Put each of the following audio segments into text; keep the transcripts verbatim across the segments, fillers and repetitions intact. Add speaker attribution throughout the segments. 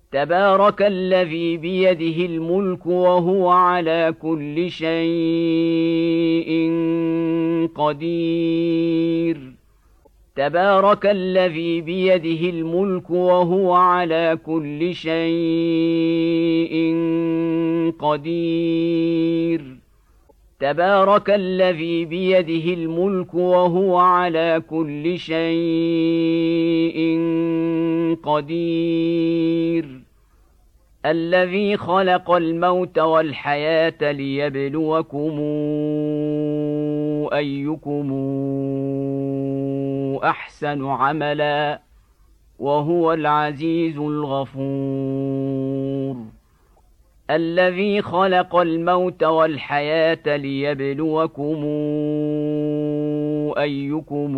Speaker 1: تبارك الذي بيده الملك وهو على كل شيء قدير تبارك الذي بيده الملك وهو على كل شيء قدير تبارك الذي بيده الملك وهو على كل شيء قدير الذي خلق الموت والحياة ليبلوكم أيكم أحسن عملا وهو العزيز الغفور الذي خلق الموت والحياة ليبلوكم أيكم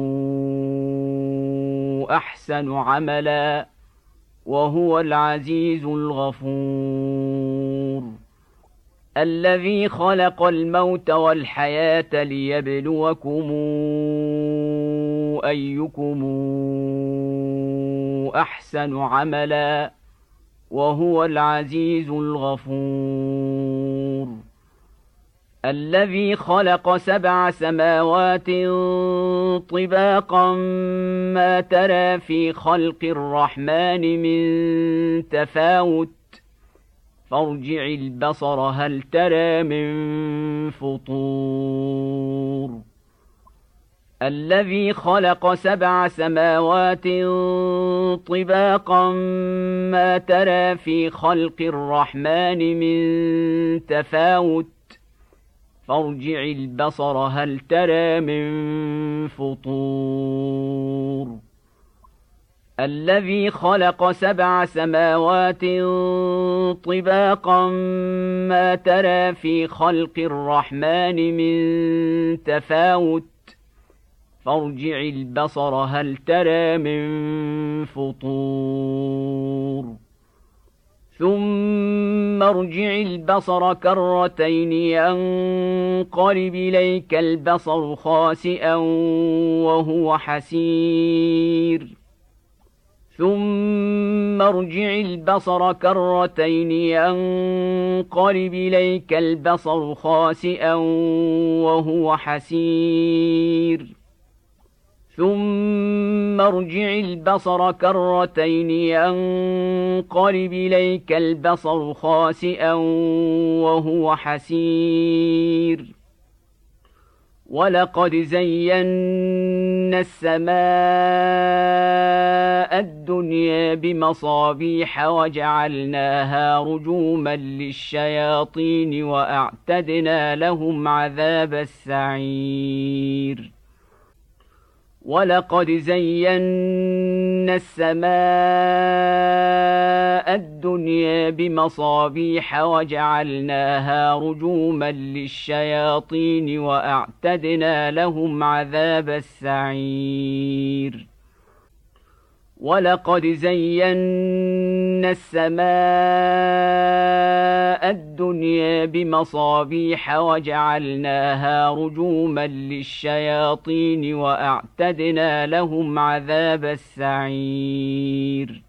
Speaker 1: أحسن عملا وهو العزيز الغفور الذي خلق الموت والحياة ليبلوكم أيكم أحسن عملا وهو العزيز الغفور الذي خلق سبع سماوات طباقا ما ترى في خلق الرحمن من تفاوت فارجع البصر هل ترى من فطور الذي خلق سبع سماوات طباقا ما ترى في خلق الرحمن من تفاوت فارجع البصر هل ترى من فطور الذي خلق سبع سماوات طباقا ما ترى في خلق الرحمن من تفاوت فارجع البصر هل ترى من فطور ثم ارجع البصر كرتين ينقلب إليك البصر خاسئا وهو حسير ثم ارجع البصر كرتين ينقلب إليك البصر خاسئا وهو حسير ثم ارجع البصر كرتين ينقلب إليك البصر خاسئا وهو حسير ولقد زينا السماء الدنيا بمصابيح وجعلناها رجوما للشياطين وأعتدنا لهم عذاب السعير ولقد زينا السماء الدنيا بمصابيح وجعلناها رجوما للشياطين وأعتدنا لهم عذاب السعير ولقد زينا السماء الدنيا بمصابيح وجعلناها رجوما للشياطين وأعتدنا لهم عذاب السعير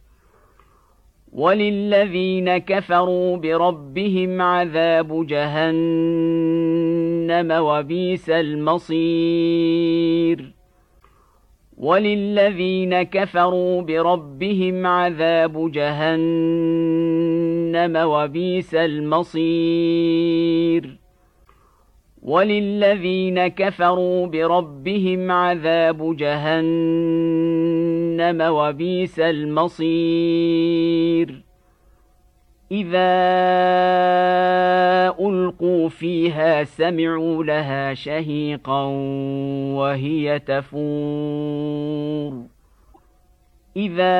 Speaker 1: وللذين كفروا بربهم عذاب جهنم وبئس المصير وللذين كفروا بربهم عذاب جهنم وبئس المصير وللذين كفروا بربهم عذاب جهنم وبئس المصير إذا ألقوا فيها سمعوا لها شهيقا وهي تفور إذا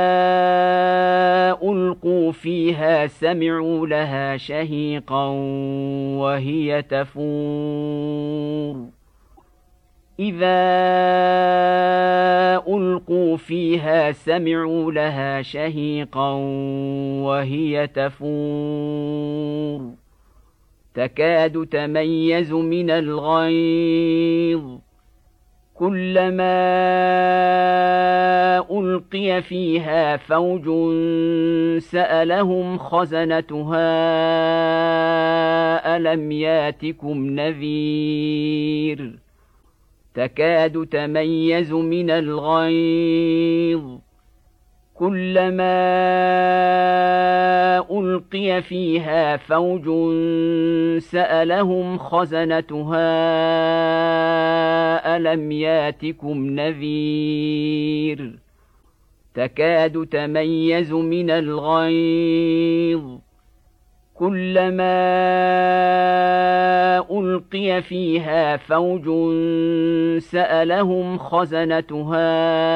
Speaker 1: ألقوا فيها سمعوا لها شهيقا وهي تفور إذا ألقوا فيها سمعوا لها شهيقا وهي تفور تكاد تميز من الغيظ كلما ألقي فيها فوج سألهم خزنتها ألم ياتكم نذير تكاد تميز من الغيظ كلما ألقي فيها فوج سألهم خزنتها ألم ياتكم نذير تكاد تميز من الغيظ كلما ألقي فيها فوج سألهم خزنتها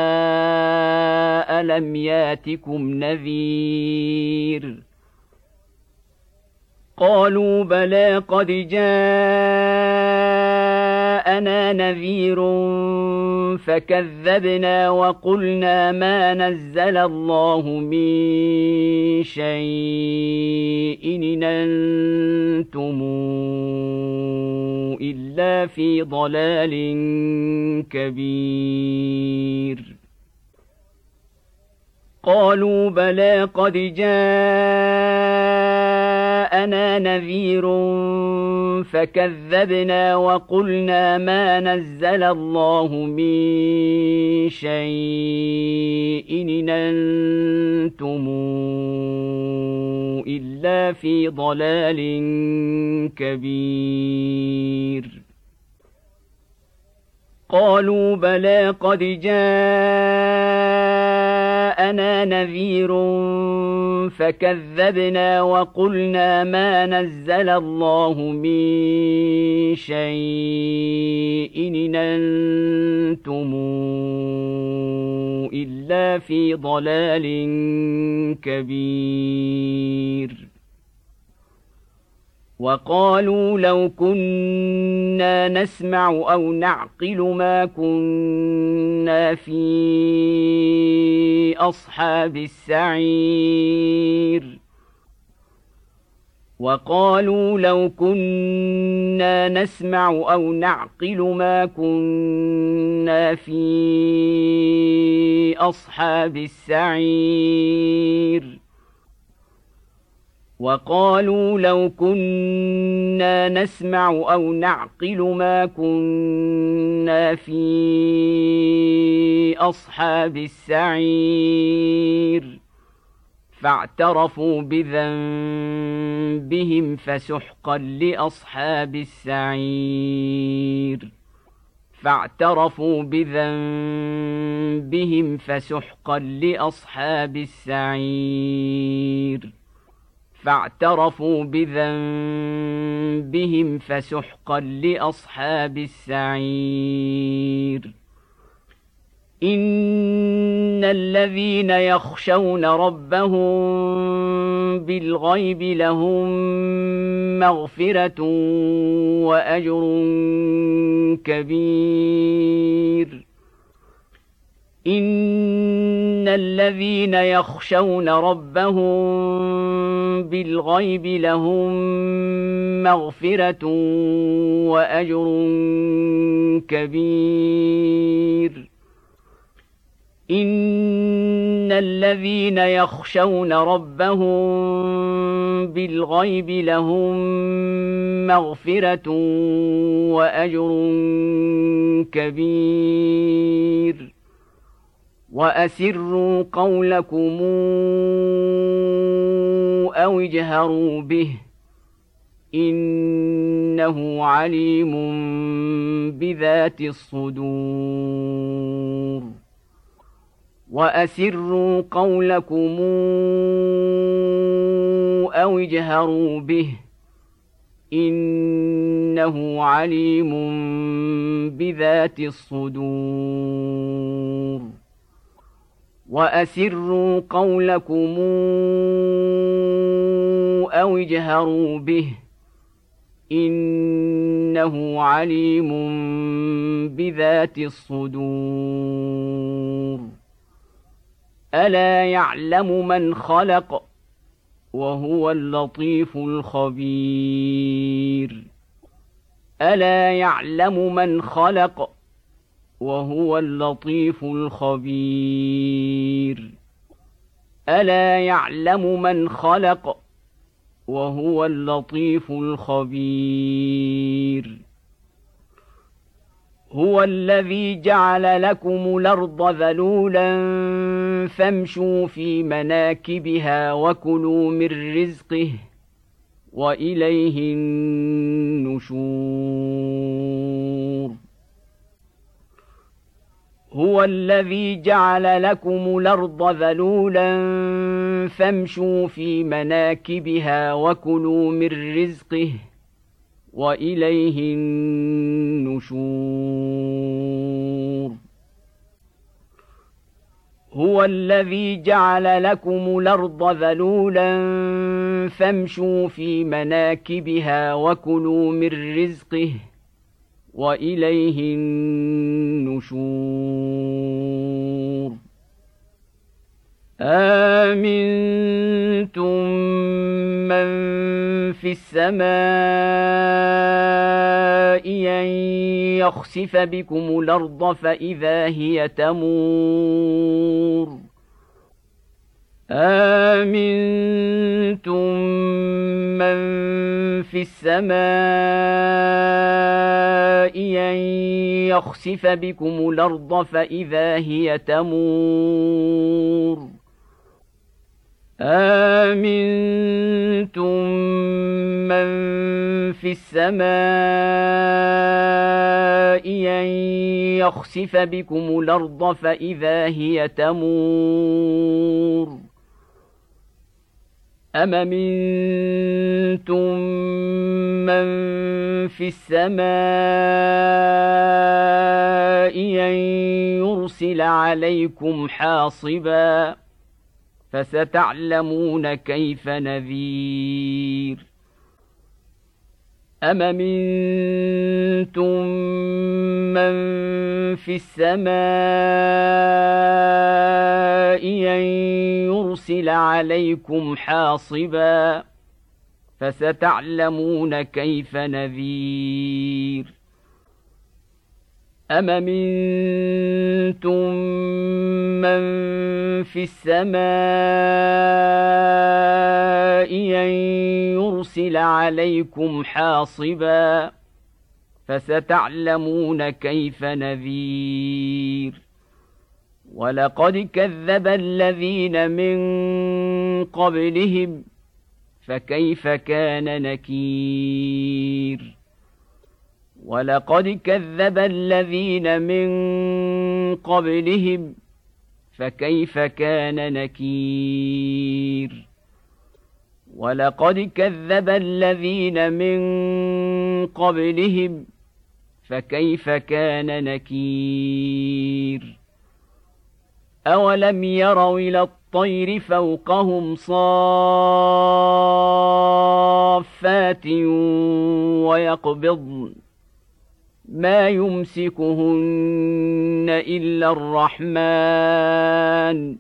Speaker 1: ألم ياتكم نذير قالوا بلى قد جاءنا نذير فكذبنا وقلنا ما نزل الله من شيء إن أنتم إلا في ضلال كبير قالوا بلى قد جاءنا نذير فكذبنا وقلنا ما نزل الله من شيء إن أنتم إلا في ضلال كبير قالوا بلى قد جاءنا نذير فكذبنا وقلنا ما نزل الله من شيء إن أنتم إلا في ضلال كبير وقالوا لو كنا نسمع أو نعقل ما كنا في أصحاب السعير وقالوا لو كنا نسمع أو نعقل ما كنا في أصحاب السعير وقالوا لو كنا نسمع أو نعقل ما كنا في أصحاب السعير فاعترفوا بذنبهم فسحقا لأصحاب السعير فاعترفوا بذنبهم فسحقا لأصحاب السعير فاعترفوا بذنبهم فسحقا لأصحاب السعير إن الذين يخشون ربهم بالغيب لهم مغفرة وأجر كبير إن الذين يخشون ربهم بالغيب لهم مغفرة وأجر كبير إن الذين يخشون ربهم بالغيب لهم مغفرة وأجر كبير وأسروا قولكم أو اجهروا به إنه عليم بذات الصدور وأسروا قولكم أو اجهروا به إنه عليم بذات الصدور وأسروا قولكم أو اجهروا به إنه عليم بذات الصدور ألا يعلم من خلق وهو اللطيف الخبير ألا يعلم من خلق وهو اللطيف الخبير ألا يعلم من خلق وهو اللطيف الخبير هو الذي جعل لكم الأرض ذلولا فامشوا في مناكبها وكلوا من رزقه وإليه النشور هو الذي جعل لكم الأرض ذلولا فامشوا في مناكبها وكلوا من رزقه وإليه النشور هو الذي جعل لكم الأرض ذلولا فامشوا في مناكبها وكلوا من رزقه وإليه النشور آمنتم من في السماء أن يخسف بكم الأرض فإذا هي تمور آمنتم من في السماء أن يخسف بكم الأرض فإذا هي تمور آمنتم من في السماء أن يخسف بكم الأرض فإذا هي تمور أم أمنتم من في السماء أن يرسل عليكم حاصبا فستعلمون كيف نذير أم أمنتم من في السماء أن يرسل عليكم حاصبا فستعلمون كيف نذير أم أمنتم من في السماء أن يرسل عليكم حاصبا فستعلمون كيف نذير ولقد كذب الذين من قبلهم فكيف كان نكير ولقد كذب الذين من قبلهم فكيف كان نكير ولقد كذب الذين من قبلهم فكيف كان نكير أولم يروا إلى الطير فوقهم صافات ويقبضن ما يمسكهن إلا الرحمن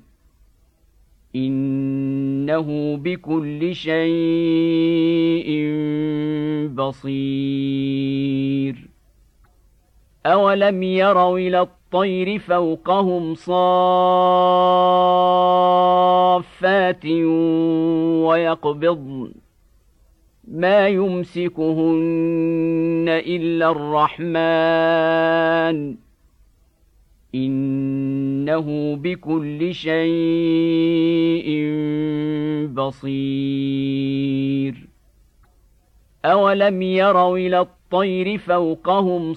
Speaker 1: إنه بكل شيء بصير أولم يروا إلى الطير فوقهم صافات ويقبضن ما يمسكهن إلا الرحمن إنه بكل شيء بصير أولم يروا إلى الطير فوقهم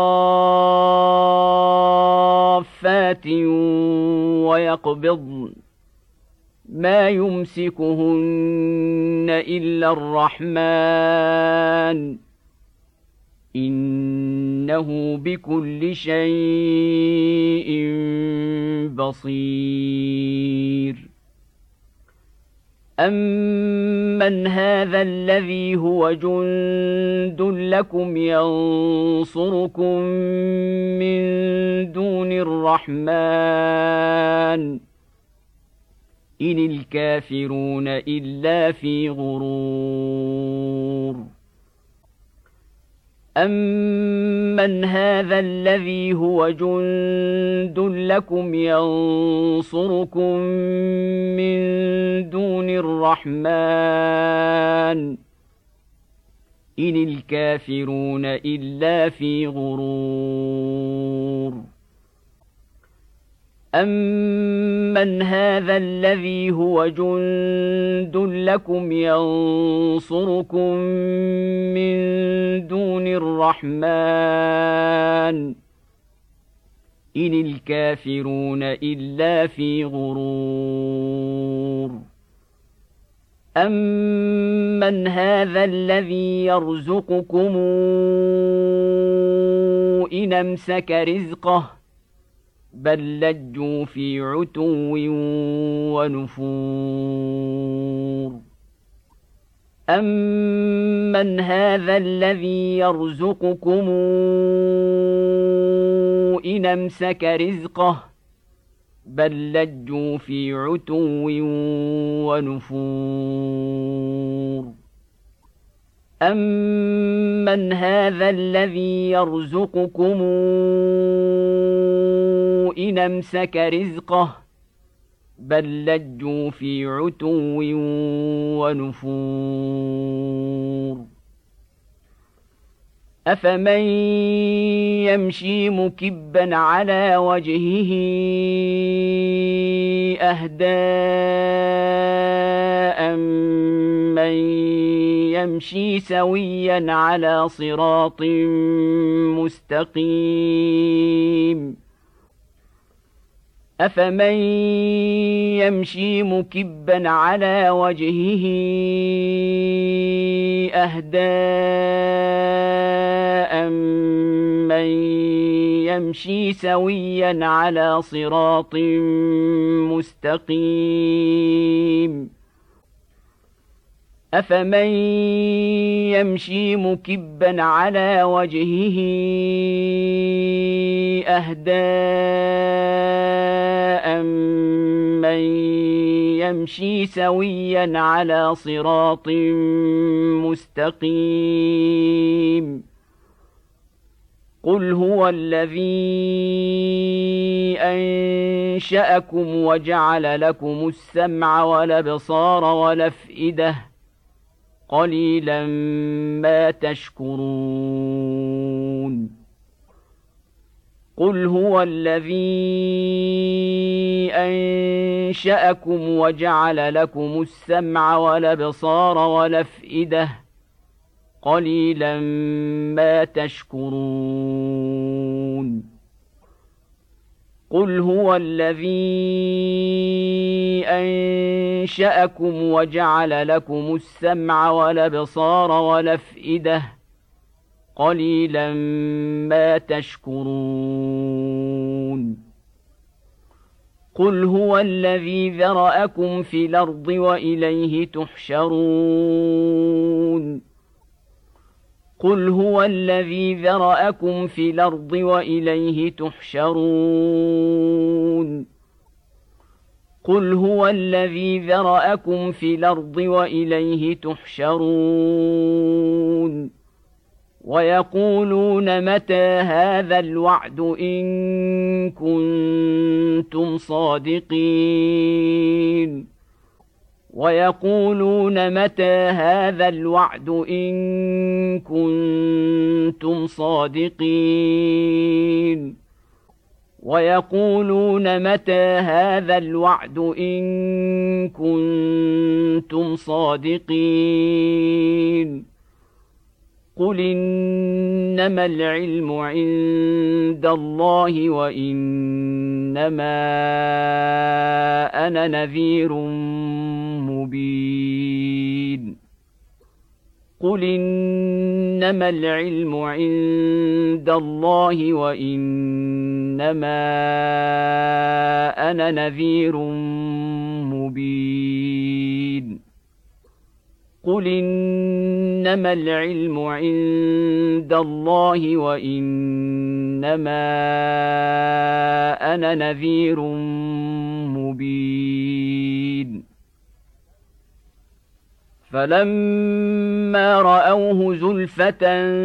Speaker 1: صافات ويقبضن ما يمسكهن إلا الرحمن إنه بكل شيء بصير أمن هذا الذي هو جند لكم ينصركم من دون الرحمن إن الكافرون إلا في غرور أَمَّنْ هَذَا الَّذِي هُوَ جُندٌ لَّكُمْ يَنصُرُكُم مِّن دُونِ الرَّحْمَٰنِ إِنِ الْكَافِرُونَ إِلَّا فِي غُرُورٍ أَمَّنْ هَذَا الَّذِي هُوَ جُندٌ لَّكُمْ يَنصُرُكُم مِّن دُونِ الرَّحْمَٰنِ إِنِ الْكَافِرُونَ إِلَّا فِي غُرُورٍ أَمَّنْ هَذَا الَّذِي يَرْزُقُكُمْ إِنْ أَمْسَكَ رِزْقَهُ بل لجوا في عتو ونفور أمن هذا الذي يرزقكم إن أمسك رزقه بل لجوا في عتو ونفور أمن هذا الذي يرزقكم إن أمسك رزقه بل لجوا في عتو ونفور أفمن يمشي مكبا على وجهه أهدى أمن يمشي سويا على صراط مستقيم أفمن يمشي مكبا على وجهه أهدى أمن يمشي سويا على صراط مستقيم أفمن يمشي مكبا على وجهه أهدى أمن يمشي سويا على صراط مستقيم قل هو الذي أنشأكم وجعل لكم السمع والأبصار والأفئدة قليلا ما تشكرون قل هو الذي أنشأكم وجعل لكم السمع والأبصار والأفئدة قليلا ما تشكرون قل هو الذي أنشأكم وجعل لكم السمع والأبصار والأفئدة قليلا ما تشكرون قل هو الذي ذرأكم في الأرض وإليه تحشرون قل هو الذي ذرأكم في الأرض وإليه تحشرون قل هو الذي ذرأكم في الأرض وإليه تحشرون ويقولون متى هذا الوعد إن كنتم صادقين ويقولون متى هذا الوعد إن كنتم صادقين ويقولون متى هذا الوعد إن كنتم صادقين قل إنما العلم عند الله وإنما أنا نذير مبين قل إنما العلم عند الله وإنما أنا نذير مبين قل إنما العلم عند الله وإنما أنا نذير مبين فلما رأوه زلفة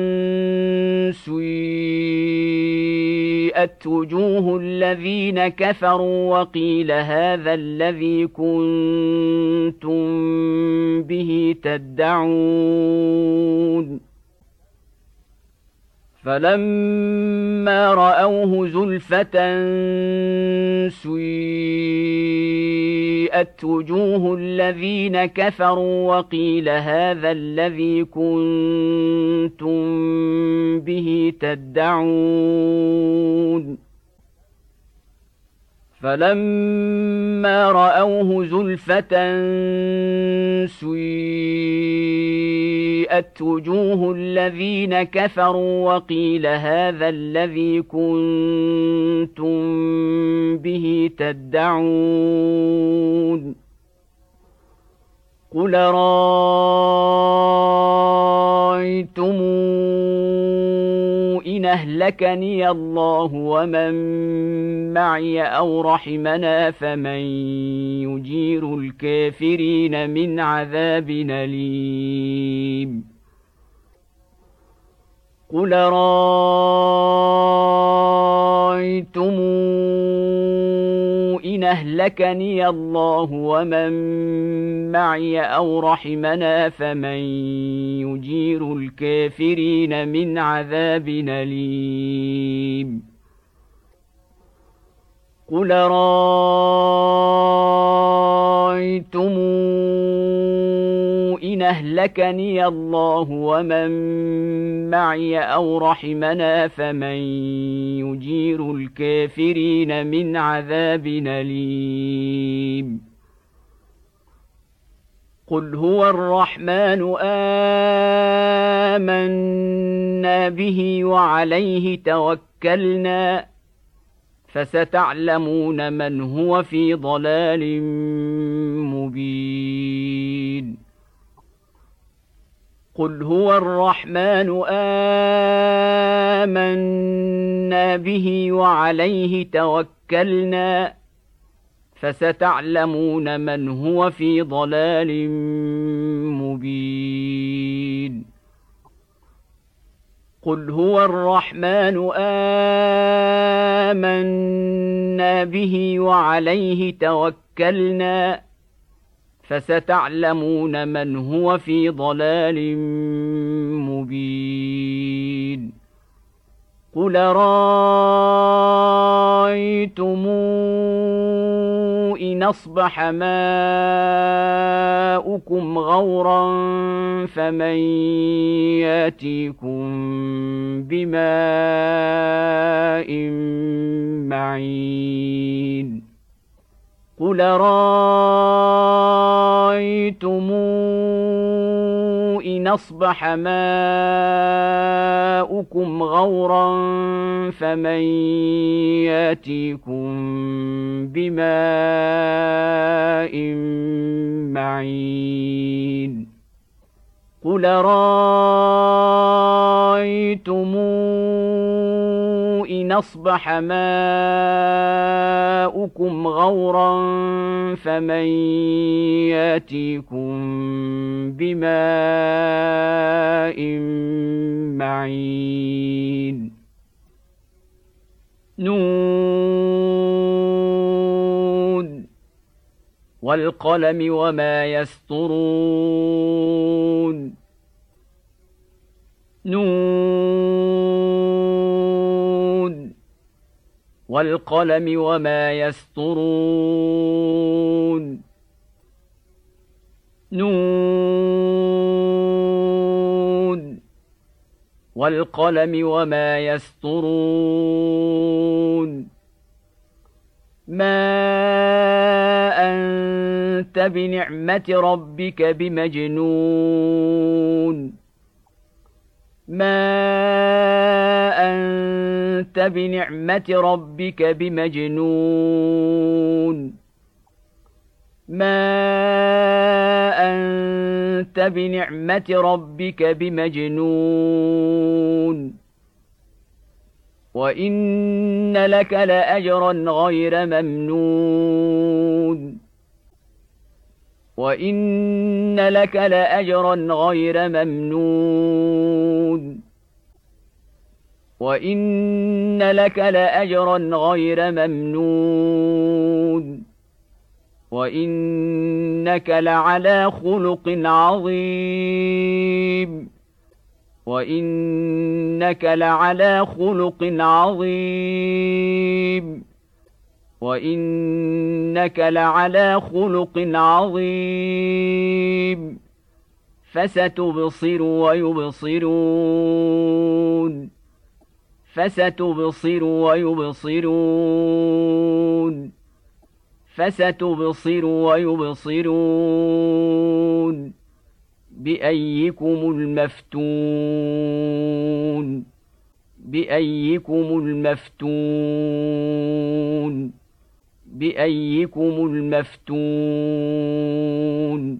Speaker 1: سيئت وجوه الذين كفروا وقيل هذا الذي كنتم به تدعون فلما رأوه زلفة سيئت وجوه الذين كفروا وقيل هذا الذي كنتم به تدعون فلما رأوه زلفة سيئت وجوه الذين كفروا وقيل هذا الذي كنتم به تدعون قل رأيتم إن أهلكني الله ومن معي أو رحمنا فمن يجير الكافرين من عذاب أليم قل رأيتم إن أهلكني الله ومن معي أو رحمنا فمن يجير الكافرين من عذاب أليم قل رأيتم إن أهلكني الله ومن معي أو رحمنا فمن يجير الكافرين من عذاب أليم قل هو الرحمن آمنا به وعليه توكلنا فستعلمون من هو في ضلال مبين قل هو الرحمن آمنا به وعليه توكلنا فستعلمون من هو في ضلال مبين قل هو الرحمن آمنا به وعليه توكلنا فستعلمون من هو في ضلال مبين قل رأيتم إن أصبح ماؤكم غورا فمن يأتيكم بماء معين قل رأيتم إن أصبح ماؤكم غورا فمن يأتيكم بماء معين قل رأيتم إن أصبح ماؤكم غورا فمن يأتيكم بماء معين نون والقلم وما يسطرون نون والقلم وما يسطرون نون والقلم وما يسطرون ما أنت بنعمة ربك بمجنون ما أنت بنعمة ربك بمجنون ما أنت بنعمة ربك بمجنون وإن لك لأجرا غير ممنون وإن لك لأجرا غير ممنون وإن لك لأجرا غير ممنون وإنك لعلى خلق عظيم وإنك لعلى خلق عظيم وإنك لعلى خلق عظيم فستبصر ويبصرون فستبصر ويبصرون فستبصر ويبصرون بأيكم المفتون بأيكم المفتون بأيكم المفتون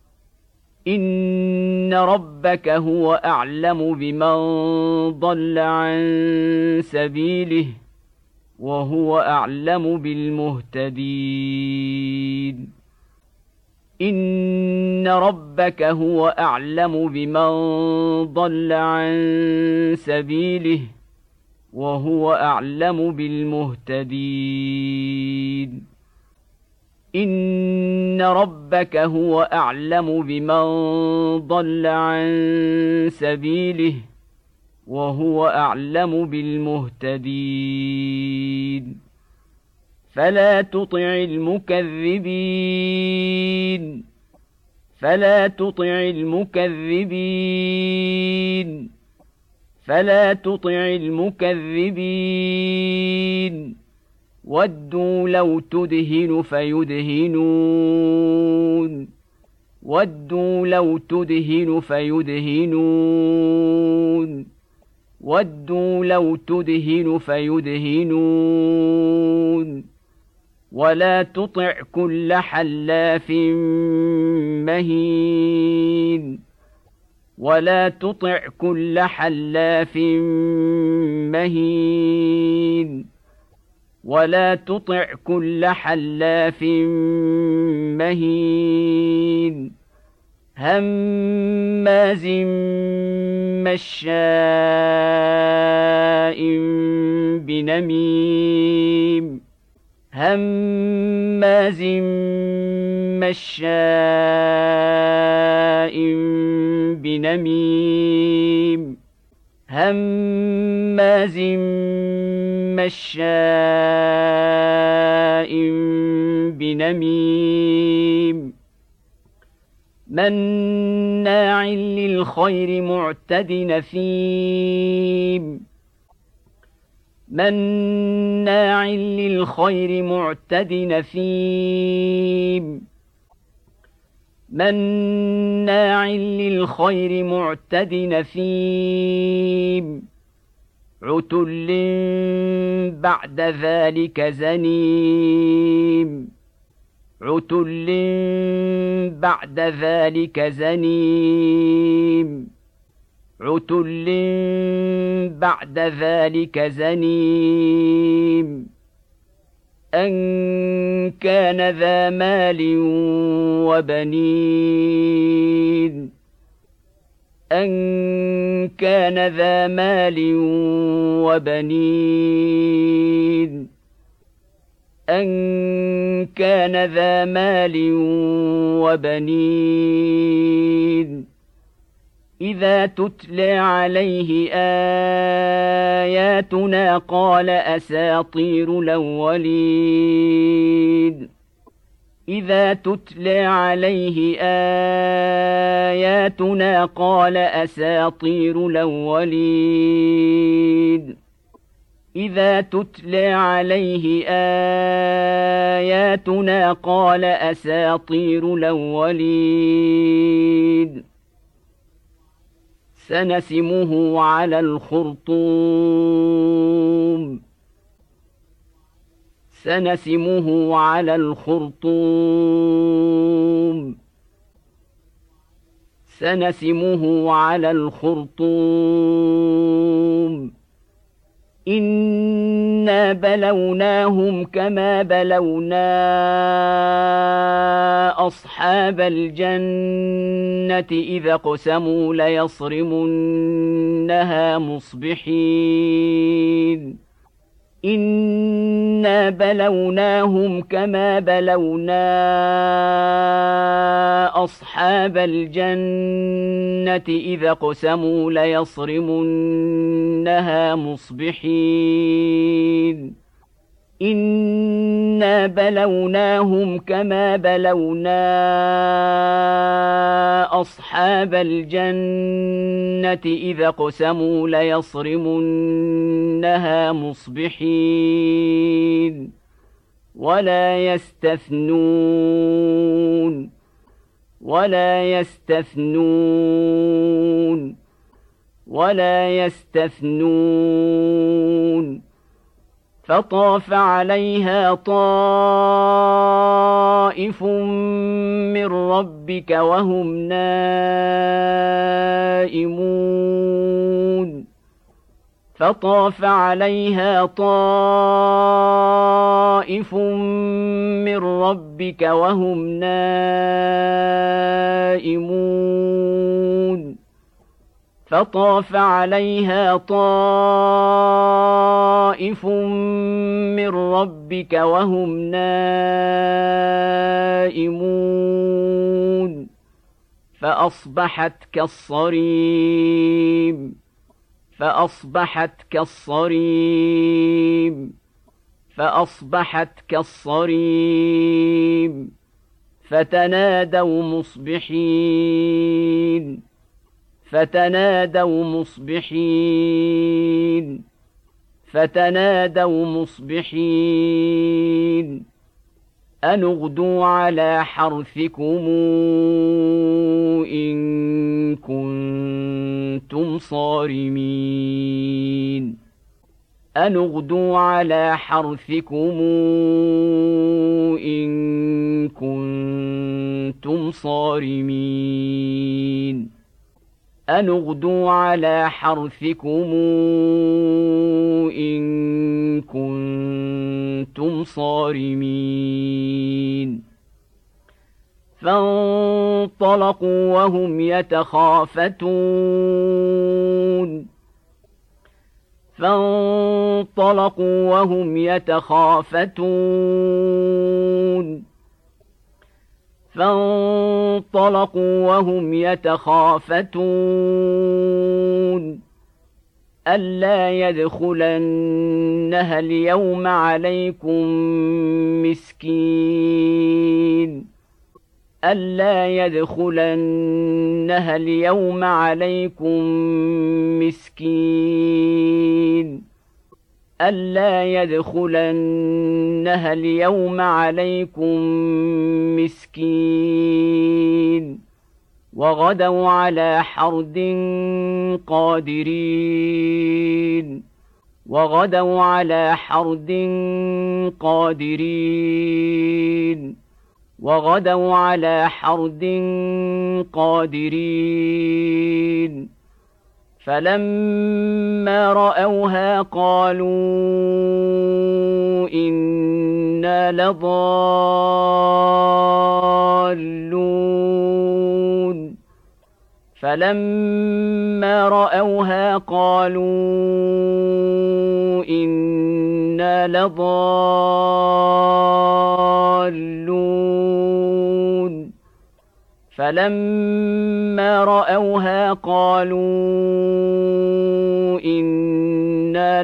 Speaker 1: إن ربك هو أعلم بمن ضل عن سبيله وهو أعلم بالمهتدين إن ربك هو أعلم بمن ضل عن سبيله وهو أعلم بالمهتدين إن ربك هو أعلم بمن ضل عن سبيله وهو أعلم بالمهتدين فلا تطع المكذبين فلا تطع المكذبين فلا تطع المكذبين ودوا لو تدهن فيدهنون ودوا لو تدهن فيدهنون ودوا لو تدهن فيدهنون ولا تطع كل حلاف مهين ولا تطع كل حلاف مهين ولا تطع كل حلاف مهين هماز مشاء بنميم هماز مشاء بنميم هماز مشاء بنميم مناع للخير معتد نثيم مناع للخير معتد نثيم مناع للخير معتد نثيم عتل بعد ذلك زنيم عتل بعد ذلك زنيم عتل بعد ذلك زنيم أن كان ذا مال وبنين أن كان ذا مال وبنين أن كان ذا مال وبنين إذا تتلى عليه آياتنا قال أساطير الأولين إذا تتلى عليه آياتنا قال أساطير الأولين إذا تتلى عليه آياتنا قال أساطير الأولين سنسمه على الخرطوم سنسمه على الخرطوم سنسمه على الخرطوم إنه إنا بلوناهم كما بلونا أصحاب الجنة إذا اقسموا ليصرمنها مصبحين إنا بلوناهم كما بلونا أصحاب الجنة إذا اقسموا ليصرمنها مصبحين إنا بلوناهم كما بلونا أصحاب الجنة إذا اقسموا ليصرمنها مصبحين ولا يستثنون ولا يستثنون ولا يستثنون فطاف عليها طائف من ربك وهم نائمون فطاف عليها طائف من ربك وهم نائمون فطاف عليها طائف من ربك وهم نائمون فأصبحت كالصريم فأصبحت كالصريم فأصبحت كالصريم فتنادوا مصبحين فتنادوا مصبحين فتنادوا مصبحين أن اغدوا على حرثكم إن كنتم صارمين أن اغدوا على حرثكم إن كنتم صارمين أن اغدوا على حرثكم إن كنتم صارمين فانطلقوا وهم يتخافتون فانطلقوا وهم يتخافتون فانطلقوا وهم يتخافتون ألا يدخلنها اليوم عليكم مسكين ألا يدخلنها اليوم عليكم مسكين ألا يدخلنها اليوم عليكم مسكين وغدوا على حرد قادرين وغدوا على حرد قادرين وغدوا على حرد قادرين فلما رأوها قالوا إنا لضالون فلما رأوها قالوا إنا لضالون فلما رأوها قالوا إنا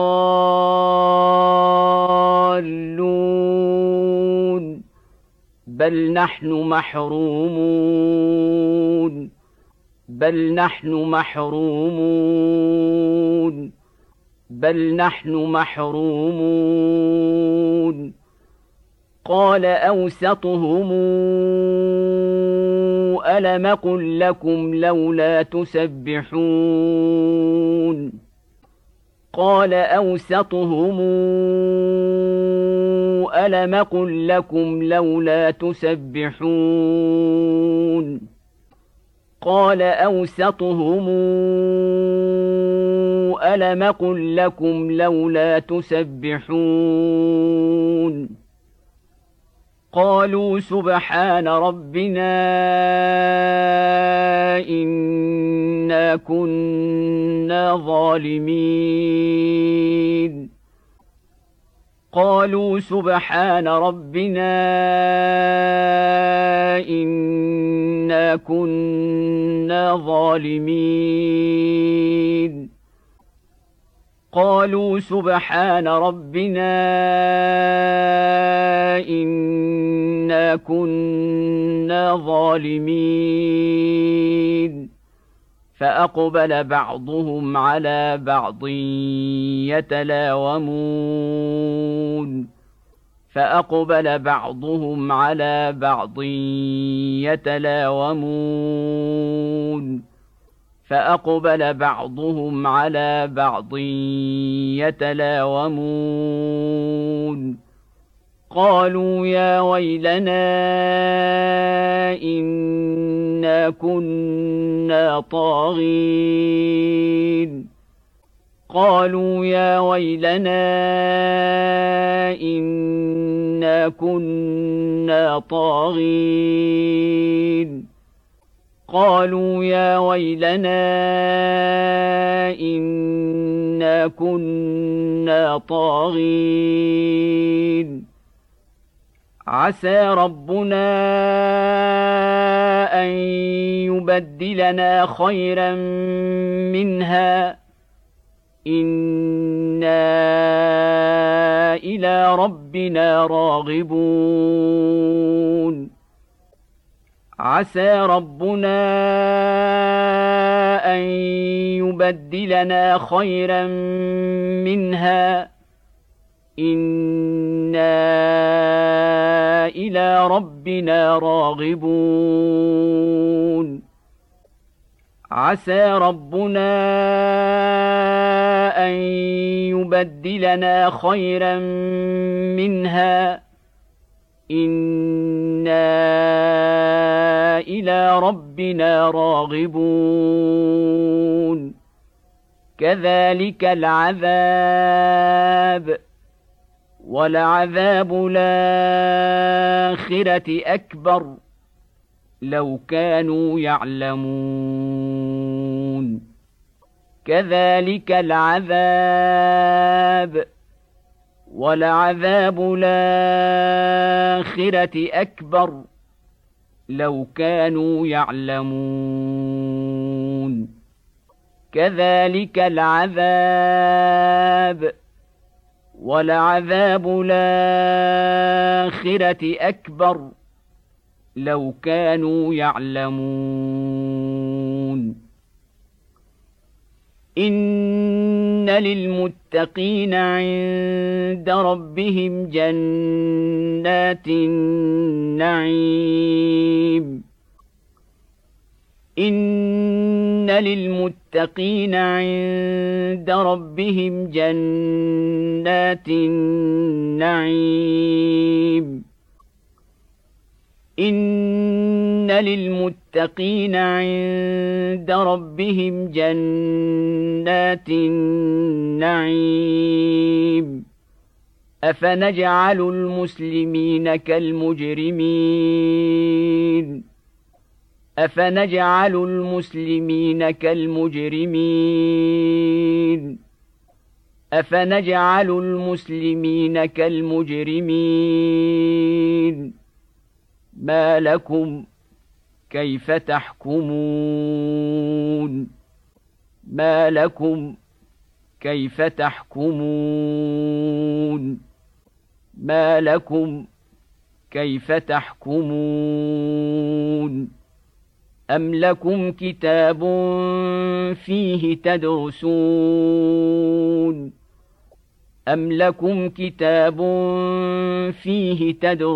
Speaker 1: لضالون بل نحن محرومون بل نحن محرومون بل نحن محرومون قال أوسطهم ألم قل لكم لولا تسبحون قال أوسطهم ألم قل لكم لولا تسبحون قال أوسطهم ألم قل لكم لولا تسبحون قالوا سبحان ربنا إنا كنا ظالمين قالوا سبحان ربنا إنا كنا ظالمين قالوا سبحان ربنا إنا كنا ظالمين فأقبل بعضهم على بعض يتلاومون فأقبل بعضهم على بعض يتلاومون فأقبل بعضهم على بعض يتلاومون قالوا يا ويلنا إنا كنا طاغين قالوا يا ويلنا إنا كنا طاغين قالوا يا ويلنا إنا كنا طاغين عسى ربنا أن يبدلنا خيرا منها إنا إلى ربنا راغبون عسى ربنا أن يبدلنا خيرا منها إنا إلى ربنا راغبون عسى ربنا أن يبدلنا خيرا منها إنا إلى ربنا راغبون كذلك العذاب ولعذاب الآخرة أكبر لو كانوا يعلمون كذلك العذاب ولعذاب الآخرة أكبر لو كانوا يعلمون كذلك العذاب ولعذاب الآخرة أكبر لو كانوا يعلمون إن للمتقين عند ربهم جنات النعيم إن للمتقين عند ربهم جنات النعيم إن للمتقين عند ربهم جنات النعيم أفنجعل المسلمين كالمجرمين أفنجعل المسلمين كالمجرمين أفنجعل المسلمين كالمجرمين ما لكم كيف تحكمون ما لكم كيف تحكمون ما لكم كيف تحكمون أم لكم كتاب فيه تدرسون أم لكم كتاب فيه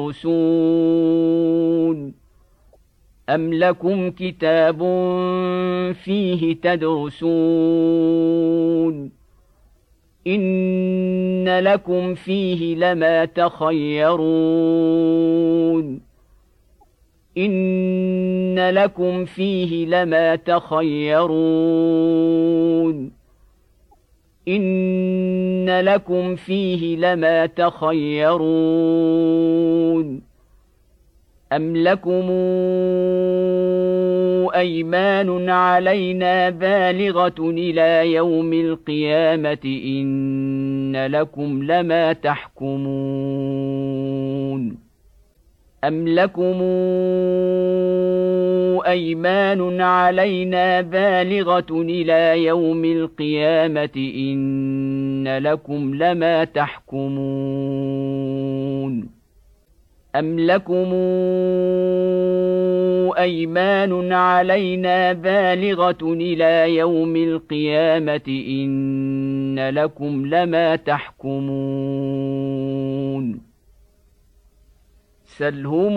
Speaker 1: تدرسون أم لكم كتاب فيه تدرسون إن لكم فيه لما تخيرون إن لكم فيه لما تخيرون إن لكم فيه لما تخيرون أم لكم أيمان علينا بالغة إلى يوم القيامة إن لكم لما تحكمون أم لكم أيمان علينا بالغة إلى يوم القيامة إن لكم لما تحكمون أم لكم أيمان علينا بالغة إلى يوم القيامة إن لكم لما تحكمون سلهم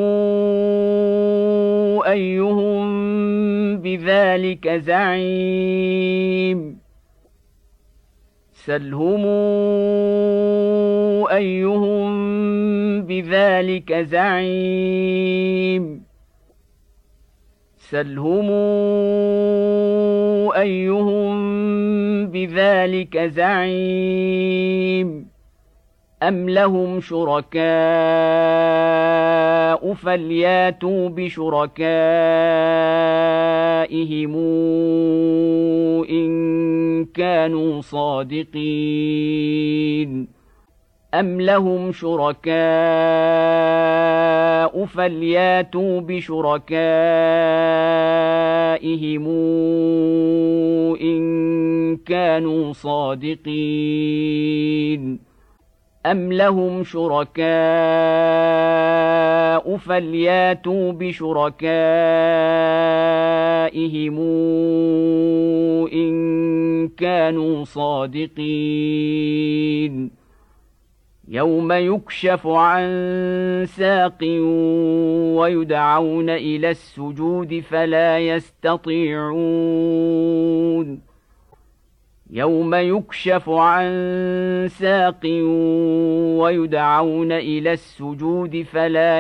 Speaker 1: أيهم بذلك زعيم سلهم أيهم بذلك زعيم سلهم أيهم بذلك زعيم أم لهم شركاء فلياتوا بشركائهم إن كانوا صادقين أم لهم شركاء فلياتوا بشركائهم إن كانوا صادقين أم لهم شركاء فلياتوا بشركائهم إن كانوا صادقين يوم يكشف عن ساق ويدعون إلى السجود فلا يستطيعون يوم يكشف عن ساق ويدعون إلى السجود فلا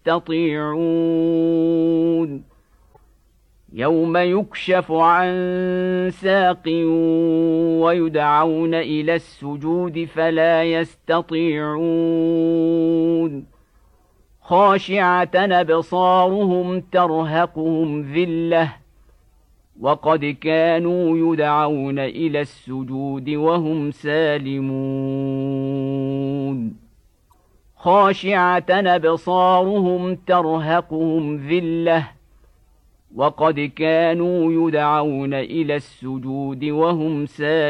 Speaker 1: يستطيعون يوم يكشف عن ساق ويدعون إلى السجود فلا يستطيعون خاشعة أبصارهم ترهقهم ذلة وقد كانوا يدعون إلى السجود وهم سالمون خاشعة أبصارهم ترهقهم ذلة وقد كانوا يدعون إلى السجود وهم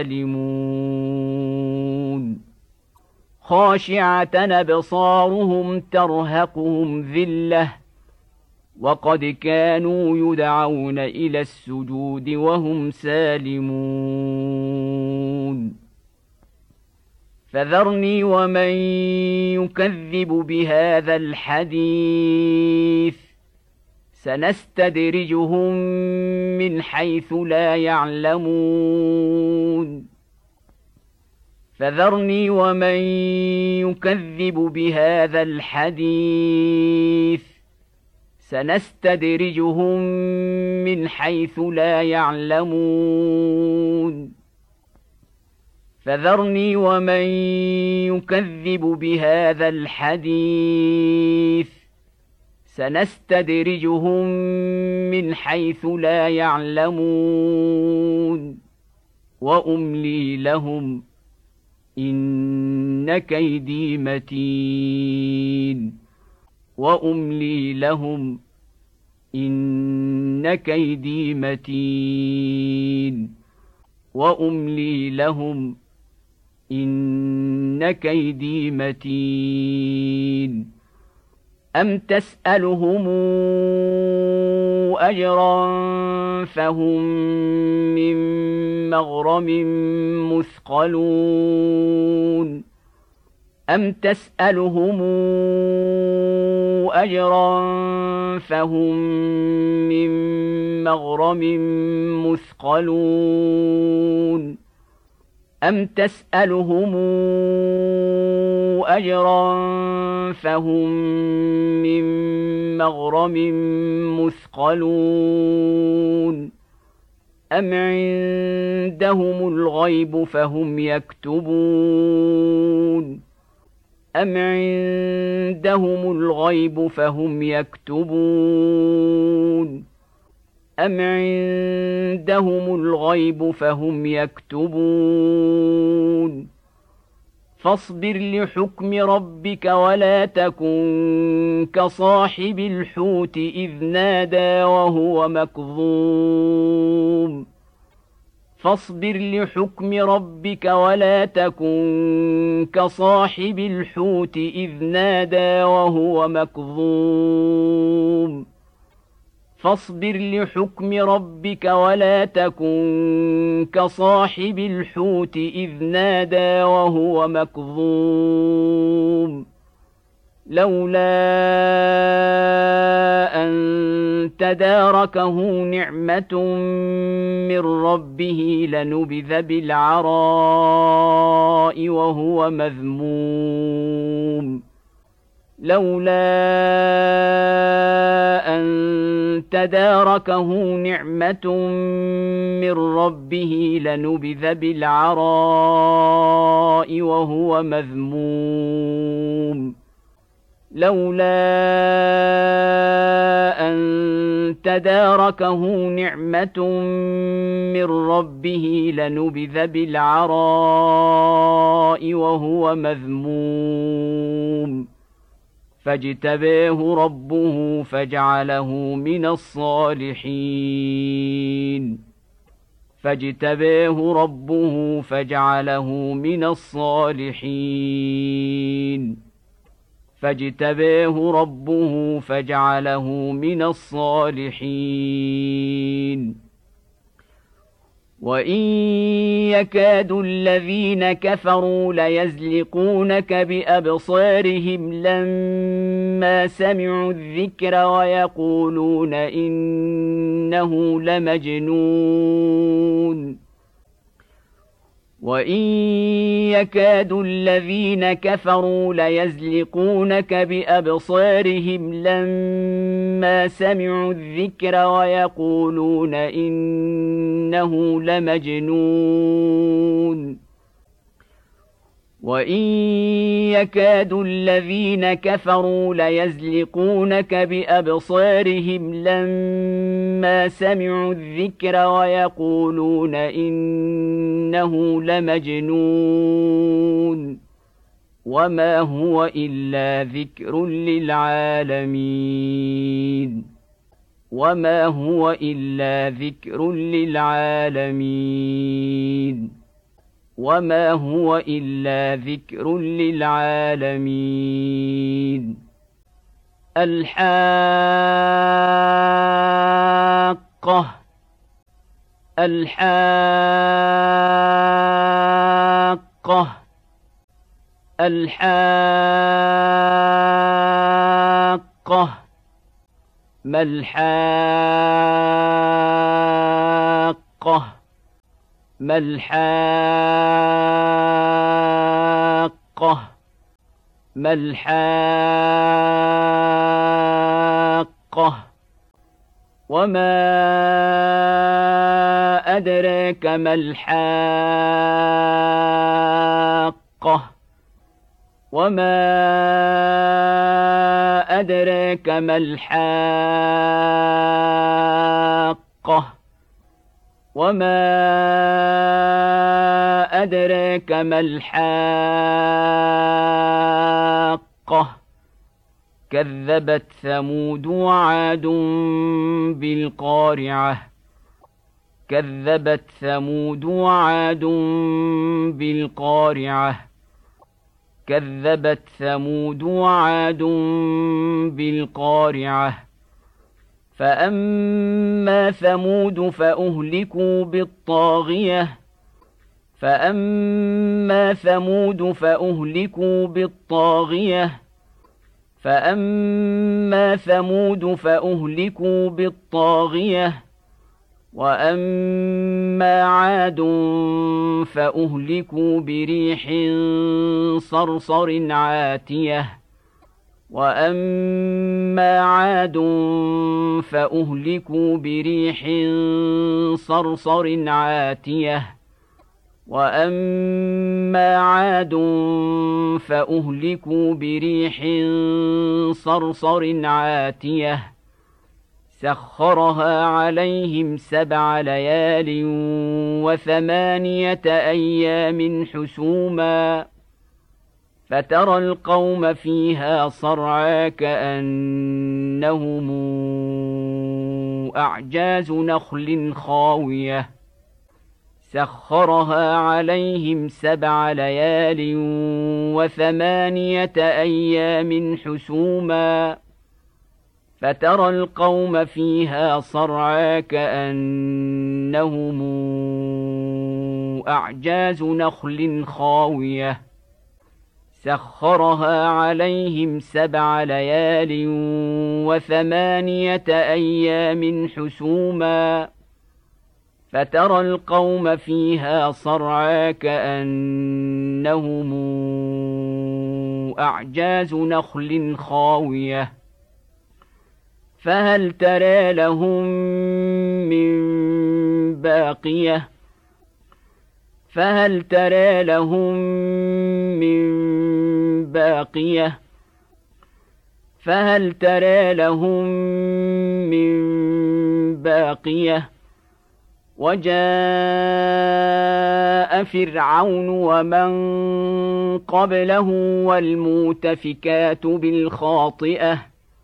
Speaker 1: سالمون خاشعة أبصارهم ترهقهم ذلة وقد كانوا يدعون إلى السجود وهم سالمون فذرني ومن يكذب بهذا الحديث سنستدرجهم من حيث لا يعلمون فذرني ومن يكذب بهذا الحديث سنستدرجهم من حيث لا يعلمون فذرني ومن يكذب بهذا الحديث سنستدرجهم من حيث لا يعلمون وأملي لهم إن كيدي متين وأملي لهم إن كيدي متين وأملي لهم إن كيدي متين أم تسألهم أجرا فهم من مغرم مثقلون أم تسألهم أجرا فهم من مغرم مثقلون أم تسألهم أجرا فهم من مغرم مثقلون أم عندهم الغيب فهم يكتبون أم عندهم الغيب فهم يكتبون أم عندهم الغيب فهم يكتبون فاصبر لحكم ربك ولا تكن كصاحب الحوت إذ نادى وهو مكظوم فاصبر لحكم ربك ولا تكن كصاحب الحوت إذ نادى وهو مكظوم فاصبر لحكم ربك ولا تكن كصاحب الحوت إذ نادى وهو مكظوم لولا أن تداركه نعمة من ربه لنبذ بالعراء وهو مذموم لولا أن تداركه نعمة من ربه لنبذ بالعراء وهو مذموم لولا أن تداركه نعمة من ربه لنبذ بالعراء وهو مذموم فاجتباه ربه فجعله من الصالحين فاجتباه ربه فجعله من الصالحين فاجتباه ربه فجعله من الصالحين وإن يكاد الذين كفروا ليزلقونك بأبصارهم لما سمعوا الذكر ويقولون إنه لمجنون وإن يكاد الذين كفروا ليزلقونك بأبصارهم لما سمعوا الذكر ويقولون إنه لمجنون وإن يكاد الذين كفروا ليزلقونك بأبصارهم لما سمعوا الذكر ويقولون إنه لمجنون وما هو إلا ذكر للعالمين وما هو إلا ذكر للعالمين وما هو إلا ذكر للعالمين الحاقة الحاقة الحاقة ما الحاقة ما الحاقة ما الحاقة وما أدراك ما الحاقة وما أدراك ما الحاقة وما أدراك ما الحاقة كذبت ثمود وعاد بالقارعة كذبت ثمود وعاد بالقارعة كذبت ثمود وعاد بالقارعة فأما ثمود فأهلكوا بالطاغية فأما ثمود فأهلكوا بالطاغية فأما ثمود فأهلكوا بالطاغية وأما عاد فأهلكوا بريح صرصر عاتية وأما عاد فأهلكوا بريح صرصر عاتية وأما عاد فأهلكوا بريح صرصر عاتية سخرها عليهم سبع ليال وثمانية أيام حسوما فترى القوم فيها صرعى كأنهم أعجاز نخل خاوية سخرها عليهم سبع ليال وثمانية أيام حسوما فترى القوم فيها صرعى كأنهم أعجاز نخل خاوية سخرها عليهم سبع ليال وثمانية أيام حسوما فترى القوم فيها صرعى كأنهم أعجاز نخل خاوية فهل ترى لهم من باقية فهل ترى لهم من باقية فهل ترى لهم من باقية وجاء فرعون ومن قبله والمؤتفكات بالخاطئة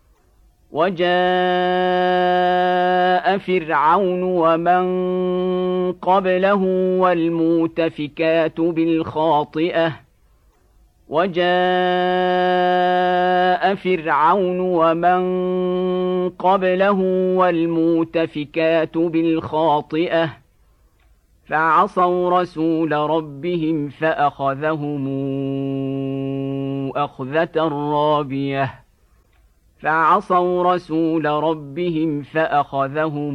Speaker 1: وجاء فرعون ومن قبله والمؤتفكات بالخاطئة وجاء فرعون ومن قبله والمؤتفكات بالخاطئة فعصوا رسول ربهم فأخذهم أخذة رابية فعصوا رسول ربهم فأخذهم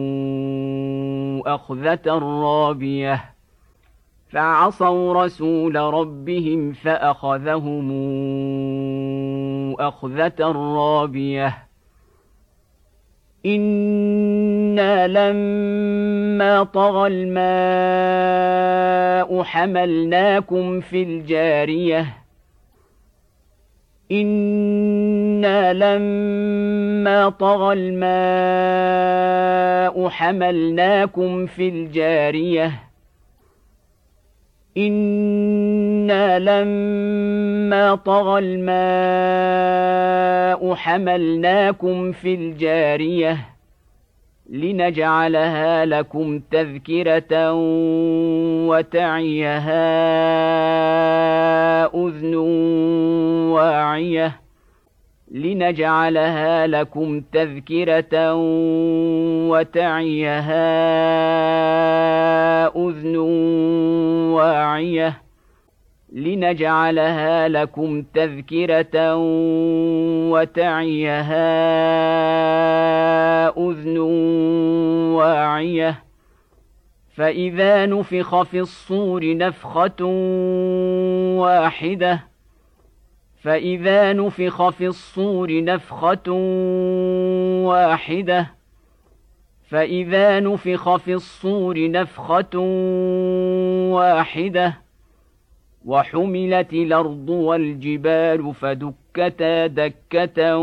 Speaker 1: أخذة رابية فعصوا رسول ربهم فأخذهم أخذة رابية إنا لما طغى الماء حملناكم في الجارية إنا لما طغى الماء حملناكم في الجارية إنا لما طغى الماء حملناكم في الجارية لنجعلها لكم تذكرة وتعيها أذن واعية لنجعلها لكم تذكرة وتعيها أذن واعية لنجعلها لكم تذكرة وتعيها أذن واعية فإذا نفخ في الصور نفخة واحدة فإذا نفخ في الصور نفخة واحدة فإذا نفخ في الصور نفخة واحدة وحملت الأرض والجبال فدكتا دكة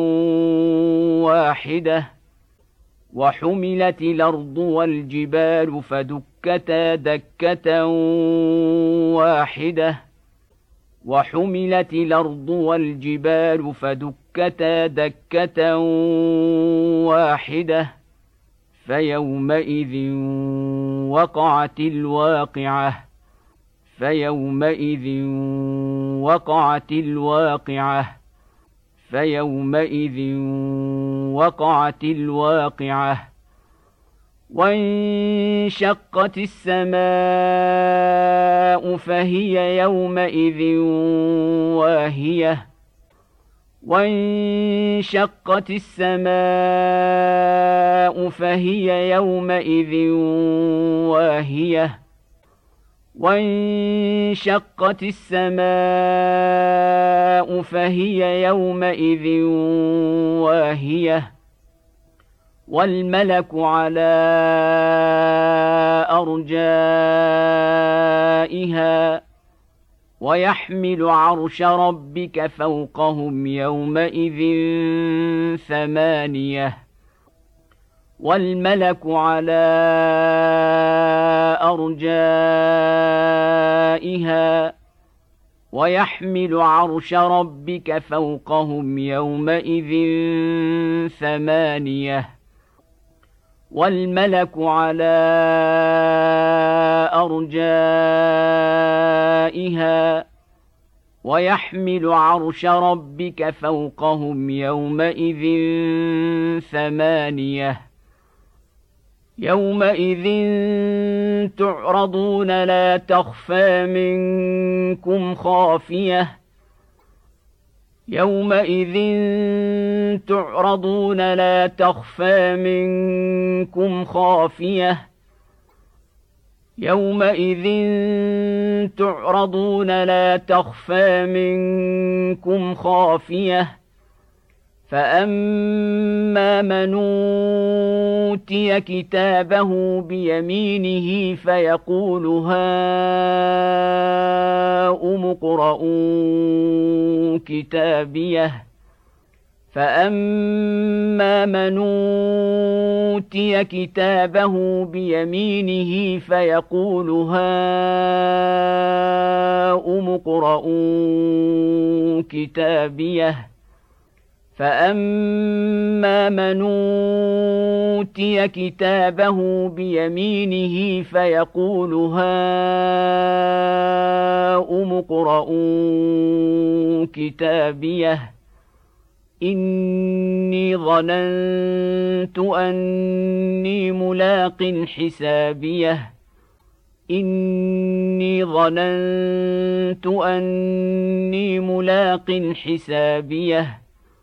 Speaker 1: واحدة وحملت الأرض والجبال فدكتا دكة واحدة وحملت الأرض والجبال فدكتا دكة واحدة فيومئذ وقعت الواقعة فيومئذ وقعت الواقعة فيومئذ وقعت الواقعة وانشقت السماء فهي يومئذ واهية وانشقت السماء فهي يومئذ واهية وانشقت السماء فهي يومئذ واهية والملك على أرجائها ويحمل عرش ربك فوقهم يومئذ ثمانية والملك على أرجائها ويحمل عرش ربك فوقهم يومئذ ثمانية والملك على أرجائها ويحمل عرش ربك فوقهم يومئذ ثمانية يومئذ تعرضون لا تخفى منكم خافية يومئذ تعرضون لا تخفى منكم خافية يومئذ تعرضون لا تخفى منكم خافية فأما من أوتي كتابه بيمينه فيقول هاؤم اقرءوا كتابيه فأما من أوتي كتابه بيمينه فيقول هاؤم اقرءوا كتابيه فأما من أوتي كتابه بيمينه فيقول هاؤم اقرءوا كتابيه إني ظننت أني ملاق حسابيه إني ظننت أني ملاق حسابيه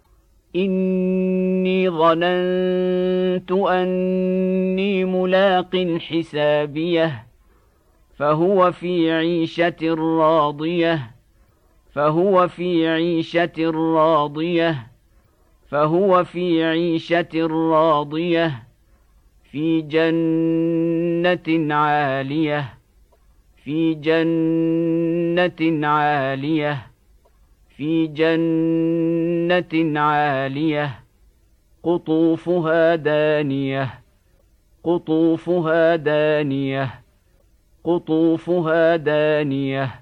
Speaker 1: إني ظننت أني ملاق حسابيه فهو في عيشة راضية فهو في عيشة راضية فهو في عيشة راضية في جنة عالية في جنة عالية في جنة عالية قطوفها دانية قطوفها دانية قطوفها دانية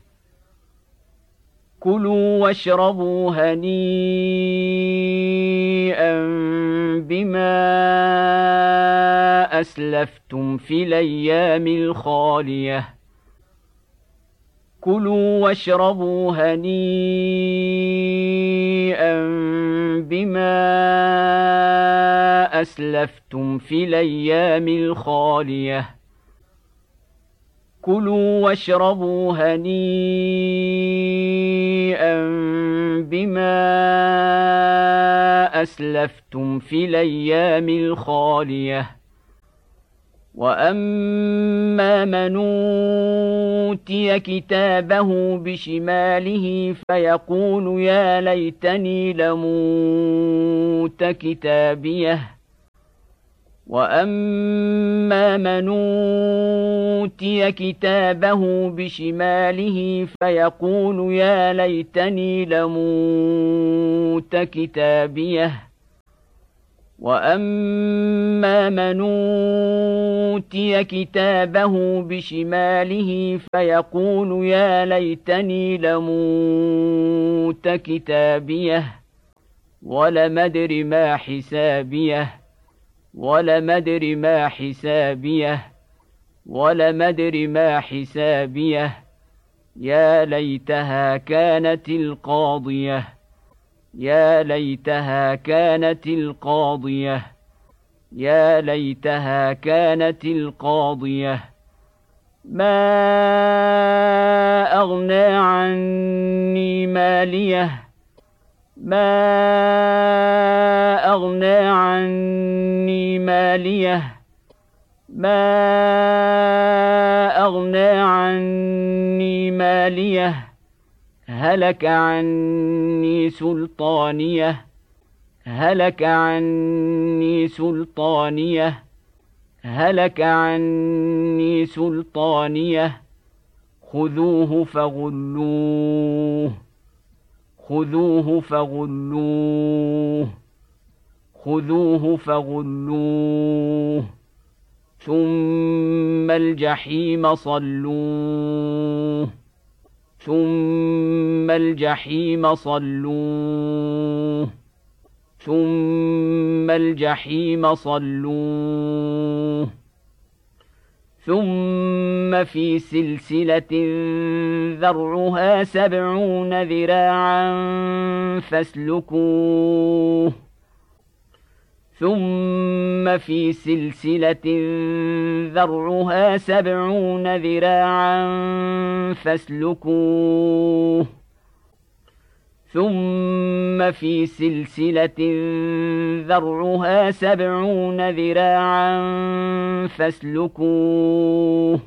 Speaker 1: كلوا واشربوا هنيئا بما أسلفتم في الأيام الخالية كلوا واشربوا هنيئا بما أسلفتم في الأيام الخالية كلوا واشربوا هنيئا بما أسلفتم في الأيام الخالية وأما من أوتي كتابه بشماله فيقول يا ليتني لموت كتابيه وأما من أوتي كتابه بشماله فيقول يا ليتني لموت كتابيه وأما من أوتي كتابه بشماله فيقول يا ليتني لموت كتابيه ولم أدر ما حسابيه ولم أدر ما حسابيه ولم أدر ما حسابيه يا ليتها كانت القاضية يا ليتها كانت القاضية يا ليتها كانت القاضية ما أغنى عني ماليه ما أغنى عني ماليه ما أغنى عني ماليه هلك عني سلطانيه هلك عني سلطانيه هلك عني سلطانيه خذوه فغلوه خذوه فغلوه خذوه فغلوه ثم الجحيم صلوه ثم الجحيم صلوه ثم الجحيم صلوه ثم في سلسلة ذرعها سبعون ذراعا فاسلكوه ثم في سلسلة ذرعها سبعون ذراعا فاسلكوه ثم في سلسلة ذرعها سبعون ذراعا فاسلكوه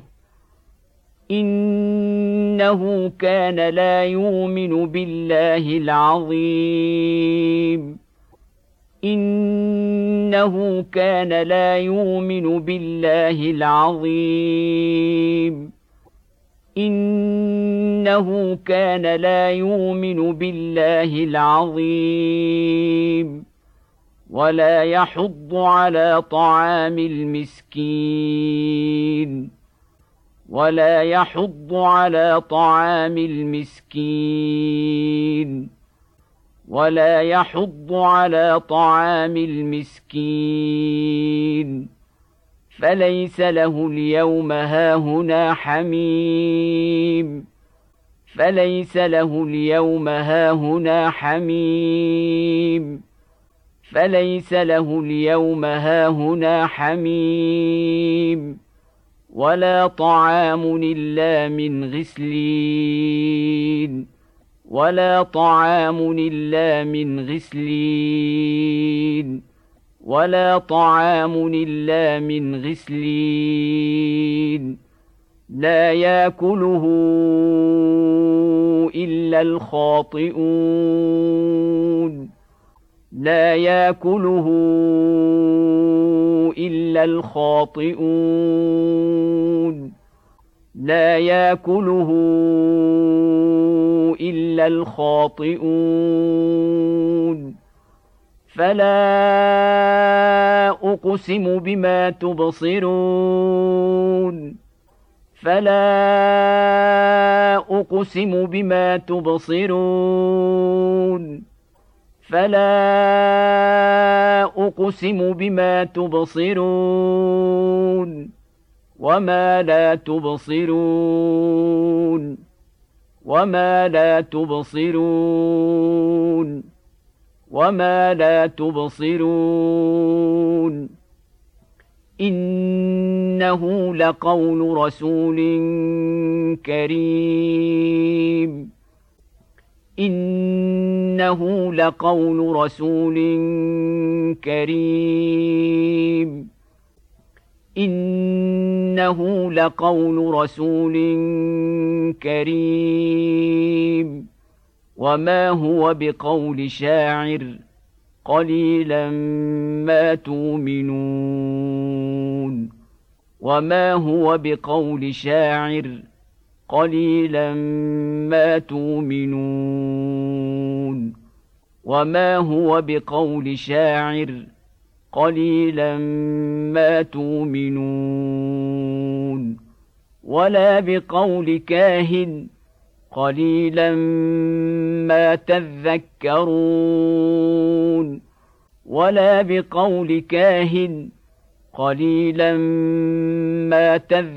Speaker 1: إنه كان لا يؤمن بالله العظيم إنه كان لا يؤمن بالله العظيم إنه كان لا يؤمن بالله العظيم ولا يحض على طعام المسكين ولا يحض على طعام المسكين ولا يحض على طعام المسكين فليس له اليوم هاهنا حميم فليس له اليوم هاهنا حميم فليس له اليوم هاهنا حميم ولا طعام إلا من غسلين ولا طعام إلا من غسلين ولا طعام إلا من غسلين لا يأكله إلا الخاطئون لا يأكله إلا الخاطئون لا يأكله إلا الخاطئون فلا أقسم بما تبصرون فلا أقسم بما تبصرون فلا أقسم بما تبصرون وما لا تبصرون وما لا تبصرون وما لا تبصرون إنه لقول رسول كريم إنه لقول رسول كريم إنه لقول رسول كريم وما هو بقول شاعر قليلا ما تؤمنون وما هو بقول شاعر قليلا ما تؤمنون وما هو بقول شاعر قليلا ما تؤمنون ولا بقول كاهن قليلا ما تذكرون ولا بقول كاهن قليلا ما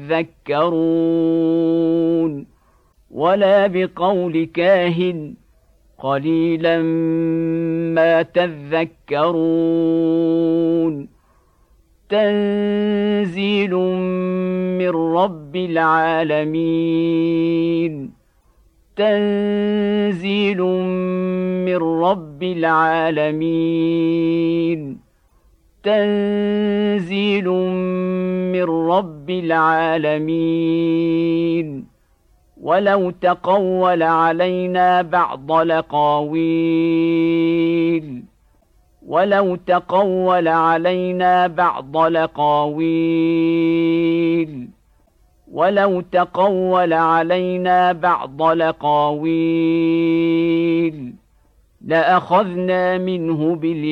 Speaker 1: تذكرون ولا بقول كاهن قليلا ما تذكرون تنزيل من رب العالمين تنزيل من رب العالمين تنزيل من رب العالمين ولو تقول علينا بعض الأقاويل ولو تقول علينا بعض الأقاويل ولو تقول علينا بعض الأقاويل لأخذنا منه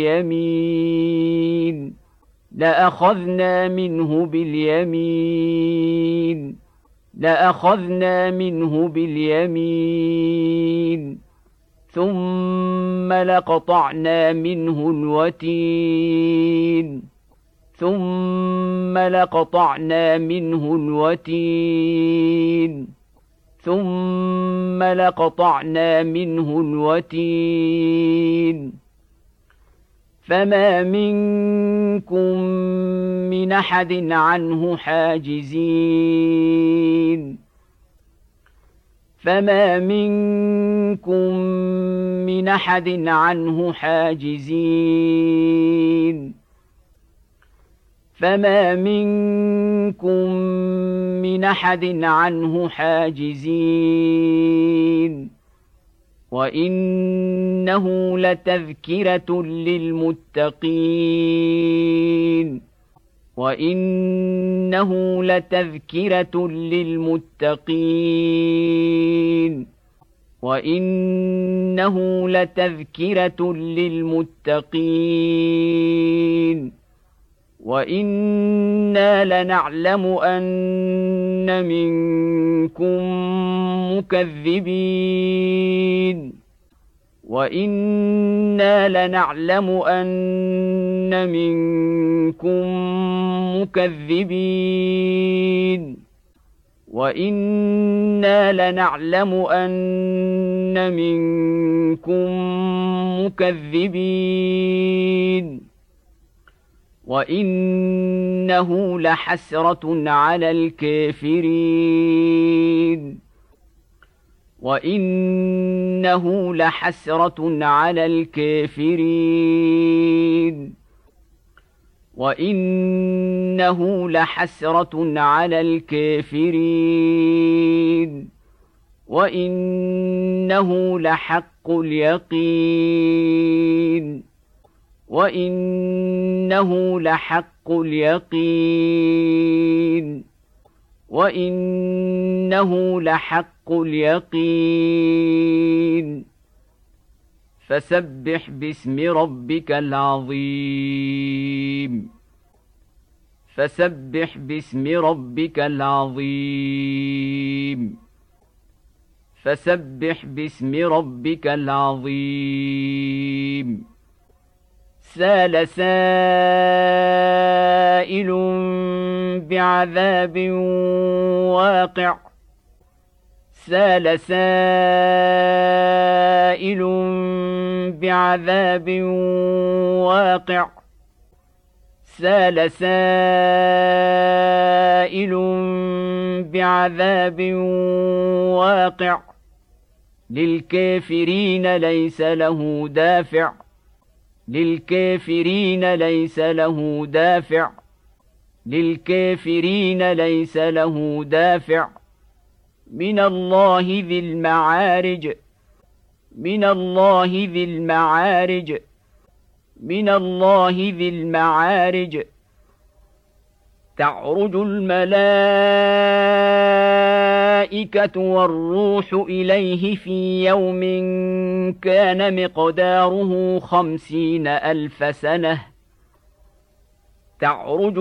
Speaker 1: باليمين لأخذنا منه باليمين لأخذنا منه باليمين ثم لقطعنا منه الوتين ثم لقطعنا منه الوتين ثم لقطعنا منه الوتين فما منكم من أحد عنه حاجزين فما منكم من أحد عنه حاجزين فما منكم من أحد عنه حاجزين وإنه لتذكرة للمتقين وإنه لتذكرة للمتقين وإنه لتذكرة للمتقين وإنا لنعلم أن منكم مكذبين وإنا لنعلم أن منكم مكذبين وإنا لنعلم أن منكم مكذبين وإنه لحسرة على الكافرين وإنه لحسرة على الكافرين وإنه لحسرة على الكافرين وإنه لحق اليقين وإنه لحق اليقين وإنه لحق اليقين فسبح باسم ربك العظيم فسبح باسم ربك العظيم فسبح باسم ربك العظيم سال سائل بعذاب واقع سال سائل بعذاب واقع سال سائل بعذاب واقع للكافرين ليس له دافع للكافرين ليس له دافع للكافرين ليس له دافع من الله ذي المعارج من الله ذي المعارج من الله ذي المعارج تعرج الملائكة والروح إليه في يوم كان مقداره خمسين ألف سنة تعرج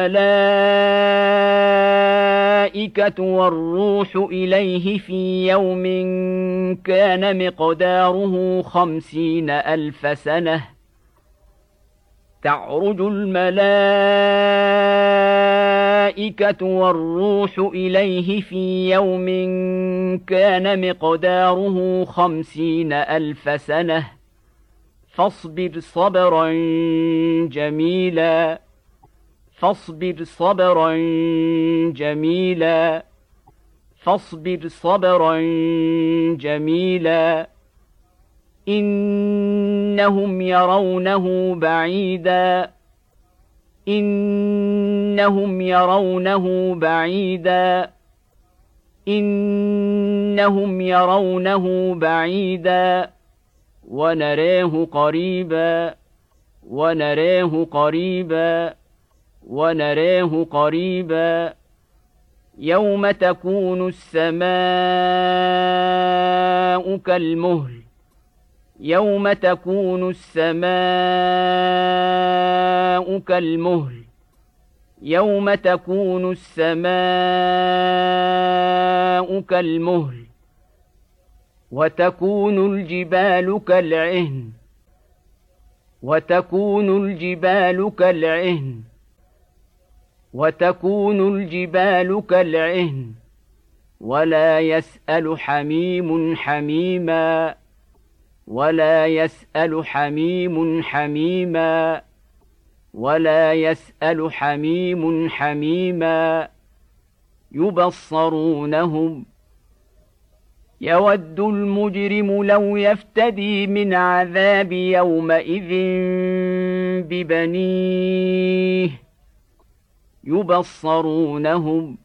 Speaker 1: الملائكة والروح إليه في يوم كان مقداره خمسين ألف سنة تعرج الملائكة والروح إليه في يوم كان مقداره خمسين ألف سنة فاصبر صبرا جميلا فاصبر صبرا جميلا فاصبر صبرا جميلا إنهم يرونه بعيدا إنهم يرونه بعيدا إنهم يرونه بعيدا ونراه قريبا ونراه قريبا ونراه قريبا يوم تكون السماء كالمهل يوم تكون السماء كالمهل يوم تكون السماء كالمهل وتكون الجبال كالعهن وتكون الجبال كالعهن وتكون الجبال كالعهن ولا يسأل حميم حميما ولا يسأل حميم حميما ولا يسأل حميم حميما يبصرونهم يود المجرم لو يفتدي من عذاب يومئذ ببنيه يبصرونهم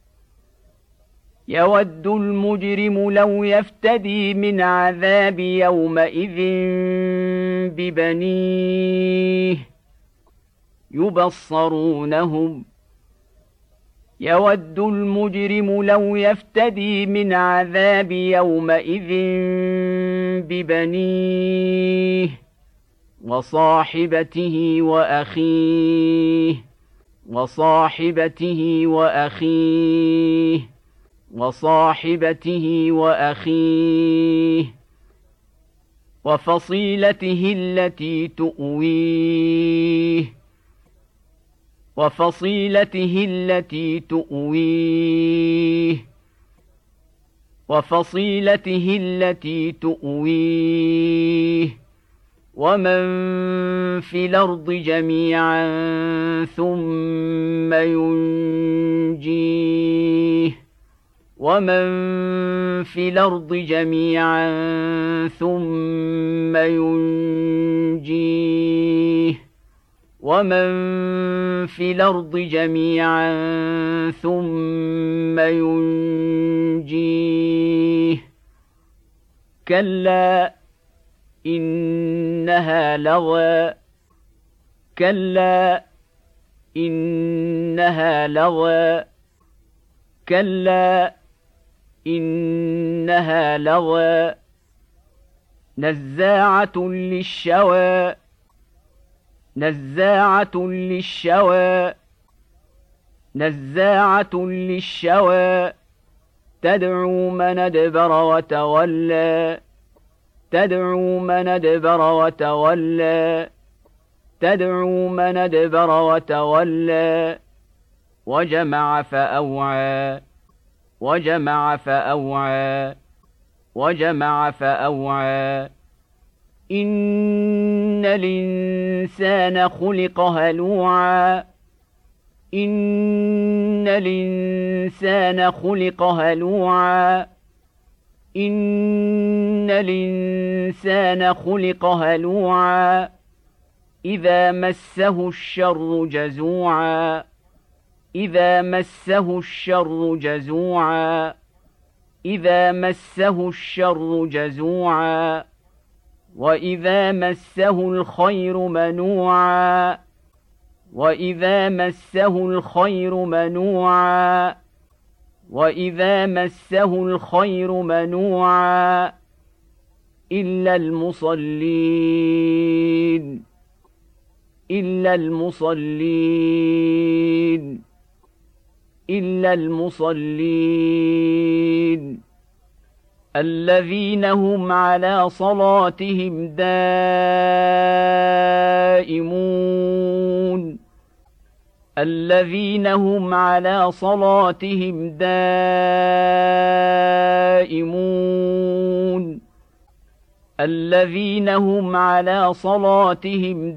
Speaker 1: يود المجرم لو يفتدي من عذاب يومئذ ببنيه يبصرونهم يود المجرم لو يفتدي من عذاب يومئذ ببنيه وصاحبته وأخيه وصاحبته وأخيه وصاحبته وأخيه وفصيلته التي تؤويه وفصيلته التي تؤويه وفصيلته التي تؤويه ومن في الأرض جميعا ثم ينجيه ومن في الأرض جميعا ثم ينجيه ومن في الأرض جميعا ثم ينجيه كلا إنها لظى كلا إنها لظى كلا إنها لظى نزاعة للشوى نزاعة للشوى نزاعة للشوى تدعو من أدبر وتولى تدعو من أدبر وتولى تدعو من أدبر وتولى وجمع فأوعى وجمع فأوعى وجمع فأوعى إن الإنسان خلق هلوعا إن الإنسان خلق هلوعا إن الإنسان خلق هلوعا إذا مسه الشر جزوعا إذا مسه الشر جزوعا إذا مسه الشر جزوعا وإذا مسه الخير منوعا وإذا مسه الخير منوعا وإذا مسه الخير منوعا إلا المصلين إلا المصلين إلا المصلين الذين هم على صلاتهم دائمون الذين هم على صلاتهم دائمون الذين هم على صلاتهم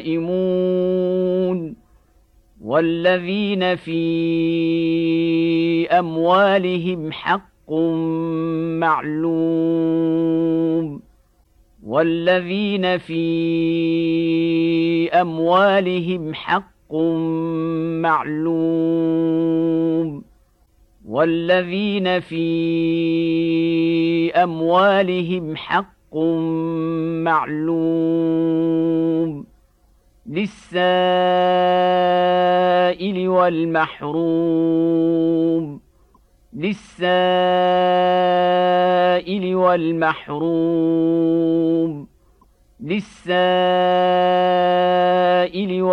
Speaker 1: دائمون والذين في أموالهم حق معلوم والذين في أموالهم حق معلوم والذين في أموالهم حق معلوم للسائل والمحروم للسائل والمحروم للسائل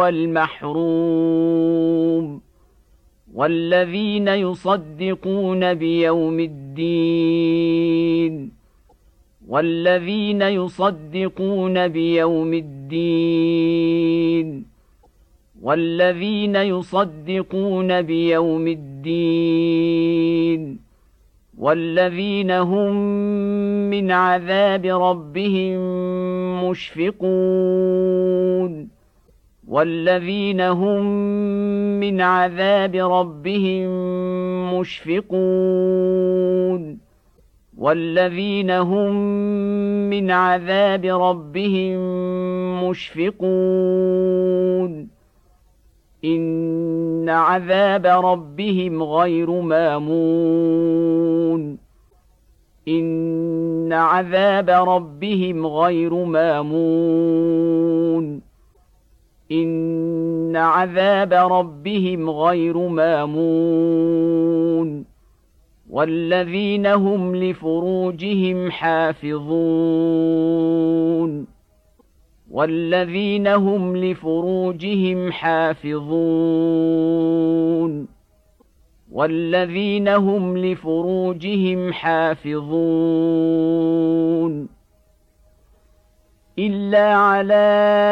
Speaker 1: والمحروم والذين يصدقون بيوم الدين والذين يصدقون بيوم الدين والذين يصدقون بيوم الدين والذين هم من عذاب ربهم مشفقون والذين هم من عذاب ربهم مشفقون والذين هم من عذاب ربهم مشفقون إن عذاب ربهم غير مامون إن عذاب ربهم غير مامون إن عذاب ربهم غير مامون والذين هم لفروجهم حافظون والذين هم لفروجهم حافظون والذين هم لفروجهم حافظون إلا على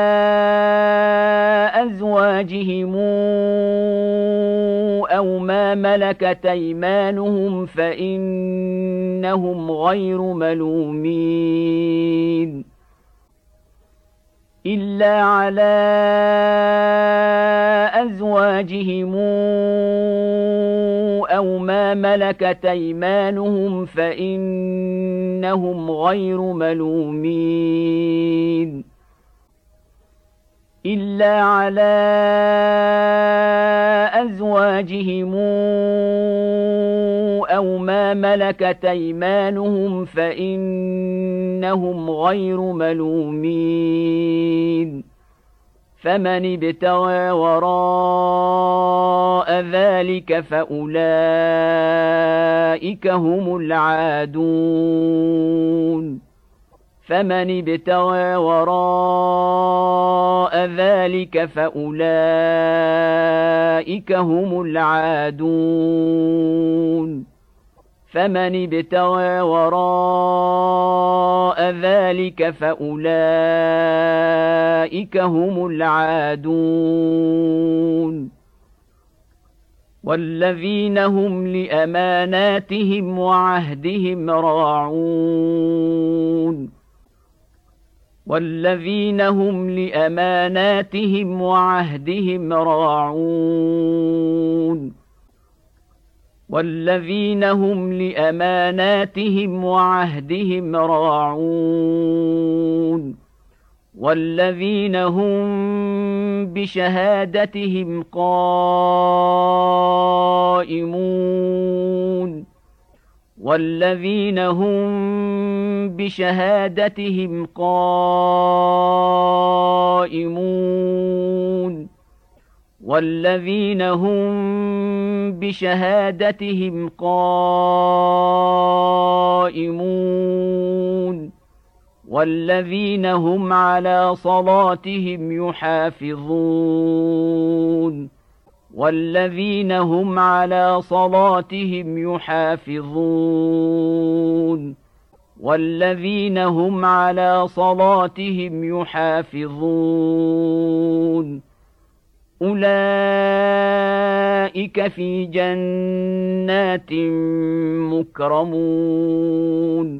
Speaker 1: أزواجهم أو ما ملكت أيمانهم فإنهم غير ملومين إلا على أزواجهم أو ما ملكت أيمانهم فإنهم غير ملومين إلا على أزواجهم أو ما ملكت أيمانهم فإنهم غير ملومين فمن ابتغى وراء ذلك فأولئك هم العادون فمن ابتغى وراء ذلك فأولئك هم العادون فمن ابتغى وراء ذلك فأولئك هم العادون والذين هم لأماناتهم وعهدهم راعون والذين هم لأماناتهم وعهدهم راعون والذين هم لأماناتهم وعهدهم راعون والذين هم بشهادتهم قائمون والذين هم بشهادتهم قائمون والذين هم بشهادتهم قائمون والذين هم على صلاتهم يحافظون والذين هم على صلاتهم يحافظون والذين هم على صلاتهم يحافظون أولئك في جنات مكرمون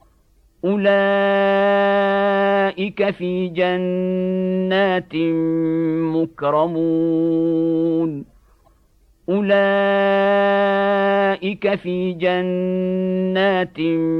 Speaker 1: أولئك في جنات مكرمون أولئك أولئك في جنات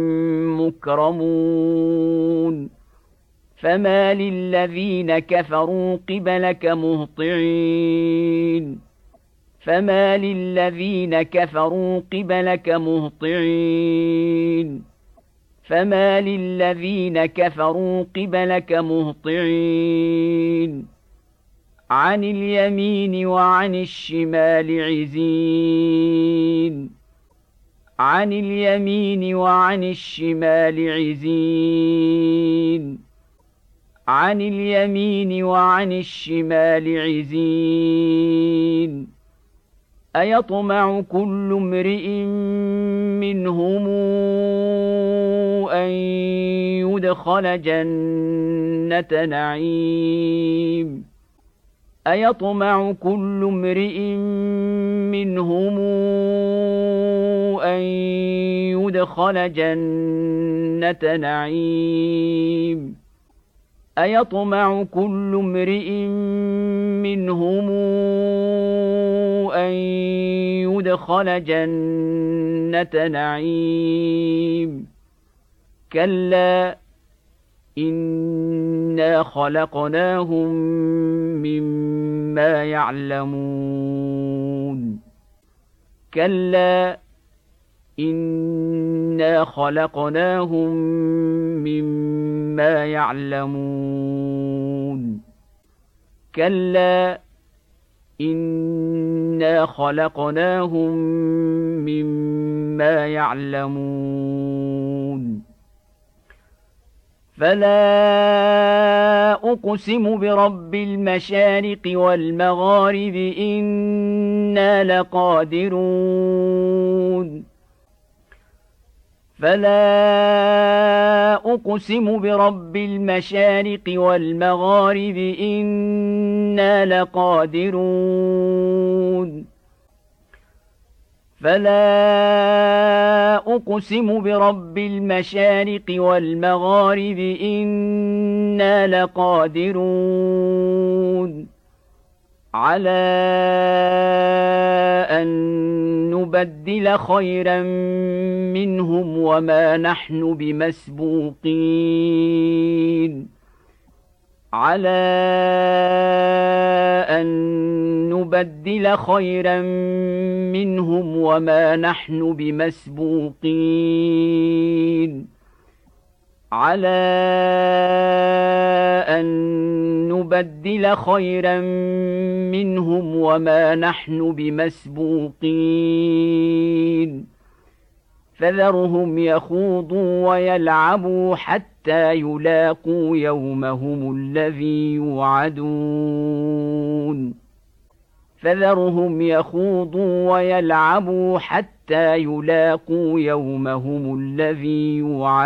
Speaker 1: مكرمون فما للذين كفروا قبلك مهطعين فما للذين كفروا قبلك مهطعين فما للذين كفروا قبلك مهطعين عن اليمين وعن الشمال عزين عن اليمين وعن الشمال عزين عن اليمين وعن الشمال عزين أيطمع كل امرئ منهم أن يدخل جنة نعيم أيطمع كل امرئ منهم أن يدخل جنة نعيم أيطمع كل امرئ منهم أن يدخل جنة نعيم كلا إنا خلقناهم مما يعلمون كلا إنا خلقناهم مما يعلمون كلا إنا خلقناهم مما يعلمون فلا أقسم برب المشارق والمغارب إنا لقادرون فلا أقسم برب المشارق والمغارب إنا لقادرون فلا أقسم برب المشارق والمغارب إنا لقادرون على أن نبدل خيرا منهم وما نحن بمسبوقين على أن نبدل خيرا منهم وما نحن بمسبوقين على أن نبدل خيرا منهم وما نحن بمسبوقين فذرهم يخوضوا ويلعبوا حتى يلاقوا يومهم الذي يوعدون فذرهم يخوضوا ويلعبوا حتى يلاقوا يومهم الذي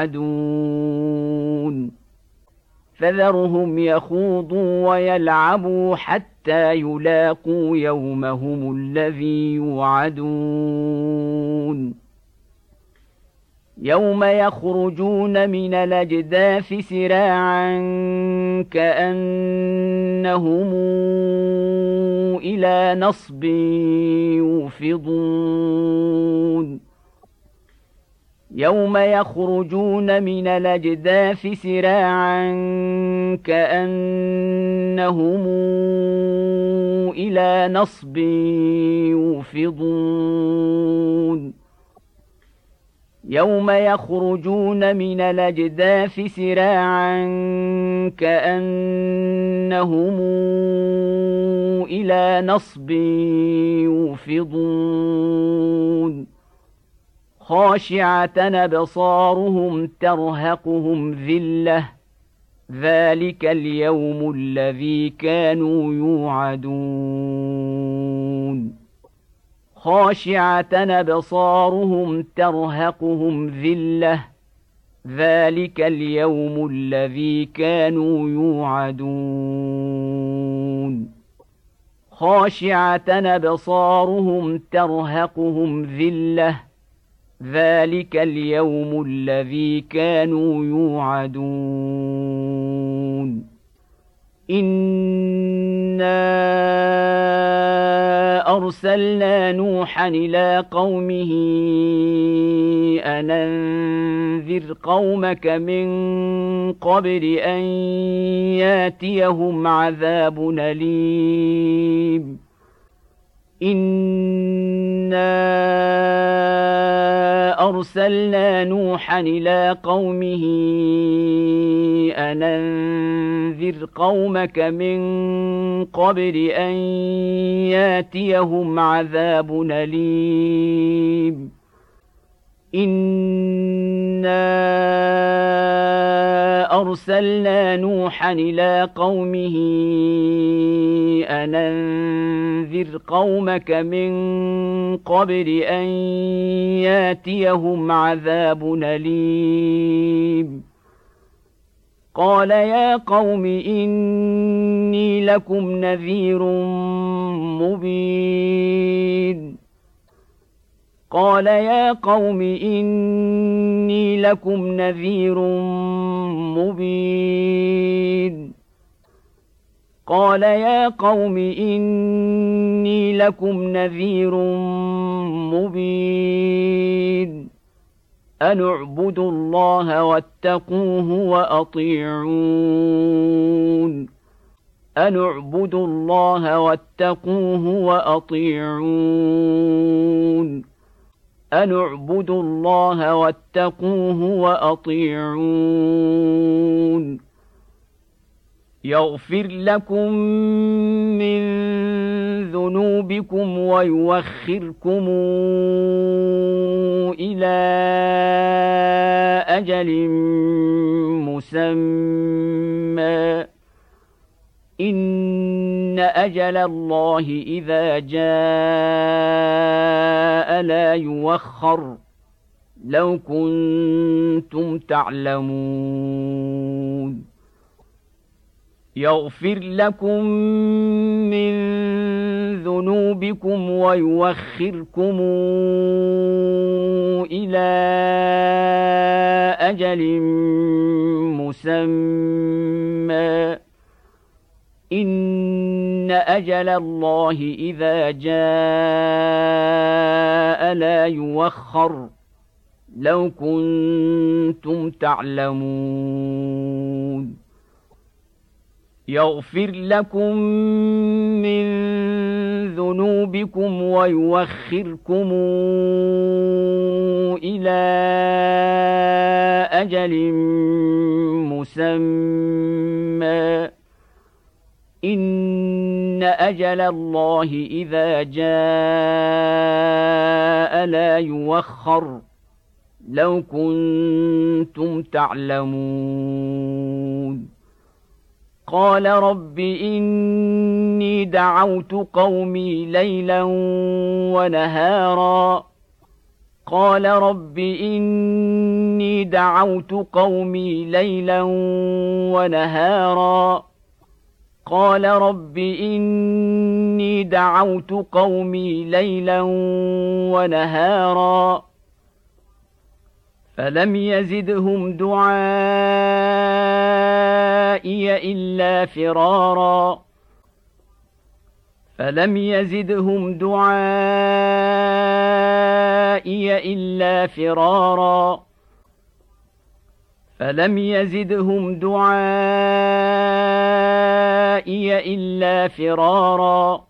Speaker 1: يوعدون فذرهم يخوضوا ويلعبوا حتى يلاقوا يومهم الذي يوعدون يوم يخرجون من الأجداث سراعا كأنهم إلى نصب يوفضون يوم يخرجون من الأجداث سراعا كأنهم إلى نصب يوفضون يوم يخرجون من الأجداث سراعا كأنهم إلى نصب يوفضون خاشعة أبصارهم ترهقهم ذلة ذلك اليوم الذي كانوا يوعدون خاشعة أبصارهم ترهقهم ذلة ذلك اليوم الذي كانوا يوعدون خاشعة أبصارهم ترهقهم ذلة ذلك اليوم الذي كانوا يوعدون إنا أرسلنا نوحا إلى قومه أن أنذر قومك من قبل أن ياتيهم عذاب أليم إنا أرسلنا نوحا إلى قومه أن أنذر قومك من قبل أن ياتيهم عذاب أليم إنا أرسلنا نوحا إلى قومه أن أنذر قومك من قبل أن ياتيهم عذاب أليم قال يا قوم إني لكم نذير مبين قال يا قوم إني لكم نذير مبين قال يا قوم إني لكم نذير مبين أن اعبدوا الله واتقوه وأطيعون أن اعبدوا الله واتقوه وأطيعون أن اعبدوا الله واتقوه وأطيعون يغفر لكم من ذنوبكم ويوخركم إلى أجل مسمى إن أجل الله إذا جاء لا يوخر لو كنتم تعلمون يغفر لكم من ذنوبكم ويوخركم إلى أجل مسمى إن أجل الله إذا جاء لا يوخر لو كنتم تعلمون يغفر لكم من ذنوبكم ويوخركم إلى أجل مسمى إن أجل الله إذا جاء لا يوخر لو كنتم تعلمون قال رب إني دعوت قومي ليلا ونهارا قال رب إني دعوت قومي ليلا ونهارا قال رب إني دعوت قومي ليلا ونهارا فلم يزدهم دعائي إلا فرارا فلم يزدهم دعائي إلا فرارا فلم يزدهم دعائي إلا فرارا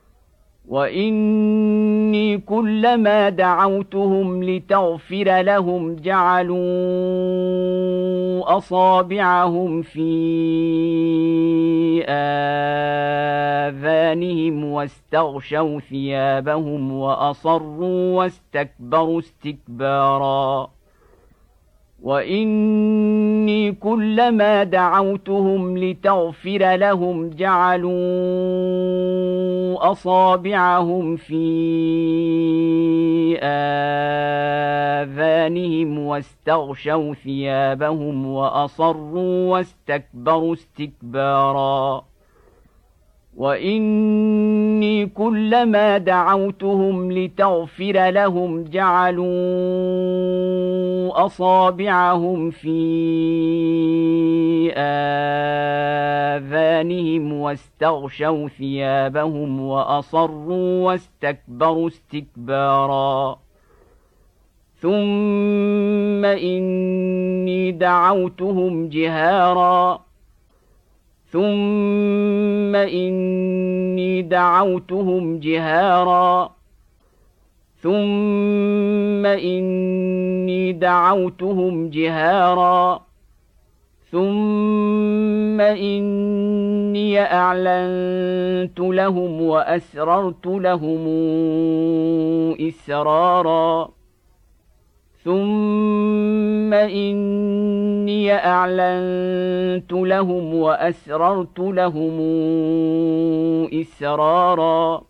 Speaker 1: وإني كلما دعوتهم لتغفر لهم جعلوا أصابعهم في آذانهم واستغشوا ثيابهم وأصروا واستكبروا استكبارا وإني كلما دعوتهم لتغفر لهم جعلوا أصابعهم في آذانهم واستغشوا ثيابهم وأصروا واستكبروا استكبارا وإني كلما دعوتهم لتغفر لهم جعلوا أصابعهم في آذانهم واستغشوا ثيابهم وأصروا واستكبروا استكبارا ثم إني دعوتهم جهارا ثم إني دعوتهم جهارا ثم إني دعوتهم جهارا ثم إني أعلنت لهم وأسررت لهم إسرارا ثم إني أعلنت لهم وأسررت لهم إسرارا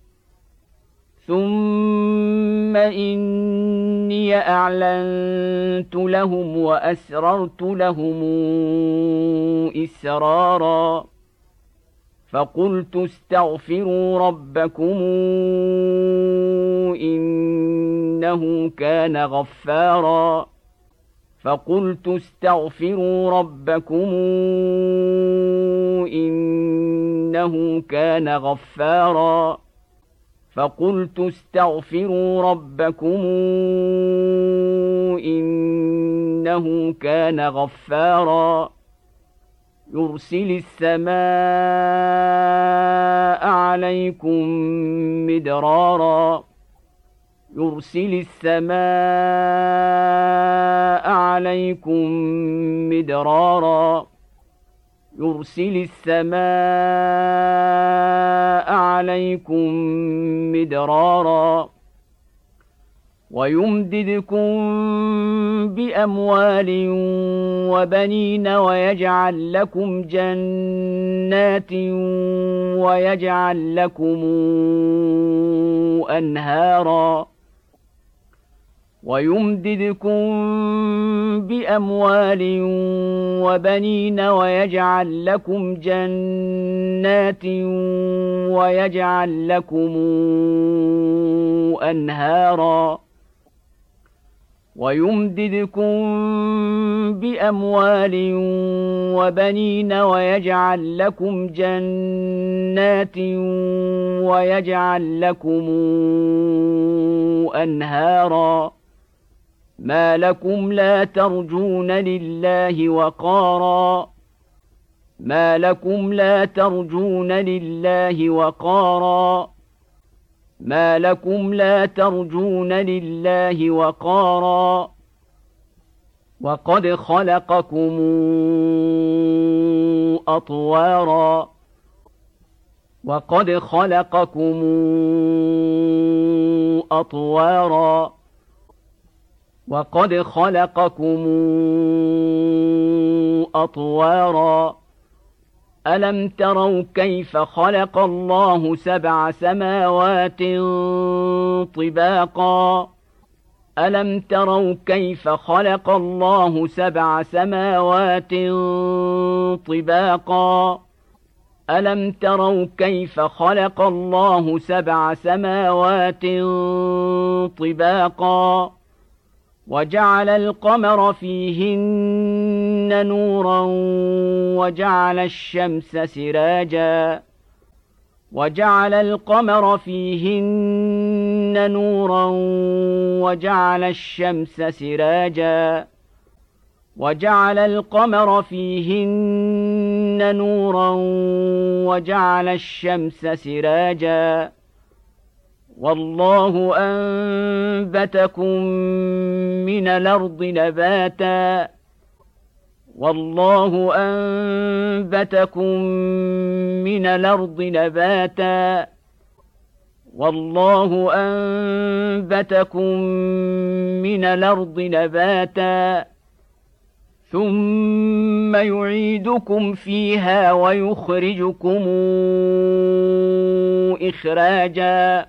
Speaker 1: ثم إني أعلنت لهم وأسررت لهم إسرارا فقلت استغفروا ربكم إنه كان غفارا فقلت استغفروا ربكم إنه كان غفارا فقلت استغفروا ربكم إنه كان غفارا يرسل السماء عليكم مدرارا يرسل السماء عليكم مدرارا يرسل السماء عليكم مدرارا ويمددكم بأموال وبنين ويجعل لكم جنات ويجعل لكم أنهارا ويمددكم بأموال وبنين ويجعل لكم جنات ويجعل لكم أنهارا ويمددكم بأموال وبنين ويجعل لكم جنات ويجعل لكم أنهارا ما لكم لا ترجون لله وقارا ما لكم لا ترجون لله وقارا ما لكم لا ترجون لله وقارا وقد خلقكم أطوارا وقد خلقكم أطوارا وقد خلقكم أطوارا ألم تروا كيف خلق الله سبع سماوات طباقا ألم تروا كيف خلق الله سبع سماوات طباقا ألم تروا كيف خلق الله سبع سماوات طباقا وجعل القمر فيهن نورا وجعل الشمس سراجا وجعل القمر فيهن نورا وجعل الشمس سراجا وجعل القمر فيهن نورا وجعل الشمس سراجا والله أنبتكم من الأرض نباتا والله أنبتكم من الأرض نباتا والله أنبتكم من الأرض نباتا ثم يعيدكم فيها ويخرجكم إخراجا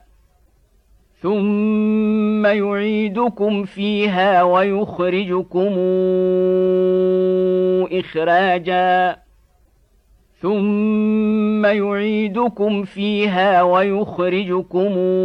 Speaker 1: ثم يعيدكم فيها ويخرجكم إخراجا ثم يعيدكم فيها ويخرجكم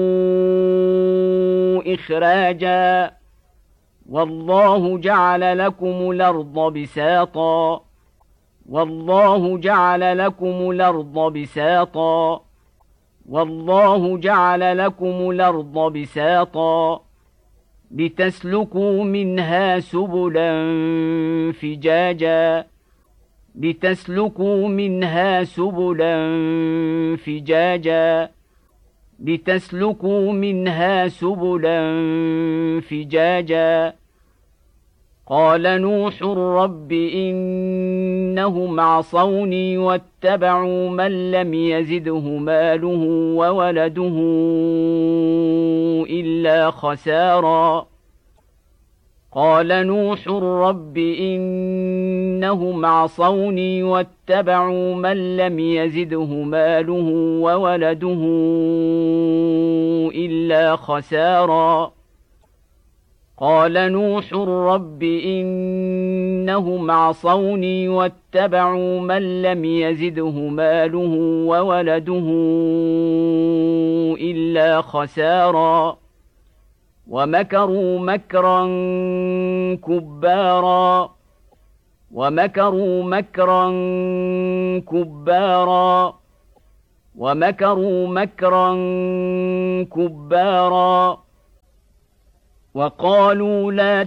Speaker 1: إخراجا والله جعل لكم الأرض بساطا والله جعل لكم الأرض بساطا والله جعل لكم الأرض بساطا لتسلكوا منها سبلا فجاجا لتسلكوا منها سبلا فجاجا لتسلكوا منها سبلا فجاجا قال نوح رب إنهم عصوني واتبعوا من لم يزده ماله وولده إلا خسارا قال نوح رب إنهم عصوني واتبعوا من لم يزده ماله وولده إلا خسارا قال نوح رب إنهم عصوني واتبعوا من لم يزده ماله وولده إلا خسارا ومكروا مكرا كبارا ومكروا مكرا كبارا ومكروا مكرا كبارا وقالوا لا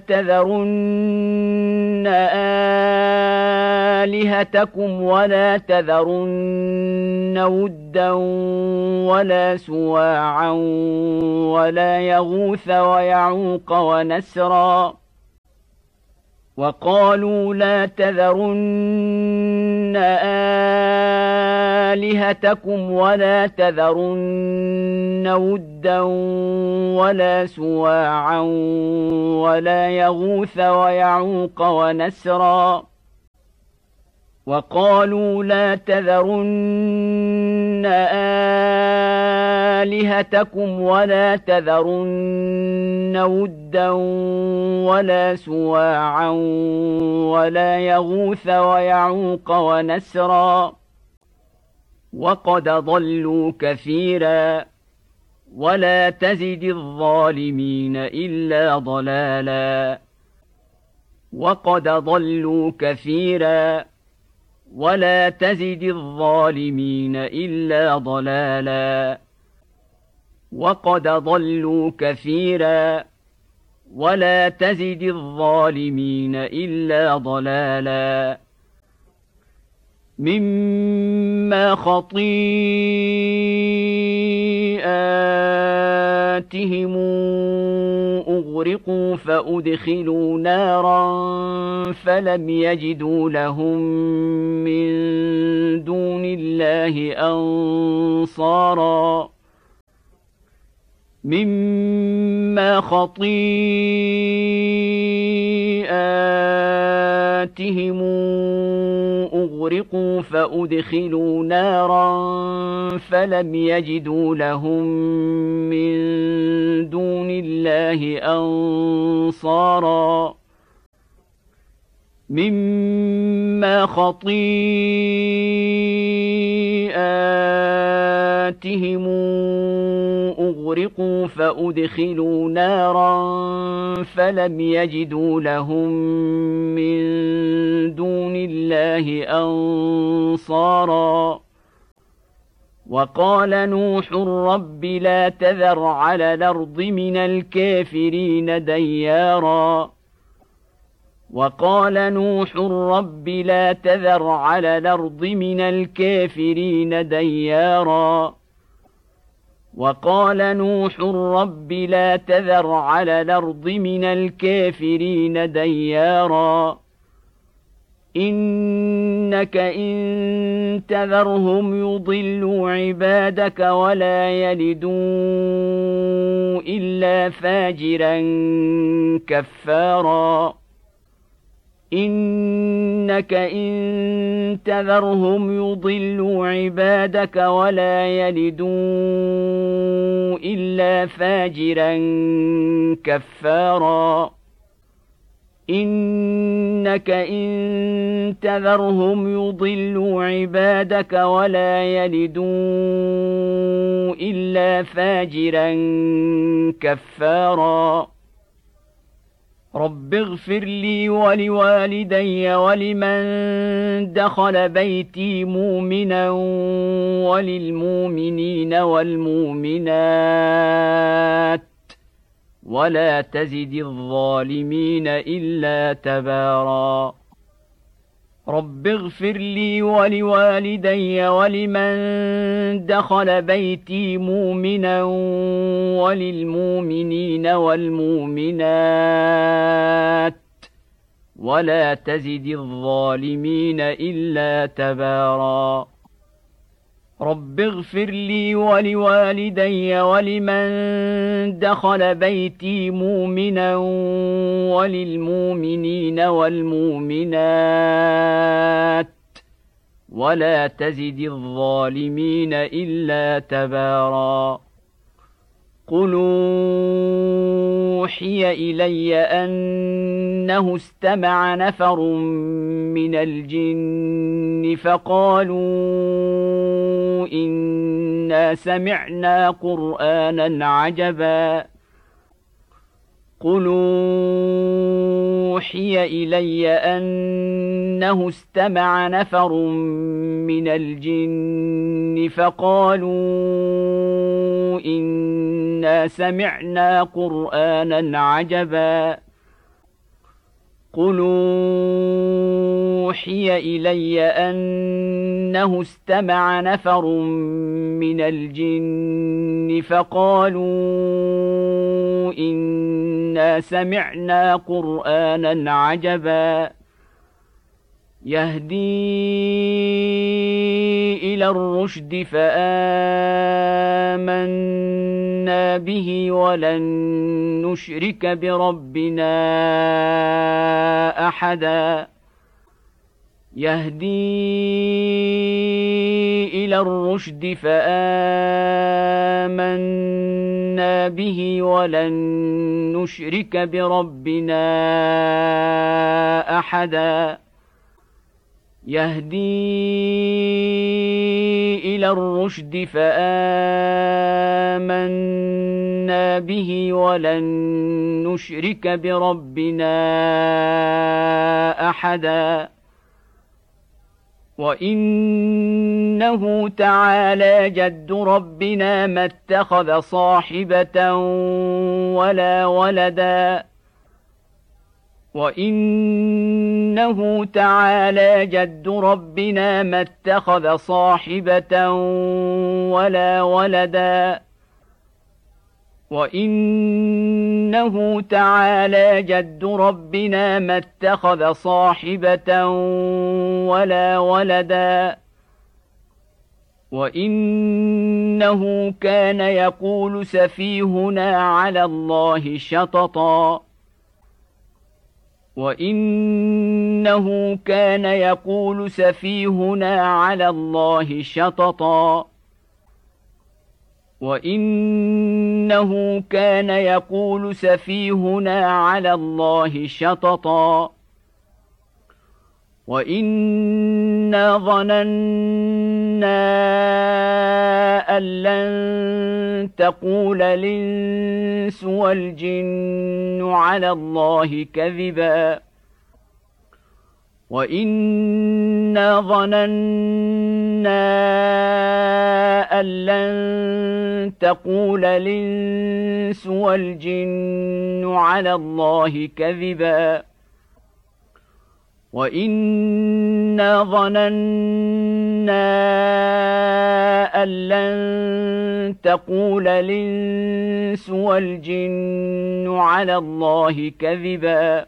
Speaker 1: تذرن آلهتكم ولا تذرن ودا ولا سواعا ولا يغوث ويعوق ونسرا وقالوا لا تذرن آلهتكم ولا تذرن ودا ولا سواعا ولا يغوث ويعوق ونسرا وقالوا لا تذرن آلهتكم ولا تذرن ودا ولا سواعا ولا يغوث ويعوق ونسرا وقد ضلوا كثيرا ولا تزد الظالمين إلا ضلالا وقد ضلوا كثيرا ولا تزد الظالمين إلا ضلالا وقد ضلوا كثيرا ولا تزد الظالمين إلا ضلالا مما خطيئاتهم أغرقوا فأدخلوا نارا فلم يجدوا لهم من دون الله أنصارا مما خطيئاتهم أغرقوا فأدخلوا نارا فلم يجدوا لهم من دون الله أنصارا مما خطيئاتهم أغرقوا فأدخلوا نارا فلم يجدوا لهم من دون الله أنصارا وقال نوح رب لا تذر على الأرض من الكافرين ديارا وقال نوح رب لا تذر على الأرض من الكافرين ديارا وقال نوح رب لا تذر على الأرض من الكافرين ديارا إنك إن تذرهم يضلوا عبادك ولا يلدوا إلا فاجرا كفارا إنك إن تذرهم يضلوا عبادك ولا يلدوا إلا فاجرا كفارا إنك إن تذرهم يضلوا عبادك ولا يلدوا إلا فاجرا كفارا رب اغفر لي ولوالدي ولمن دخل بيتي مؤمنا وللمؤمنين والمؤمنات ولا تزد الظالمين إلا تبارا رب اغفر لي ولوالدي ولمن دخل بيتي مؤمنا وللمؤمنين والمؤمنات ولا تزد الظالمين إلا تبارا رب اغفر لي ولوالدي ولمن دخل بيتي مؤمنا وللمؤمنين والمؤمنات ولا تزد الظالمين إلا تبارا قل أوحي إلي أنه استمع نفر من الجن فقالوا إنا سمعنا قرآنا عجبا قل أوحي إلي أنه استمع نفر من الجن فقالوا إنا سمعنا قرآنا عجبا قل أوحي إلي أنه استمع نفر من الجن فقالوا إنا سمعنا قرآنا عجبا يهدي إلى الرشد فآمنا به ولن نشرك بربنا أحدا يهدي إلى الرشد فآمنا به ولن نشرك بربنا أحدا يهدي إلى الرشد فآمنا به ولن نشرك بربنا أحدا وإنه تعالى جد ربنا ما اتخذ صاحبة ولا ولدا وإنه تعالى جد ربنا ما اتخذ صاحبة ولا ولدا وإنه تعالى جد ربنا ما اتخذ صاحبة ولا ولدا وإنه كان يقول سفيهنا على الله شططا وإنه كان يقول سفيهنا على الله شططا وإنه كان يقول سفيهنا على الله شططا وإنا ظننا أن لن تقول الإنس والجن على الله كذبا وإنا ظننا أن لن تقول الإنس والجن على الله كذبا وإنا ظننا أن لن تقول الإنس والجن على الله كذبا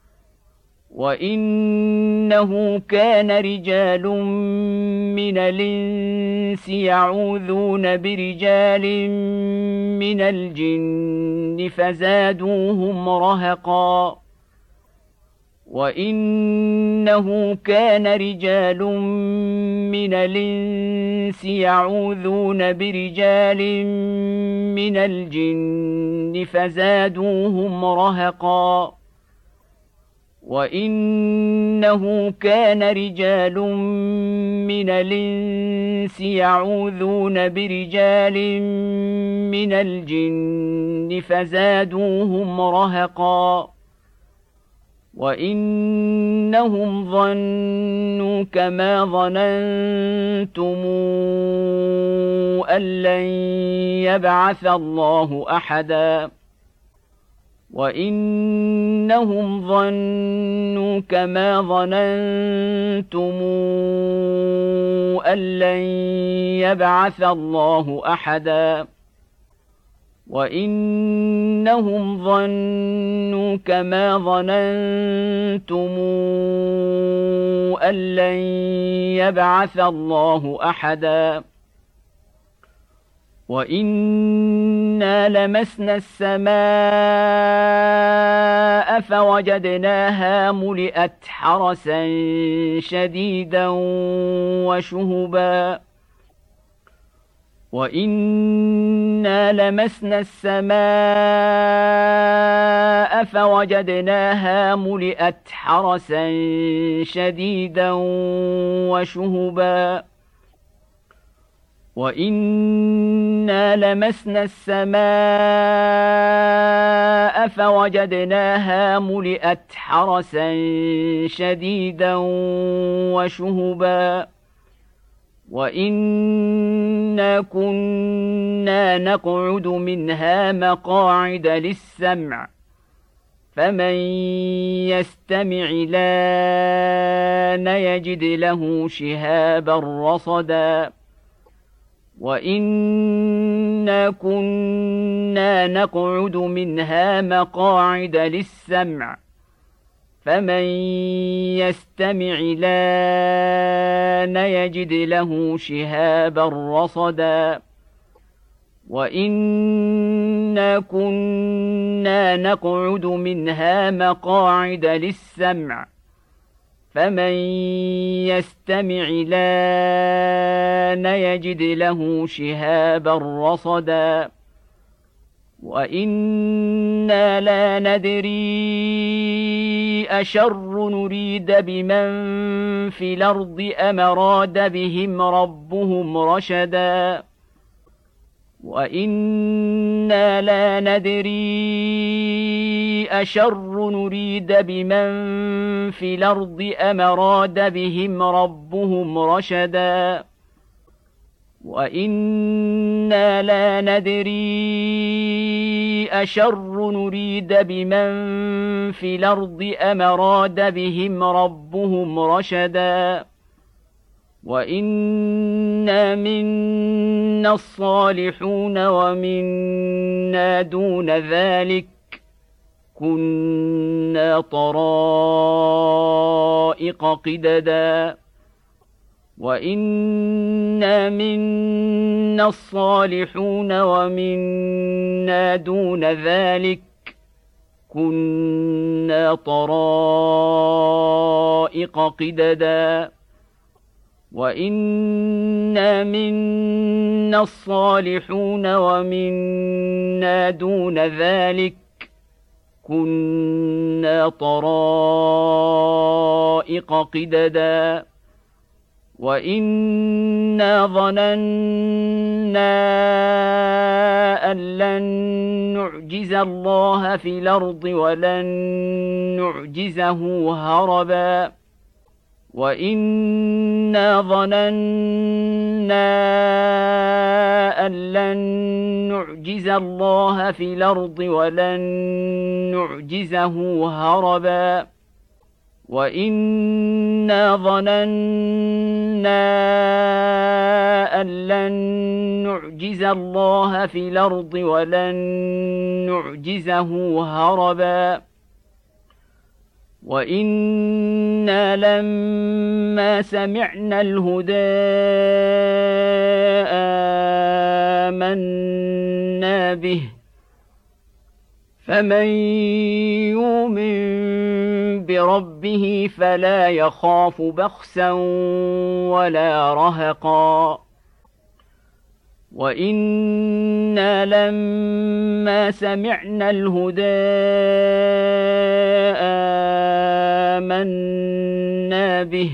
Speaker 1: وإنه كان رجال من الإنس يعوذون برجال من الجن فزادوهم رهقا وإنه كان رجال من الإنس يعوذون برجال من الجن فزادوهم رهقا وإنه كان رجال من الإنس يعوذون برجال من الجن فزادوهم رهقا وإنهم ظنوا كما ظننتم أن لن يبعث الله أحدا وإنهم ظنوا كما ظننتم أن لن يبعث الله أحدا وإنهم ظنوا كما ظننتم أن لن يبعث الله أحدا وإنا لمسنا السماء فوجدناها ملئت حرسا شديدا وشهبا وإنا لمسنا السماء فوجدناها ملئت حرسا شديدا وشهبا وإنا لمسنا السماء فوجدناها ملئت حرسا شديدا وشهبا وإنا كنا نقعد منها مقاعد للسمع فمن يستمع الآن يجد له شهابا رصدا وإنا كنا نقعد منها مقاعد للسمع فمن يستمع الآن يجد له شهابا رصدا وإنا كنا نقعد منها مقاعد للسمع فمن يستمع الآن يجد له شهابا رصدا وإنا لا ندري أشر نريد بمن في الأرض أم أراد بهم ربهم رشدا وإنا لا ندري أشر نريد بمن في الأرض أم أراد بهم ربهم رشدا وإنا لا ندري أشر نريد بمن في الأرض أم أراد بهم ربهم رشدا وإنا منا الصالحون ومنا دون ذلك كنا طرائق قددا وإنا منا الصالحون ومنا دون ذلك كنا طرائق قددا وإنا منا الصالحون ومنا دون ذلك كنا طرائق قددا وإنا ظننا أن لن نعجز الله في الأرض ولن نعجزه هربا وإنا ظننا أن لن نعجز الله في الأرض ولن نعجزه هربا وإنا ظننا أن لن نعجز الله في الأرض ولن نعجزه هربا وإنا لما سمعنا الهدى آمنا به فمن يؤمن بربه فلا يخاف بخسا ولا رهقا وإنا لما سمعنا الهدى آمنا به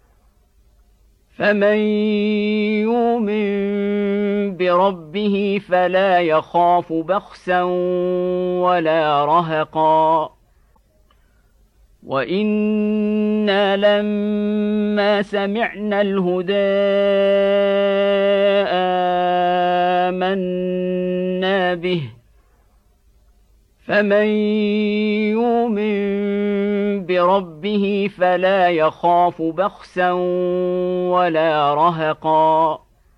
Speaker 1: فمن يؤمن بربه فلا يخاف بخسا ولا رهقا وإنا لما سمعنا الهدى آمنا به فمن يؤمن بربه فلا يخاف بخسا ولا رهقا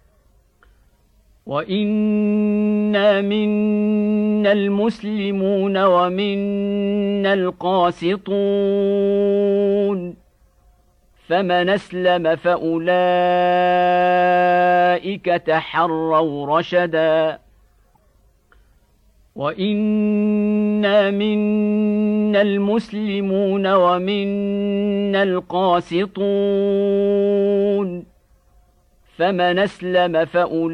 Speaker 1: وإنا منا المسلمون ومنا القاسطون فمن أسلم فأولئك تحروا رشدا وإنا منا المسلمون ومنا القاسطون فمن أسلم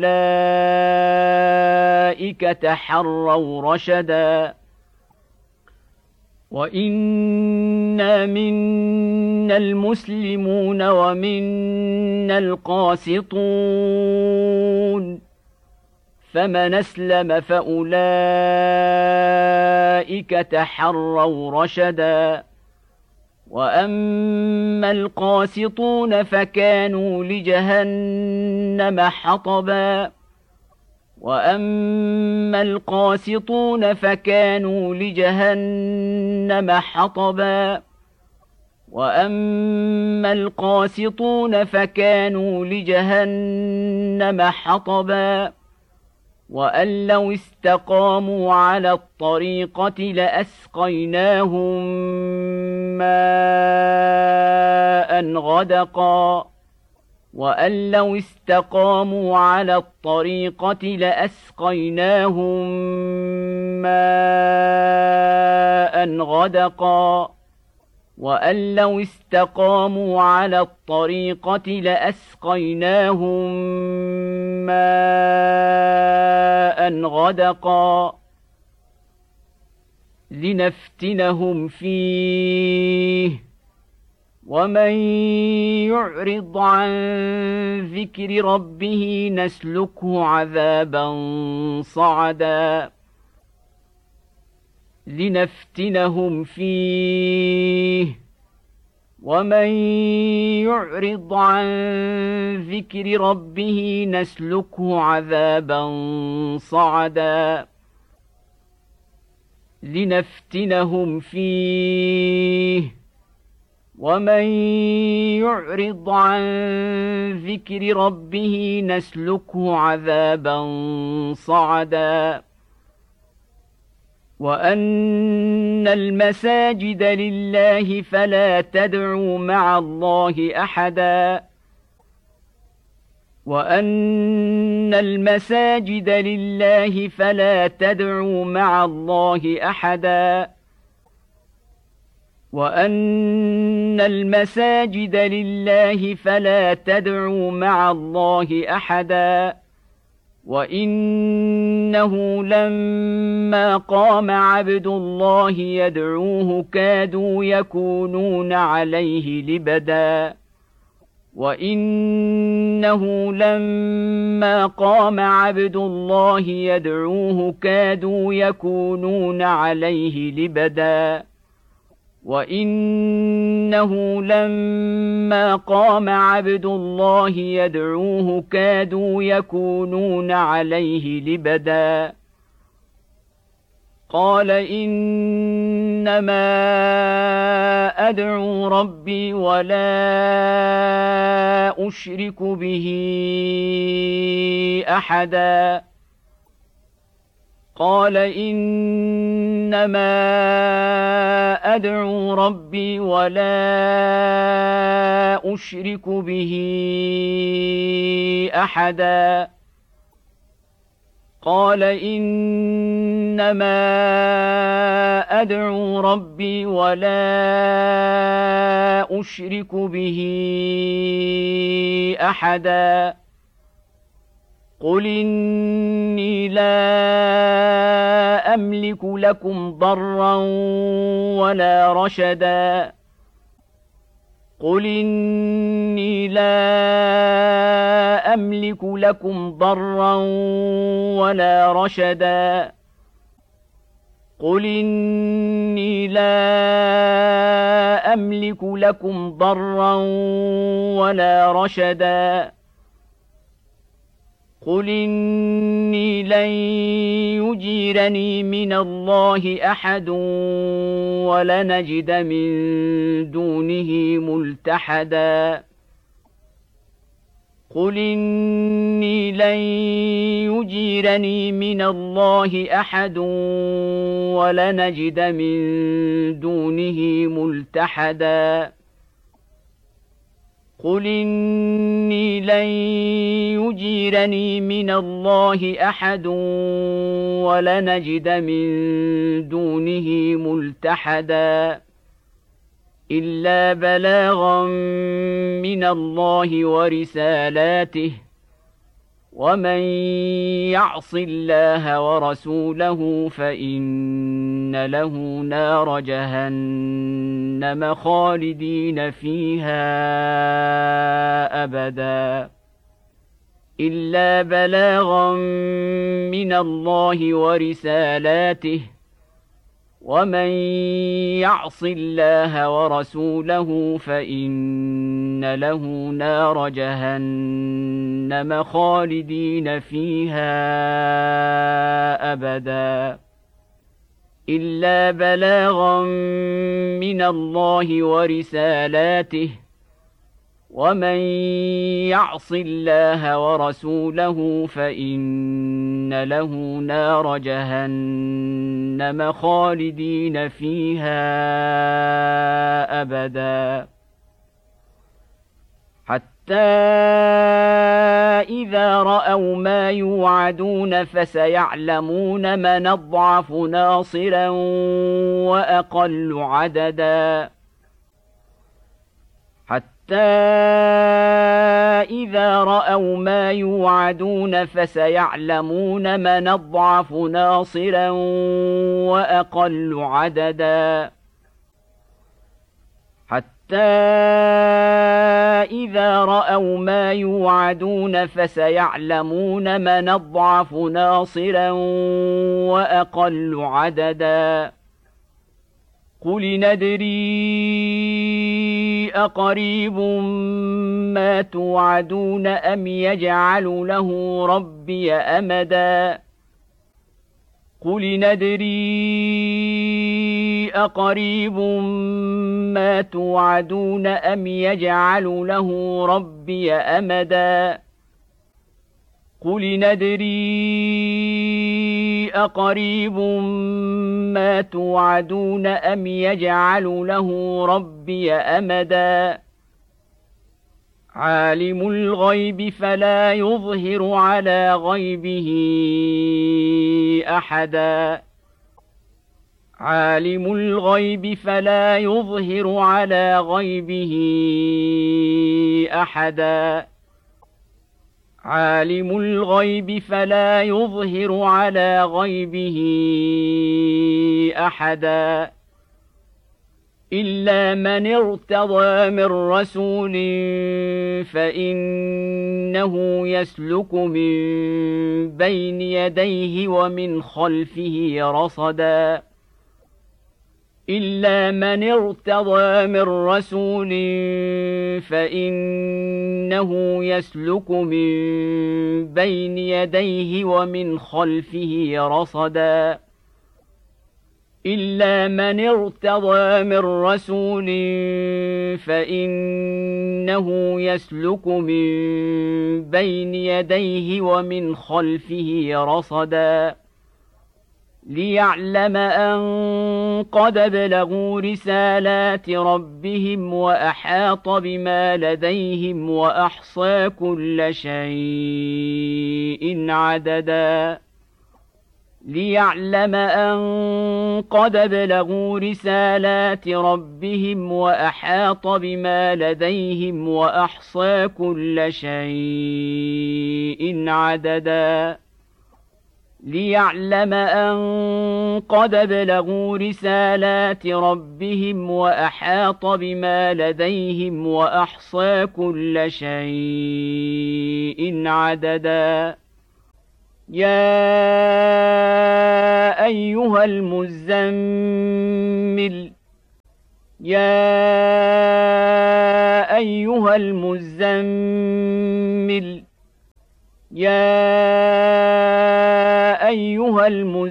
Speaker 1: فأولئك تحروا رشدا وإنا منا المسلمون ومنا القاسطون فمن أسلم فأولئك تحروا رشدا وأما القاسطون فكانوا لجهنم حطبا وأما القاسطون فكانوا لجهنم حطبا وأما القاسطون فكانوا لجهنم حطبا وأن لو استقاموا على الطريقة لأسقيناهم ماء غدقا وأن لو استقاموا على الطريقة لأسقيناهم ماء غدقا وأن لو استقاموا على الطريقة لأسقيناهم ماء غدقا لنفتنهم فيه ومن يعرض عن ذكر ربه نسلكه عذابا صعدا لنفتنهم فيه ومن يعرض عن ذكر ربه نسلكه عذابا صعدا لنفتنهم فيه ومن يعرض عن ذكر ربه نسلكه عذابا صعدا وأن المساجد لله فلا تدعوا مع الله أحدا وأن المساجد لله فلا تدعوا مع الله أحدا وأن المساجد لله فلا تدعوا مع الله أحدا وإنه لما قام عبد الله يدعوه كادوا يكونون عليه لبدا وإنه لما قام عبد الله يدعوه كادوا يكونون عليه لبدا وإنه لما قام عبد الله يدعوه كادوا يكونون عليه لبدا قال إنما أدعو ربي ولا أشرك به أحدا قال إنما أدعو ربي ولا أشرك به أحدا قال إنما أدعو ربي ولا أشرك به أحدا قل إني لا أملك لكم ضرا ولا رشدا قل إني لا أملك لكم ضرا ولا رشدا قل إني لا أملك لكم ضرا ولا رشدا قل إني لن يجيرني من الله أحد ولنجد من دونه ملتحدا قل إني لن يجيرني من الله أحد ولنجد من دونه ملتحدا قل إني لن يجيرني من الله أحد ولنجد من دونه ملتحدا إلا بلاغا من الله ورسالاته ومن يعص الله ورسوله فإن له نار جهنم خالدين فيها أبدا إلا بلاغا من الله ورسالاته ومن يعص الله ورسوله فإن له نار جهنم خالدين فيها أبدا إلا بلاغا من الله ورسالاته ومن يعص الله ورسوله فإن له نار جهنم خالدين فيها أبدا حتى إذا رأوا ما يوعدون فسيعلمون من أضعف ناصرا وأقل عددا حتى إذا رأوا ما يوعدون فسيعلمون من أضعف ناصرا وأقل عددا حتى إذا رأوا ما يوعدون فسيعلمون من أضعف ناصرا وأقل عددا قل ندري أقريب ما توعدون أم يجعل له ربي أمدا قل ندري أقريب ما توعدون أم يجعل له ربي أمدا قل ندري أقريب ما توعدون أم يجعل له ربي أمدا عالم الغيب فلا يظهر على غيبه أحدا عالم الغيب فلا يظهر على غيبه أحدا عالم الغيب فلا يظهر على غيبه أحدا إلا من ارتضى من رسول فإنه يسلك من بين يديه ومن خلفه رصدا إلا من ارتضى من رسول فإنه يسلك من بين يديه ومن خلفه رصدا إلا من ارتضى من رسول فإنه يسلك من بين يديه ومن خلفه رصدا ليعلم أن قد بلغوا رسالات ربهم وأحاط بما لديهم وأحصى كل شيء عددا ليعلم أن قد بلغوا رسالات ربهم وأحاط بما لديهم وأحصى كل شيء عددا ليعلم أن قد بلغوا رسالات ربهم وأحاط بما لديهم وأحصى كل شيء عددا. يا أيها المزمل يا أيها المزمل يا أيها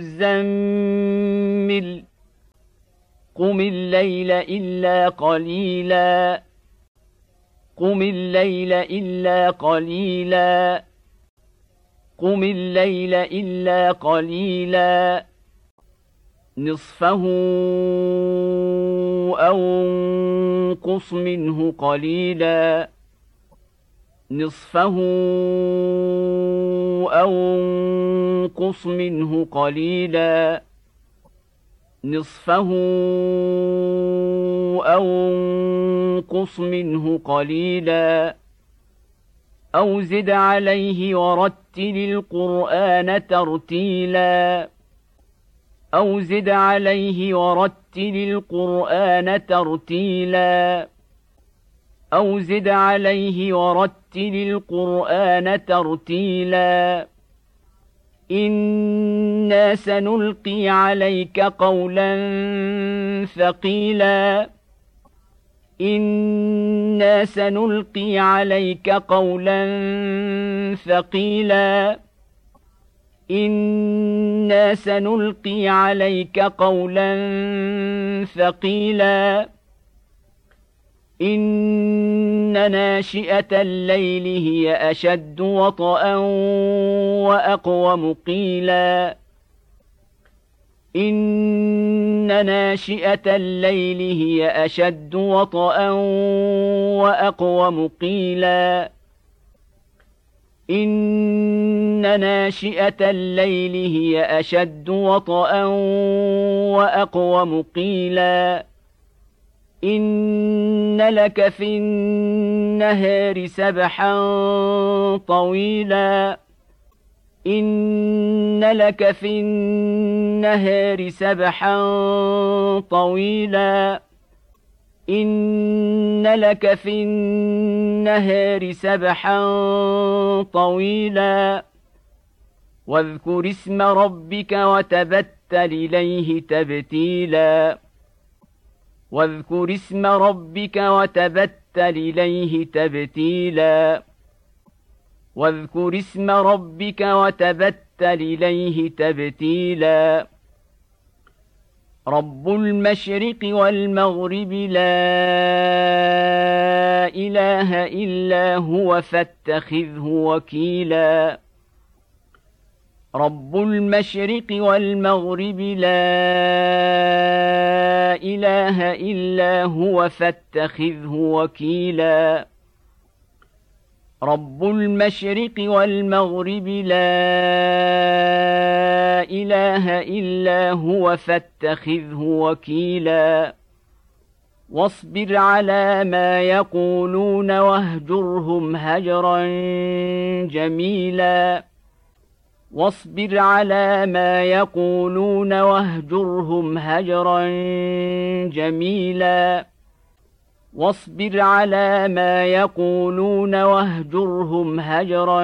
Speaker 1: المزمل قم الليل إلا قليلا قم الليل إلا قليلا قم الليل إلا قليلا نصفه أو انقص منه قليلا نصفه أو انقص منه قليلا نصفه أو انقص منه قليلا أو زد عليه ورتل القرآن ترتيلا أو زد عليه ورتل القرآن ترتيلا أو زد عليه ورتل القرآن ترتيلا إنا سنلقي عليك قولا ثقيلا إنا سنلقي عليك قولا ثقيلا إنا سنلقي عليك قولا ثقيلا إن ناشئة الليل هي أشد وطئا وأقوم قيلا إن ناشئة الليل هي أشد وطئا وأقوم قيلا إن ناشئة الليل هي أشد وطئا وأقوم قيلا إن لك في النهار سبحا طويلا إن لك في النهار سبحا طويلا إن لك في النهار سبحا طويلا واذكر اسم ربك وتبتل إليه تبتيلا واذكر اسم ربك وتبتل إليه تبتيلا واذكر اسم ربك وتبتل إليه تبتيلا رب المشرق والمغرب لا إله إلا هو فاتخذه وكيلا رب المشرق والمغرب لا إله إلا هو فاتخذه وكيلا رب المشرق والمغرب لا إله إلا هو فاتخذه وكيلا واصبر على ما يقولون واهجرهم هجرا جميلا واصبر على ما يقولون واهجرهم هجرا جميلا واصبر على ما يقولون واهجرهم هجرا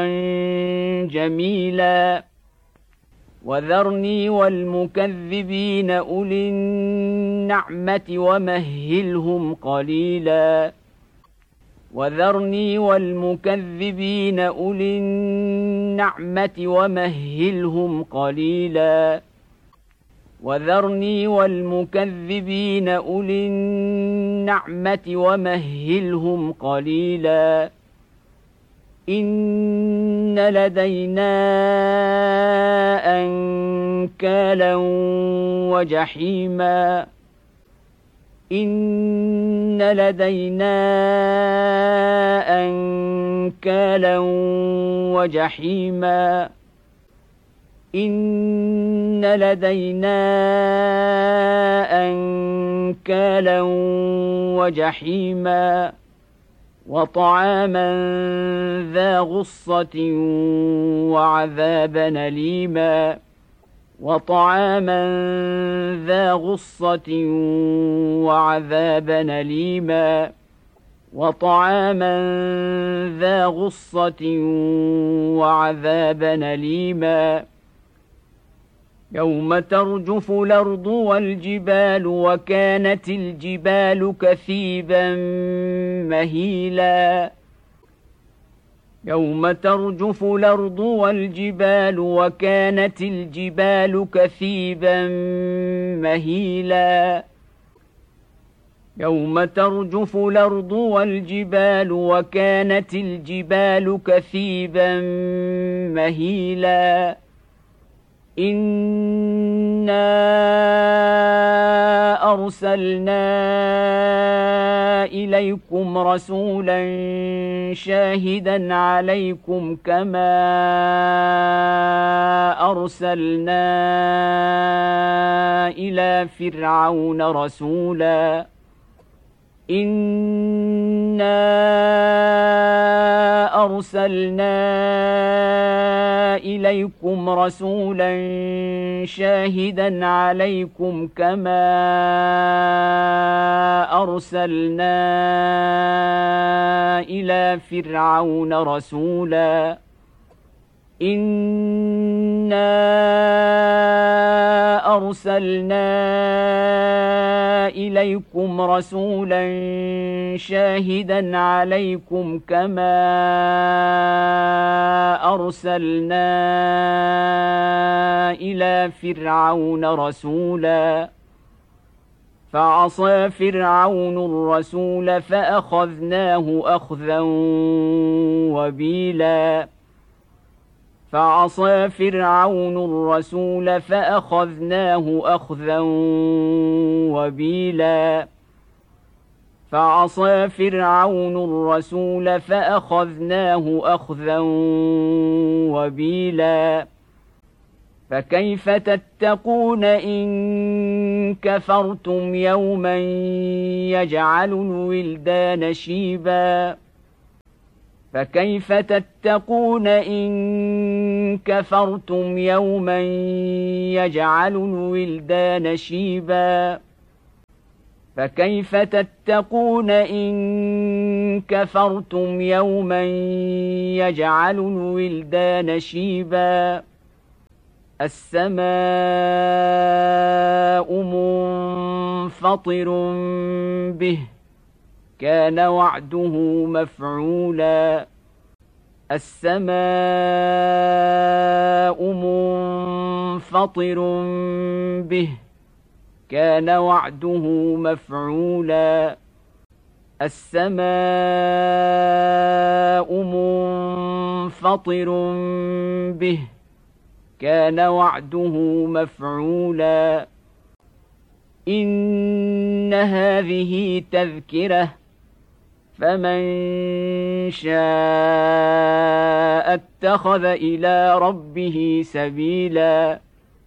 Speaker 1: جميلا وذرني والمكذبين أولي النعمة ومهلهم قليلا وذرني والمكذبين أولي النعمة ومهلهم قليلا وذرني والمكذبين أولي النعمة ومهلهم قليلا إن لدينا أنكالا وجحيما إن لدينا أنكالا وجحيما إن لدينا أنكالا وجحيما وطعاما ذا غصة وعذابا أليما وطعاما ذا غصة وعذابا أليما وطعاما ذا غصة وعذابا أليما يوم ترجف الأرض والجبال وكانت الجبال كثيبا مهيلا يوم ترجف الأرض والجبال وكانت الجبال كثيبا مهيلا يوم ترجف الأرض والجبال وكانت الجبال كثيبا مهيلا إنا أرسلنا إليكم رسولا شاهدا عليكم كما أرسلنا إلى فرعون رسولا إنا أرسلنا إليكم رسولا شاهدا عليكم كما أرسلنا إلى فرعون رسولا إنا أرسلنا إليكم رسولا شاهدا عليكم كما أرسلنا إلى فرعون رسولا فعصى فرعون الرسول فأخذناه أخذا وبيلا فعصى فرعون الرسول فأخذناه أخذا وبيلا فعصى فرعون الرسول فأخذناه أخذا وبيلا فكيف تتقون إن كفرتم يوما يجعل الولدان شيبا فكيف تتقون إن كفرتم يوما يجعل الولدان شيبا فكيف تتقون إن كفرتم يوما يجعل الولدان شيبا السماء منفطر به كان وعده مفعولا السماء منفطر به كان وعده مفعولا السماء منفطر به كان وعده مفعولا إن هذه تذكرة فمن شاء اتخذ إلى ربه سبيلا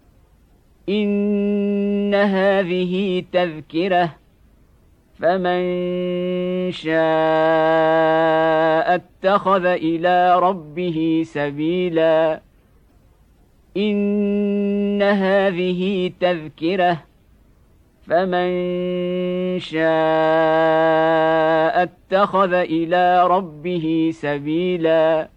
Speaker 1: إن هذه تذكرة فمن شاء اتخذ إلى ربه سبيلا إن هذه تذكرة فمن شاء اتخذ إلى ربه سبيلا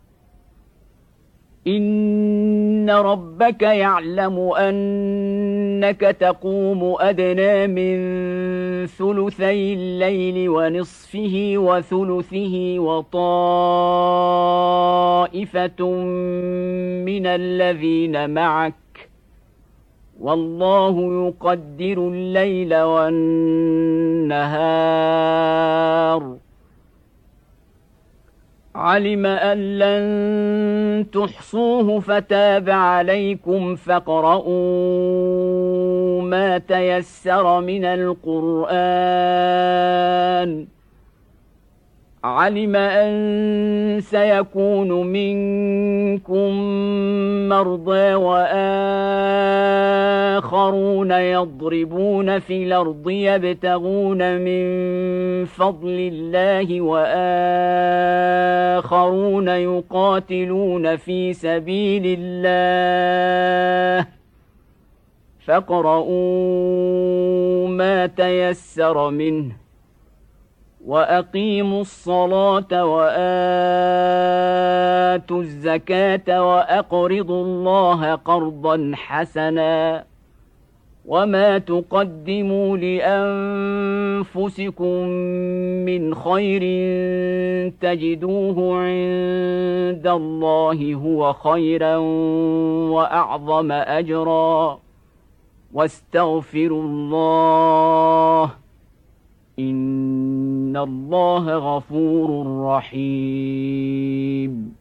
Speaker 1: إن ربك يعلم أنك تقوم أدنى من ثلثي الليل ونصفه وثلثه وطائفة من الذين معك والله يقدر الليل والنهار علم أن لن تحصوه فتاب عليكم فاقرؤوا ما تيسر من القرآن علم أن سيكون منكم مرضى وآخرون يضربون في الأرض يبتغون من فضل الله وآخرون يقاتلون في سبيل الله فاقرؤوا ما تيسر منه وأقيموا الصلاة وآتوا الزكاة وأقرضوا الله قرضا حسنا وما تقدموا لأنفسكم من خير تجدوه عند الله هو خيرا وأعظم أجرا واستغفروا الله إن الله غفور رحيم.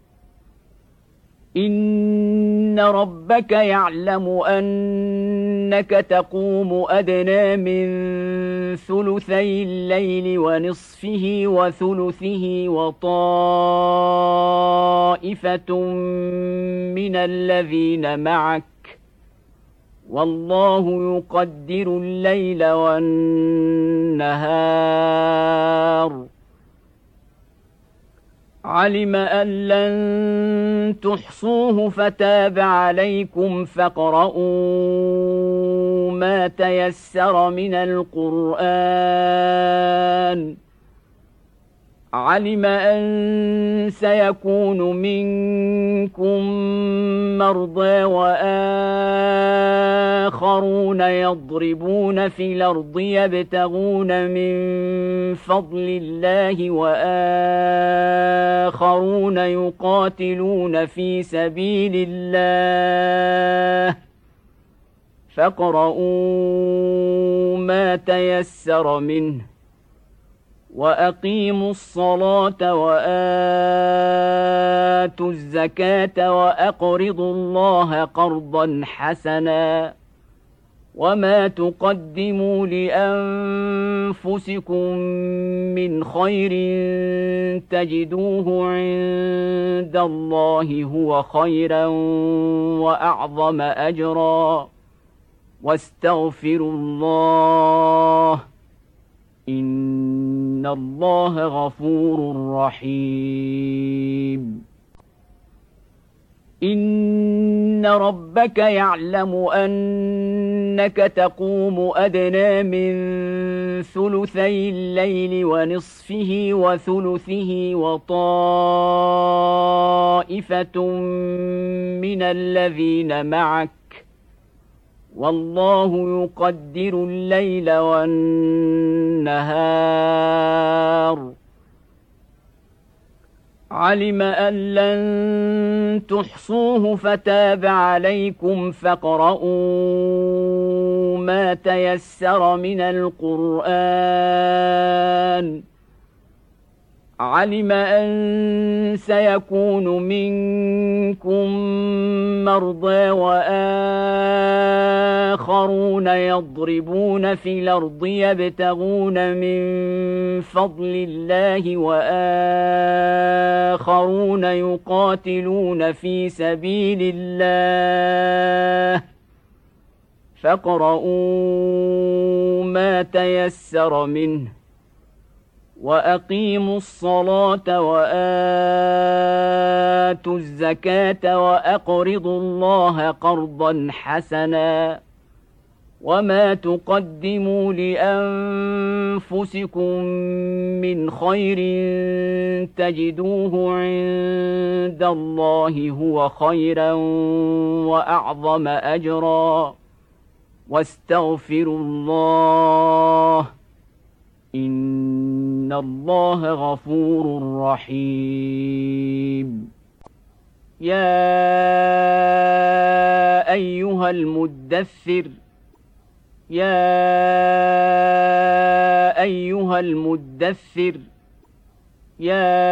Speaker 1: إن ربك يعلم أنك تقوم أدنى من ثلثي الليل ونصفه وثلثه وطائفة من الذين معك والله يقدر الليل والنهار علم أن لن تحصوه فتاب عليكم فاقرؤوا ما تيسر من القرآن علم أن سيكون منكم مرضى وآخرون يضربون في الأرض يبتغون من فضل الله وآخرون يقاتلون في سبيل الله فاقرؤوا ما تيسر منه وأقيموا الصلاة وآتوا الزكاة وأقرضوا الله قرضا حسنا وما تقدموا لأنفسكم من خير تجدوه عند الله هو خيرا وأعظم أجرا واستغفروا الله إن الله غفور رحيم. إن ربك يعلم أنك تقوم أدنى من ثلثي الليل ونصفه وثلثه وطائفة من الذين معك والله يقدر الليل والنهار علم أن لن تحصوه فتاب عليكم فاقرؤوا ما تيسر من القرآن علم أن سيكون منكم مرضى وآخرون يضربون في الأرض يبتغون من فضل الله وآخرون يقاتلون في سبيل الله فاقرؤوا ما تيسر منه وأقيموا الصلاة وآتوا الزكاة وأقرضوا الله قرضا حسنا وما تقدموا لأنفسكم من خير تجدوه عند الله هو خيرا وأعظم أجرا واستغفروا الله إن الله غفور رحيم. يا أيها المدثر يا أيها المدثر يا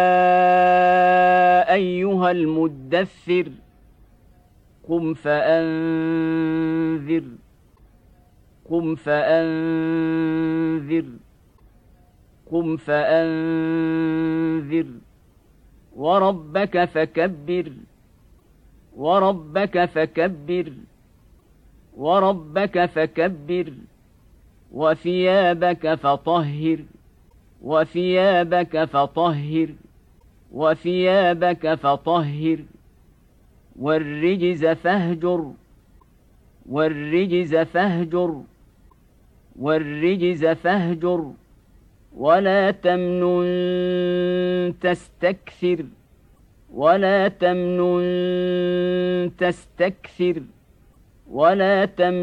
Speaker 1: أيها المدثر قم فأنذر قم فأنذر قم فأنذر وربك فكبر وربك فكبر وربك فكبر وثيابك فطهر وثيابك فطهر وثيابك فطهر والرجز فاهجر والرجز فاهجر والرجز فاهجر ولا تمنن تستكثر ولا تمنن تستكثر ولا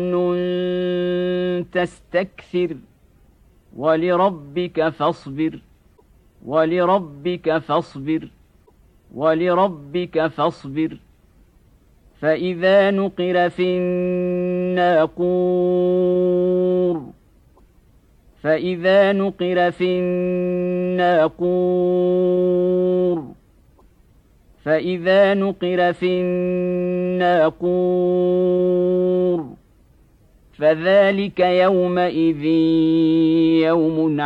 Speaker 1: تمنن تستكثر ولربك فاصبر ولربك فاصبر ولربك فاصبر فإذا نقر في الناقور فإذا نقر في الناقور فإذا نقر في الناقور فذلك يومئذ يوم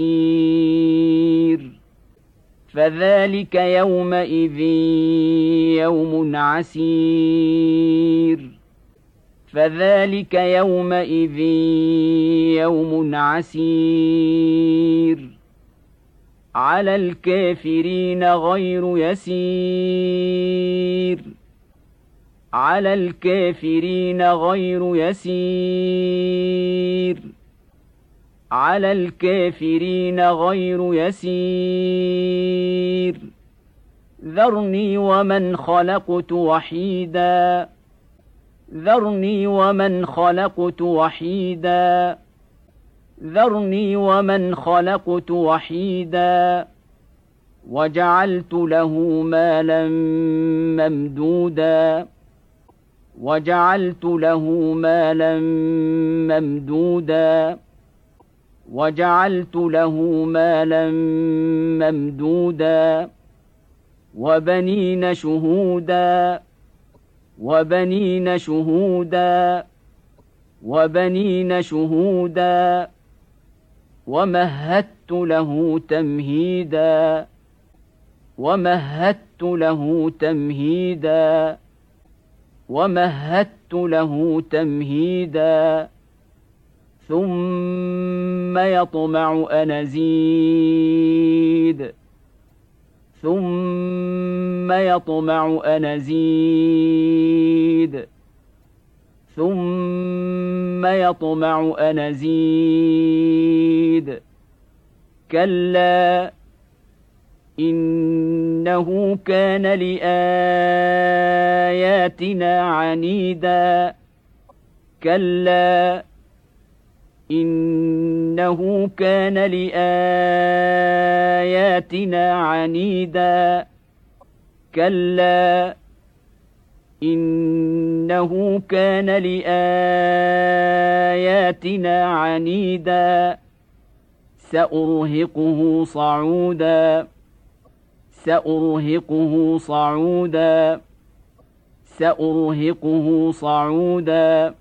Speaker 1: عسير فذلك يومئذ يوم عسير فذلك يومئذ يوم عسير على الكافرين غير يسير على الكافرين غير يسير على الكافرين غير يسير ذرني ومن خلقت وحيدا ذرني ومن خلقت وحيدا ذرني ومن خلقت وحيدا وجعلت له مالا ممدودا وجعلت له مالا ممدودا وجعلت له مالا ممدودا وبنين شهودا وبنين شهودا وبنين شهودا ومهدت له تمهيدا ومهدت له تمهيدا ومهدت له تمهيدا ثم يطمع أن أزيد ثم يطمع أن أزيد ثم يطمع أن أزيد كلا إنه كان لآياتنا عنيدا كلا إنه كان لآياتنا عنيدا كلا إنه كان لآياتنا عنيدا سأرهقه صعودا سأرهقه صعودا سأرهقه صعودا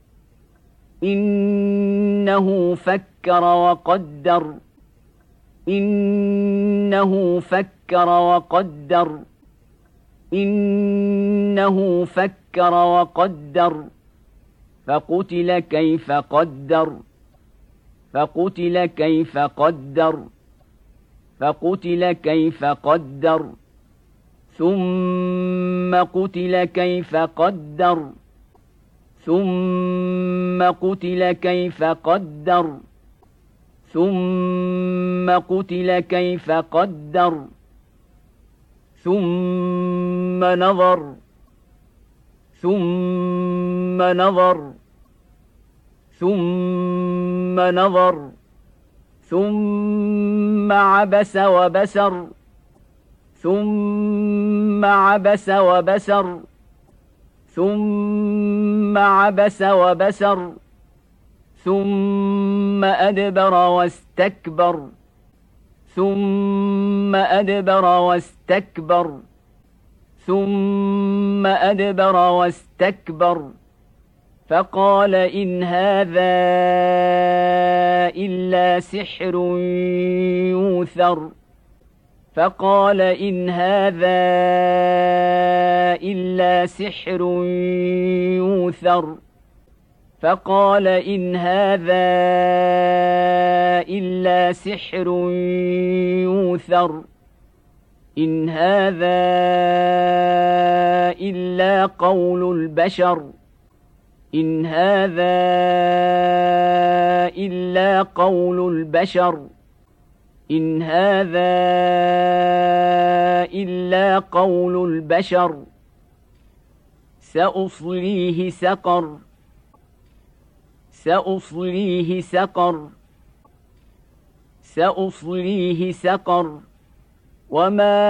Speaker 1: إنه فكر وقدر إنه فكر وقدر إنه فكر وقدر فقتل كيف قدر فقتل كيف قدر فقتل كيف قدر ثم قتل كيف قدر ثم قتل كيف قدر ثم قتل كيف قدر ثم نظر ثم نظر ثم نظر ثم عبس وبسر ثم عبس وبسر ثم عبس وبسر ثم أدبر واستكبر ثم أدبر واستكبر ثم أدبر واستكبر فقال إن هذا إلا سحر يوثر فقال إن هذا إلا سحر يوثر فقال إن هذا إلا سحر يوثر إن هذا إلا قول البشر إن هذا إلا قول البشر إن هذا إلا قول البشر سأصليه سقر سأصليه سقر سأصليه سقر وما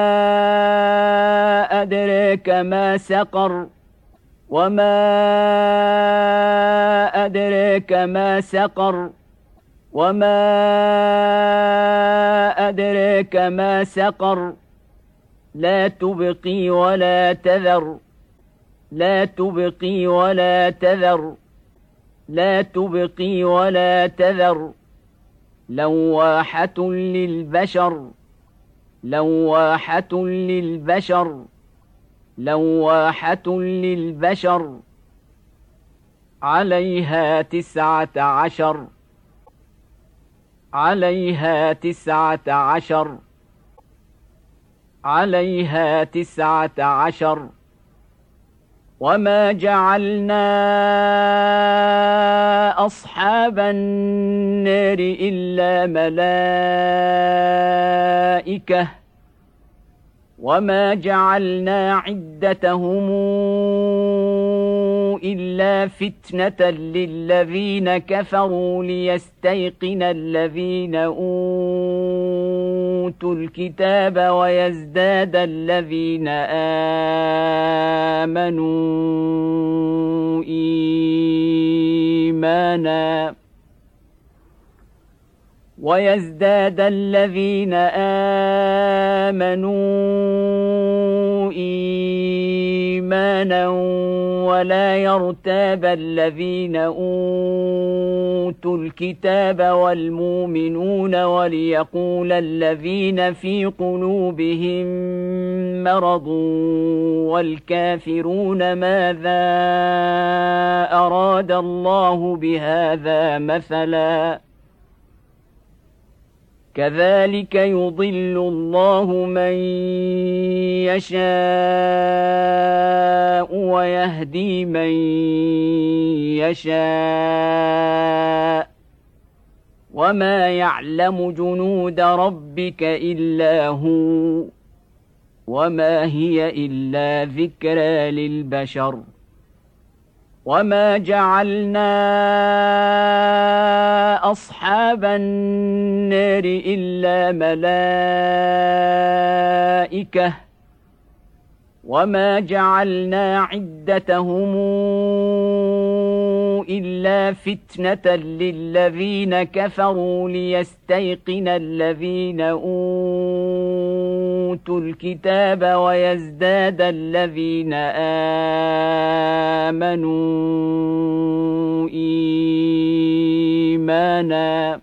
Speaker 1: أدراك ما سقر وما أدراك ما سقر وما أدراك ما سقر لا تبقي ولا تذر لا تبقي ولا تذر لا تبقي ولا تذر لواحة للبشر لواحة للبشر لواحة للبشر عليها تسعة عشر عليها تسعة عشر عليها تسعة عشر وما جعلنا أصحاب النار إلا ملائكة وما جعلنا عدتهم إلا فتنة للذين كفروا ليستيقن الذين أوتوا الكتاب ويزداد الذين آمنوا إيمانا ويزداد الذين آمنوا إيمانا ولا يرتاب الذين أوتوا الكتاب والمؤمنون وليقول الذين في قلوبهم مرض والكافرون ماذا أراد الله بهذا مثلا كذلك يضل الله من يشاء ويهدي من يشاء وما يعلم جنود ربك إلا هو وما هي إلا ذكرى للبشر وما جعلنا أصحاب النار إلا ملائكة وما جعلنا عدتهم إلا فتنة للذين كفروا ليستيقن الذين أوتوا الكتاب ويزداد الذين آمنوا إيمانا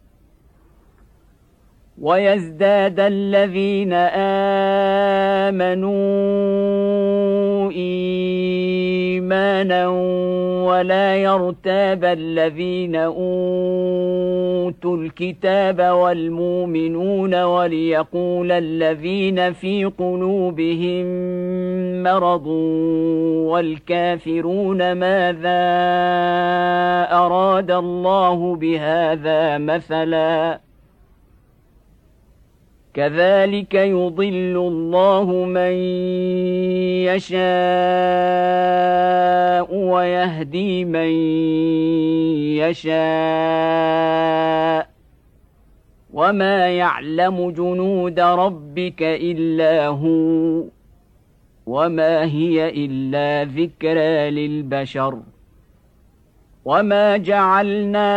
Speaker 1: ويزداد الذين آمنوا إيمانا ولا يرتاب الذين أوتوا الكتاب والمؤمنون وليقول الذين في قلوبهم مرض والكافرون ماذا أراد الله بهذا مثلا كذلك يضل الله من يشاء ويهدي من يشاء وما يعلم جنود ربك إلا هو وما هي إلا ذكرى للبشر وما جعلنا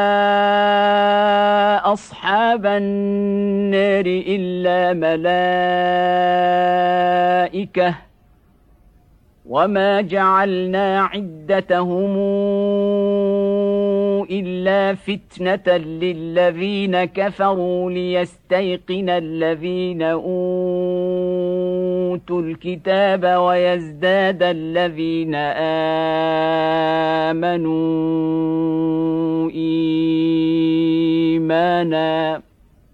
Speaker 1: أصحاب النار إلا ملائكة وما جعلنا عدتهم إلا فتنة للذين كفروا ليستيقن الذين أوتوا الكتاب ويزداد الذين آمنوا إيمانا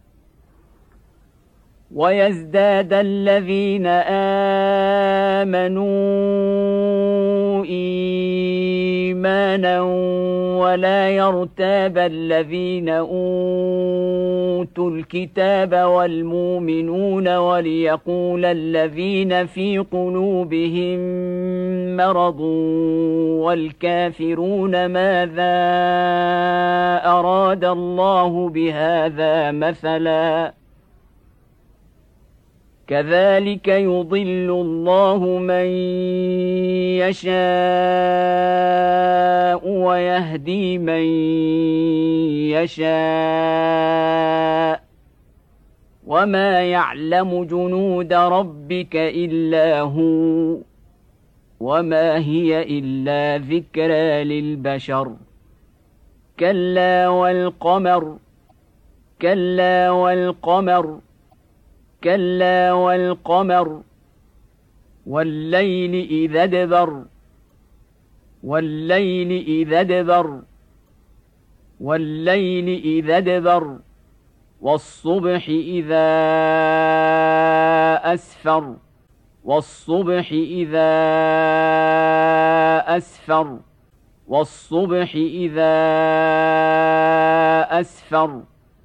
Speaker 1: ويزداد الذين آمنوا إيمانا إيمانا ولا يرتاب الذين أوتوا الكتاب والمؤمنون وليقول الذين في قلوبهم مرض والكافرون ماذا أراد الله بهذا مثلا كذلك يضل الله من يشاء ويهدي من يشاء وما يعلم جنود ربك إلا هو وما هي إلا ذكرى للبشر كلا والقمر كلا والقمر كلا والقمر والليل إذا ادبر والليل إذا ادبر والليل إذا ادبر والصبح إذا أسفر والصبح إذا أسفر والصبح إذا أسفر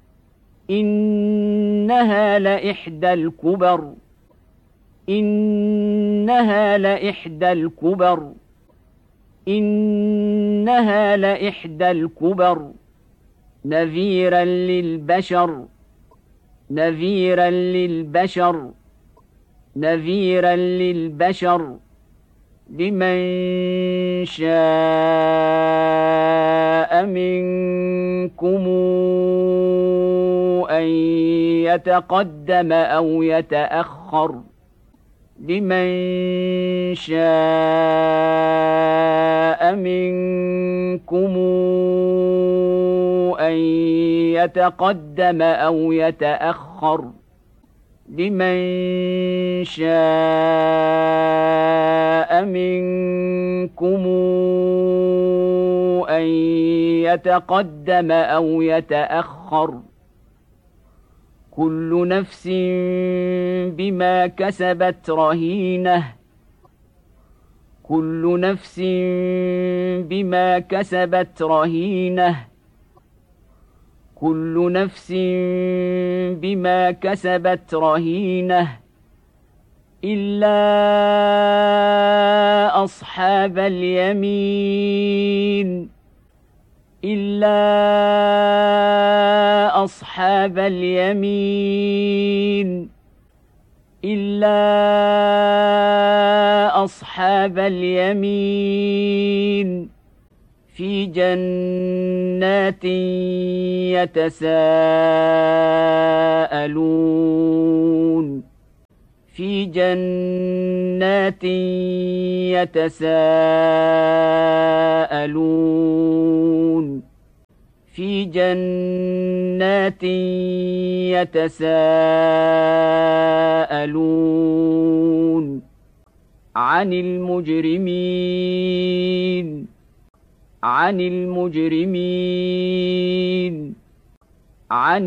Speaker 1: إنها لإحدى الكبر إنها لإحدى الكبر إنها لإحدى الكبر نذيرا للبشر نذيرا للبشر نذيرا للبشر لمن شاء منكم أن يتقدم أو يتأخر لمن شاء منكم أن يتقدم أو يتأخر لمن شاء منكم أن يتقدم أو يتأخر كل نفس بما كسبت رهينة كل نفس بما كسبت رهينة كل نفس بما كسبت رهينة إلا أصحاب اليمين إلا أصحاب اليمين إلا أصحاب اليمين في جنات يتساءلون في جنات يتساءلون في جنات يتساءلون عن المجرمين عن المجرمين عن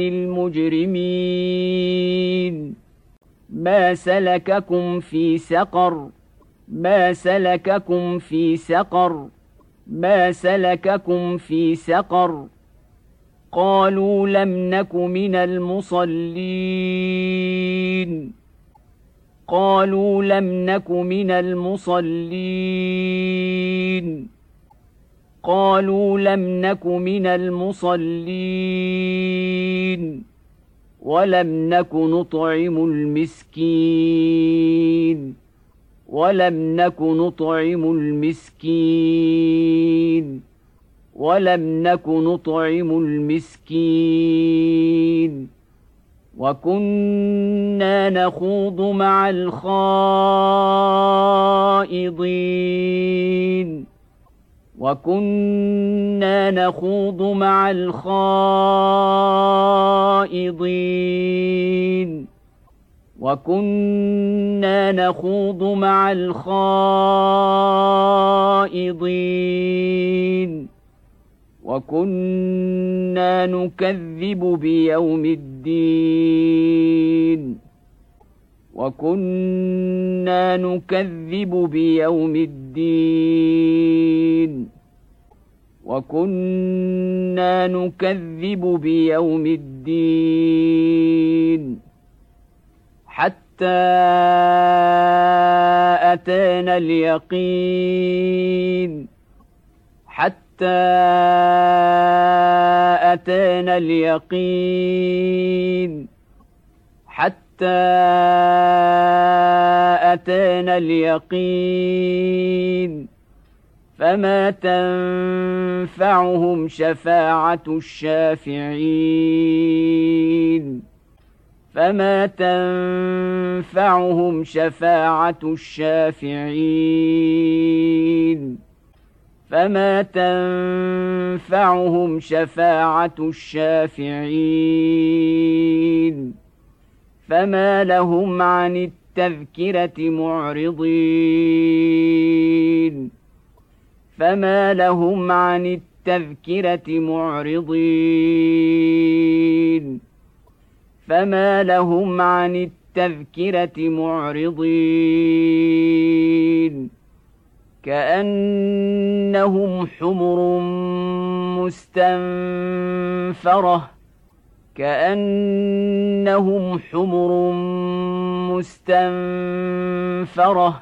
Speaker 1: المجرمين ما سلككم في سقر ما سلككم في سقر ما سلككم في سقر قالوا لم نك من المصلين قالوا لم نك من المصلين قالوا لم نك من المصلين ولم نك نطعم المسكين ولم نك نطعم المسكين ولم نك نطعم المسكين وكنا نخوض مع الخائضين وكنا نخوض مع الخائضين وكنا نخوض مع الخائضين وكنا نكذب بيوم الدين وكنا نكذب بيوم الدين وكنا نكذب بيوم الدين حتى أتانا اليقين حتى أتانا اليقين حتى أتانا اليقين فما تنفعهم شفاعة الشافعين فما تنفعهم شفاعة الشافعين فما تنفعهم شفاعة الشافعين فما لهم عن التذكرة معرضين فما لهم عن التذكرة معرضين فما لهم عن التذكرة معرضين كأنهم حمر مستنفرة كأنهم حمر مستنفرة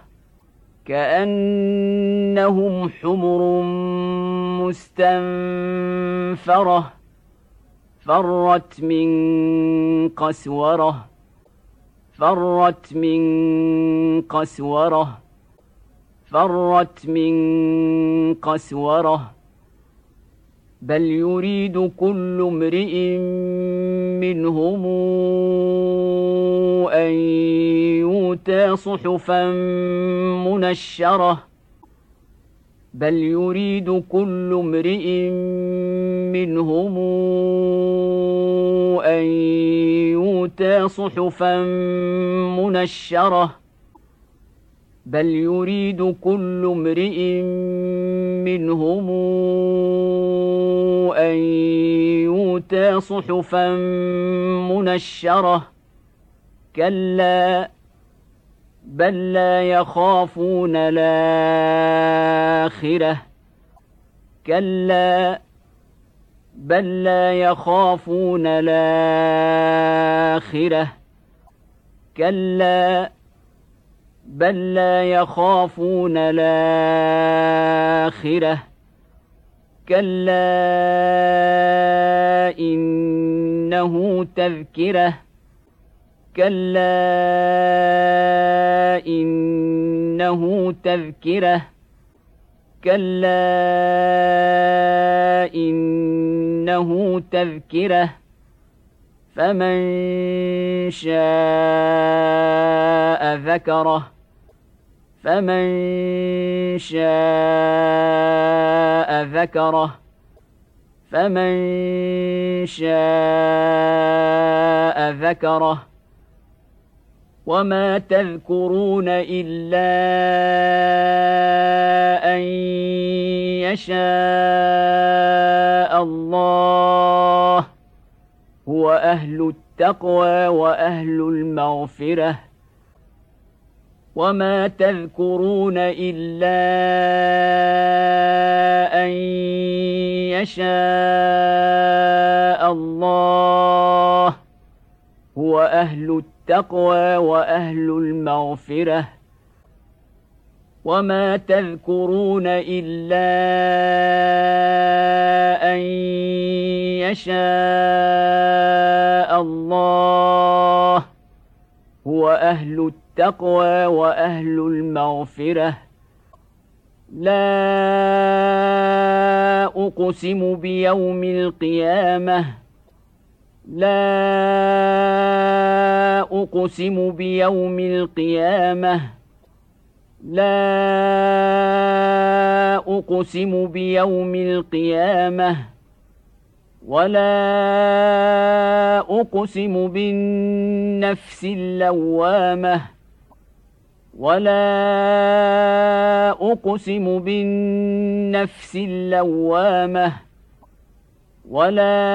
Speaker 1: كأنهم حمر مستنفرة فرت من قسورة فرت من قسورة فرت من قسورة بل يريد كل امرئ منهم أن يؤتى صحفا منشرة بل يريد كل امرئ منهم أن يؤتى صحفا منشرة بل يريد كل امرئ منهم أن يؤتى صحفا منشرة كلا بل لا يخافون الآخرة كلا بل لا يخافون الآخرة كلا بل لا يخافون الآخرة كلا إنه تذكرة كلا إنه تذكرة كلا إنه تذكرة فمن شاء ذكره فمن شاء ذكره فمن شاء ذكره وما تذكرون إلا أن يشاء الله هو أهل التقوى وأهل المغفرة وما تذكرون إلا أن يشاء الله هو أهل التقوى وأهل المغفرة وما تذكرون إلا أن يشاء الله هو أهل التقوى وأهل المغفرة لا أقسم بيوم القيامة لا أقسم بيوم القيامة لا أقسم بيوم القيامة ولا أقسم بالنفس اللوامة ولا أقسم بالنفس اللوامة ولا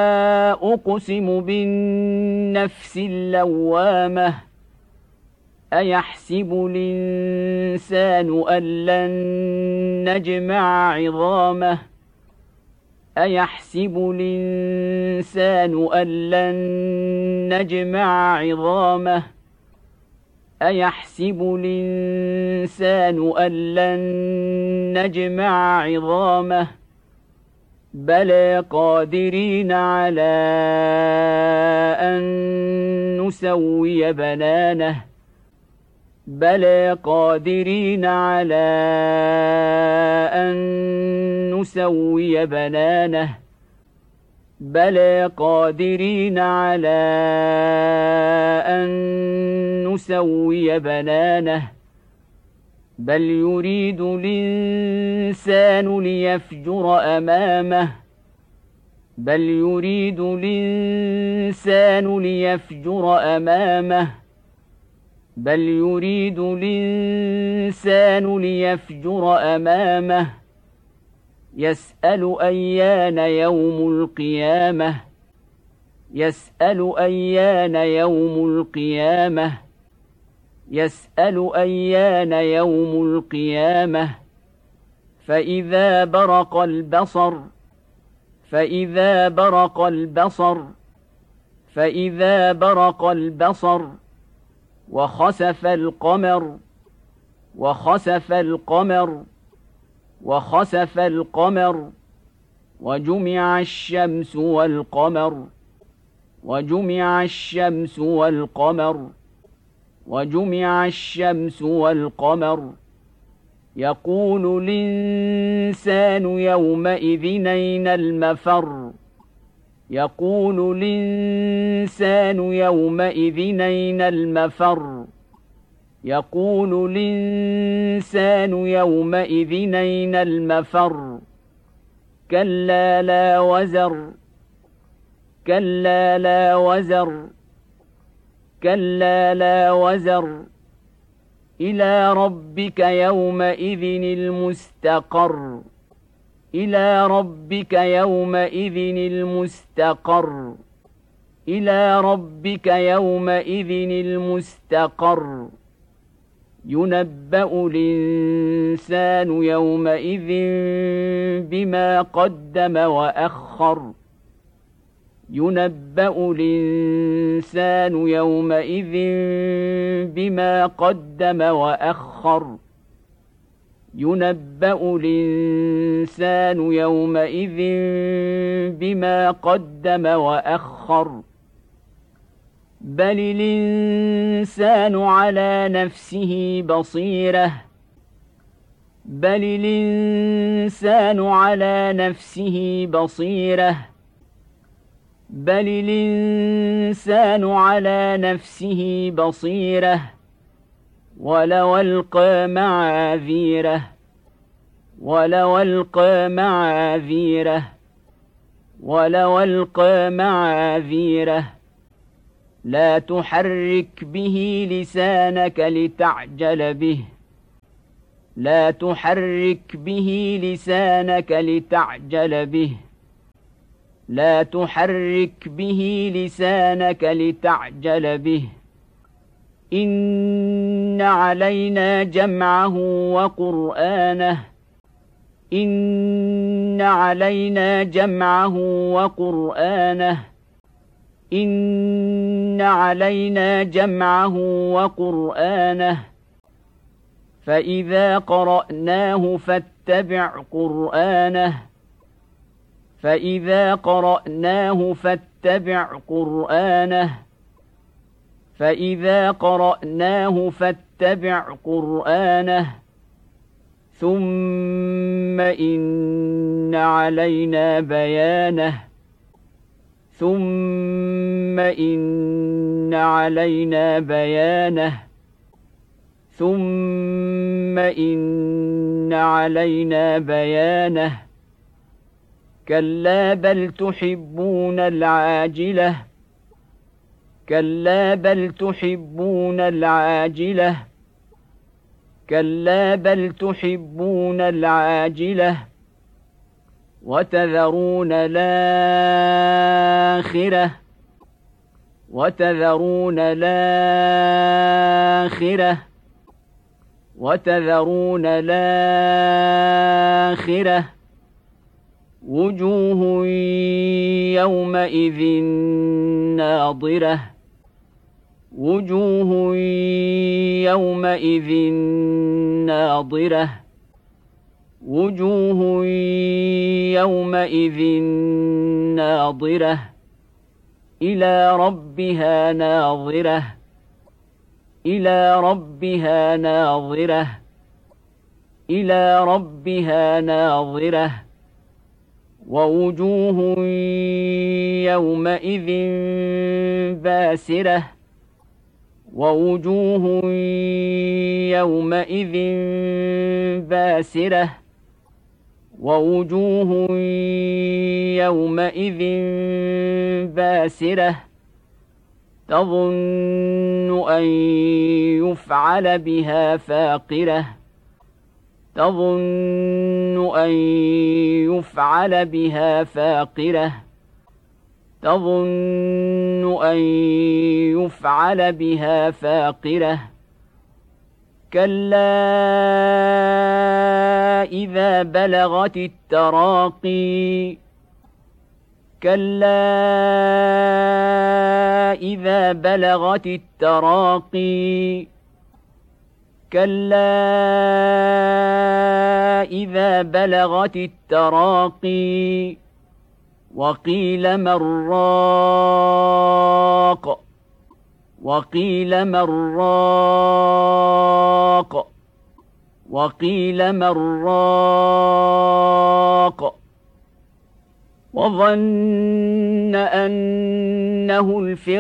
Speaker 1: أقسم بالنفس اللوامة أيحسب الإنسان أن لن نجمع عظامه أيحسب الإنسان أن لن نجمع عظامه أيحسب الإنسان أن لن نجمع عظامه بلى قادرين على أن نسوي بنانه بلى قادرين على أن نسوي بنانه بلى قادرين على أن نسوي بنانه بل يريد الإنسان ليفجر أمامه بل يريد الإنسان ليفجر أمامه بل يريد الإنسان ليفجر أمامه يسأل أيان يوم القيامة يسأل أيان يوم القيامة يسأل أيان يوم القيامة فإذا برق البصر فإذا برق البصر فإذا برق البصر وخسف القمر وخسف القمر وخسف القمر وجمع الشمس والقمر وجمع الشمس والقمر وجمع الشمس والقمر يقول الإنسان يومئذ أين المفر يقول الإنسان يومئذ أين المفر يقول الإنسان يومئذ أين المفر كلا لا وزر كلا لا وزر كلا لا وزر إلى ربك يومئذ المستقر إلى ربك يومئذ المستقر إلى ربك يومئذ المستقر ينبأ الإنسان يومئذ بما قدم وأخر ينبأ الإنسان يومئذ بما قدم وأخر ينبأ الإنسان يومئذ بما قدم وأخر بل الإنسان على نفسه بصيرة بل الإنسان على نفسه بصيرة بل الإنسان على نفسه بصيرة ولو ألقى معاذيره ولو ألقى معاذيره ولو ألقى معاذيره لا تحرك به لسانك لتعجل به لا تحرك به لسانك لتعجل به لا تحرك به لسانك لتعجل به إن علينا جمعه وقرآنه إن علينا جمعه وقرآنه إن علينا جمعه وقرآنه فإذا قرأناه فاتبع قرآنه فإذا قرأناه فاتبع قرآنه فإذا قرأناه فاتبع قرآنه ثم إن علينا بيانه ثم إن علينا بيانه ثم إن علينا بيانه كلا بل تحبون العاجلة كلا بل تحبون العاجلة كلا بل تحبون العاجلة وتذرون الآخرة وتذرون الآخرة وتذرون الآخرة وجوه يومئذ ناضرة وجوه يومئذ ناضرة وجوه يومئذ ناظرة إلى ربها ناظرة إلى ربها ناظرة إلى ربها ناظرة ووجوه يومئذ باسرة ووجوه يومئذ باسرة ووجوه يومئذ باسرة تظن أن يفعل بها فاقرة تظن أن يفعل بها فاقرة تظن أن يفعل بها فاقرة كلا إذا بلغت التراقي كلا إذا بلغت التراقي كلا إذا بلغت التراقي وقيل من راق وقيل من راق وقيل من راق وظن أنه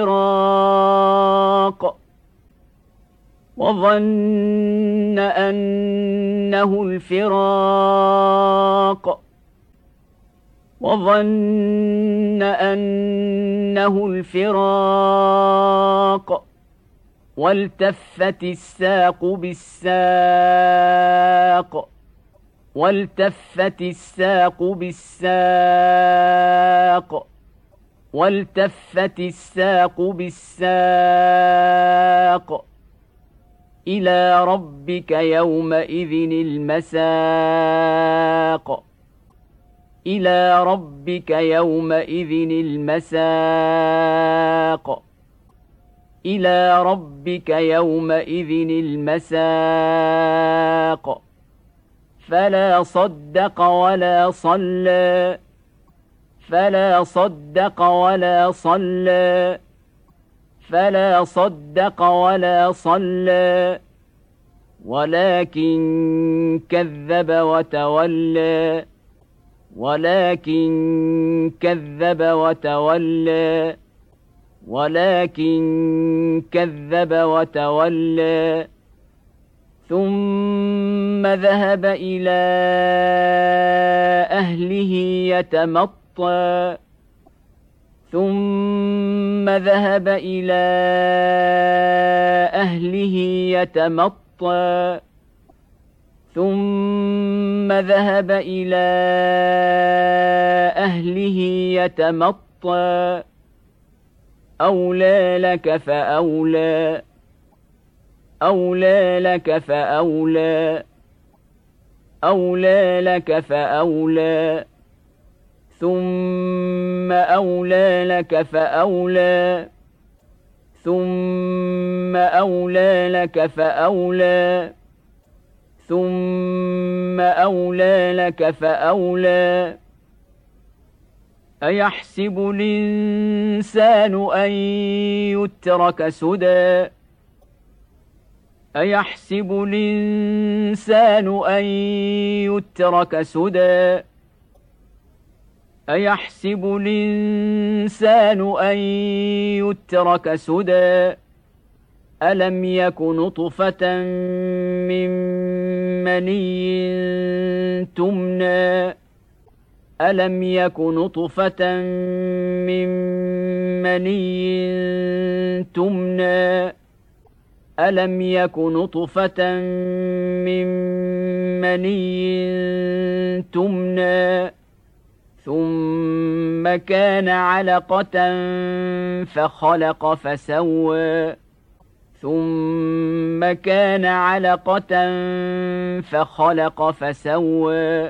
Speaker 1: الفراق وظن أنه الفراق وظن أنه الفراق والتفت الساق بالساق والتفت الساق بالساق والتفت الساق بالساق إلى ربك يومئذ المساق إلى ربك يومئذ المساق إلى ربك يومئذ المساق فلا صدق ولا صلى فلا صدق ولا صلى فلا صدق ولا صلى ولكن كذب وتولى ولكن كذب وتولى ولكن كذب وتولى ثم ذهب إلى أهله يتمطى ثم ذهب إلى أهله يتمطى ثم ذهب إلى أهله يتمطى أولى لك فأولى أولى لك فأولى أولى لك فأولى ثم أولى لك فأولى ثم أولى لك فأولى ثم أولى لك فأولى أيحسب الإنسان أن يترك سدى أيحسب الإنسان أن يترك سدى أيحسب الإنسان أن يترك سدى ألم يك نطفة من مني تمنى ألم يك نطفة من مني تمنى ألم يك نطفة من مني تمنى ثم كان علقة فخلق فسوى ثم كان علقة فخلق فسوى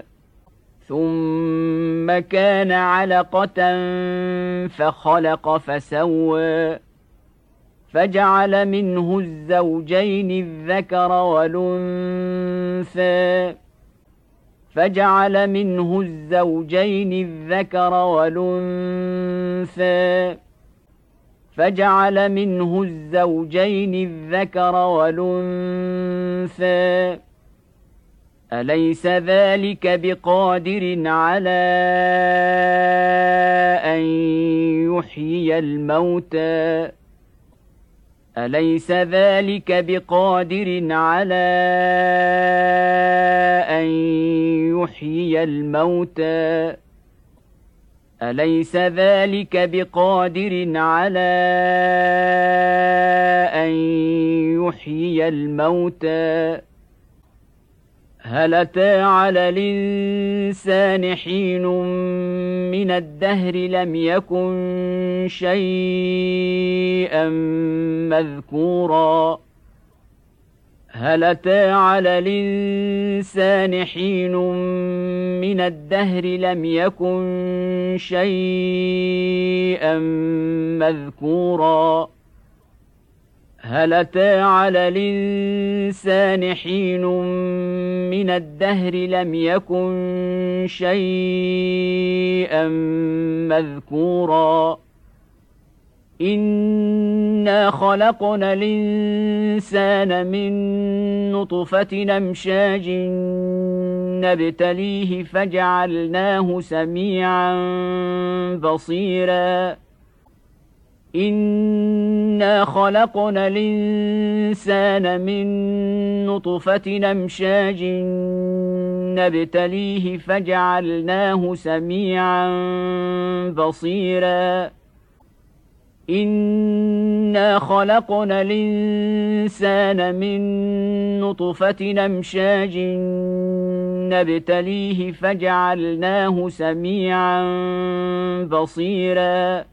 Speaker 1: ثم كان علقة فخلق فسوى فجعل منه الزوجين الذكر والأنثى فجعل منه الزوجين الذكر والأنثى فجعل منه الزوجين الذكر والأنثى أليس ذلك بقادر على أن يحيي الموتى أليس ذلك بقادر على أن يحيي الموتى أليس ذلك بقادر على أن يحيي الموتى هل أتى على الإنسان حين من الدهر لم يكن شيئا مذكورا هل أتى على الإنسان حين من الدهر لم يكن شيئا مذكورا هل أتى على الإنسان حين من الدهر لم يكن شيئا مذكورا إنا خلقنا الإنسان من نطفة أمشاج نبتليه فجعلناه سميعا بصيرا إنا خلقنا الإنسان من نطفة أمشاج نبتليه فجعلناه سميعا بصيرا إنا خلقنا الإنسان من نطفة أمشاج نبتليه فجعلناه سميعا بصيرا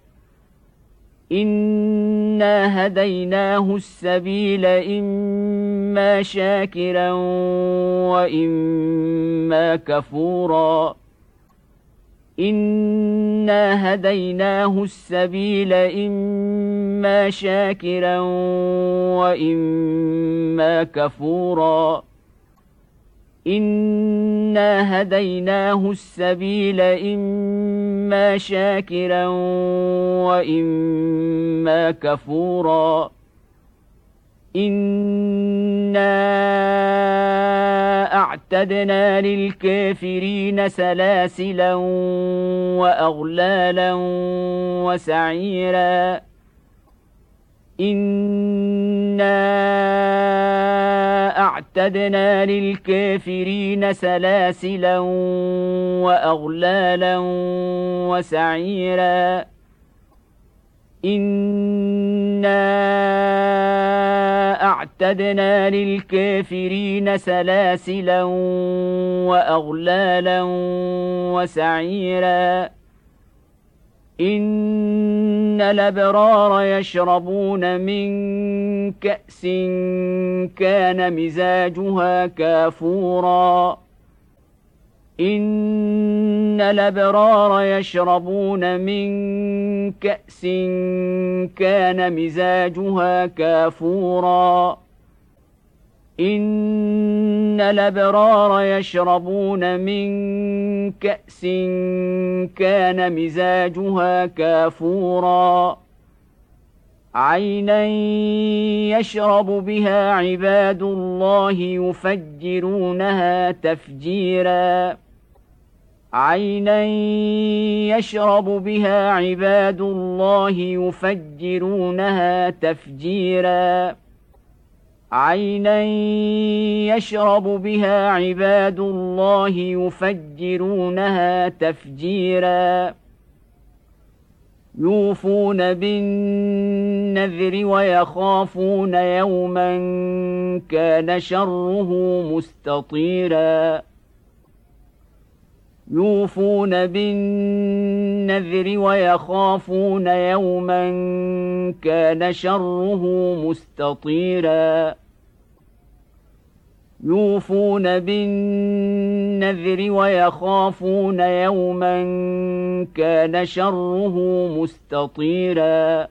Speaker 1: إنا هديناه السبيل إما شاكرا وإما كفورا إنا هديناه السبيل إما شاكرا وإما كفورا إنا هديناه السبيل إما شاكرا وإما كفورا إنا أعتدنا للكافرين سلاسلا وأغلالا وسعيرا إنا أعتدنا للكافرين سلاسلا وأغلالا وسعيرا إنا أعتدنا للكافرين سلاسلا وأغلالا وسعيرا إن الأبرار يشربون من كأس كان مزاجها كافورا إن الأبرار يشربون من كأس كان مزاجها كافورا إن الأبرار يشربون من كأس كان مزاجها كافورا عينا يشرب بها عباد الله يفجرونها تفجيرا عينا يشرب بها عباد الله يفجرونها تفجيرا عينا يشرب بها عباد الله يفجرونها تفجيرا يوفون بالنذر ويخافون يوما كان شره مستطيرا يوفون بالنذر ويخافون يوما كان شره مستطيرا يوفون بالنذر ويخافون يوما كان شره مستطيرا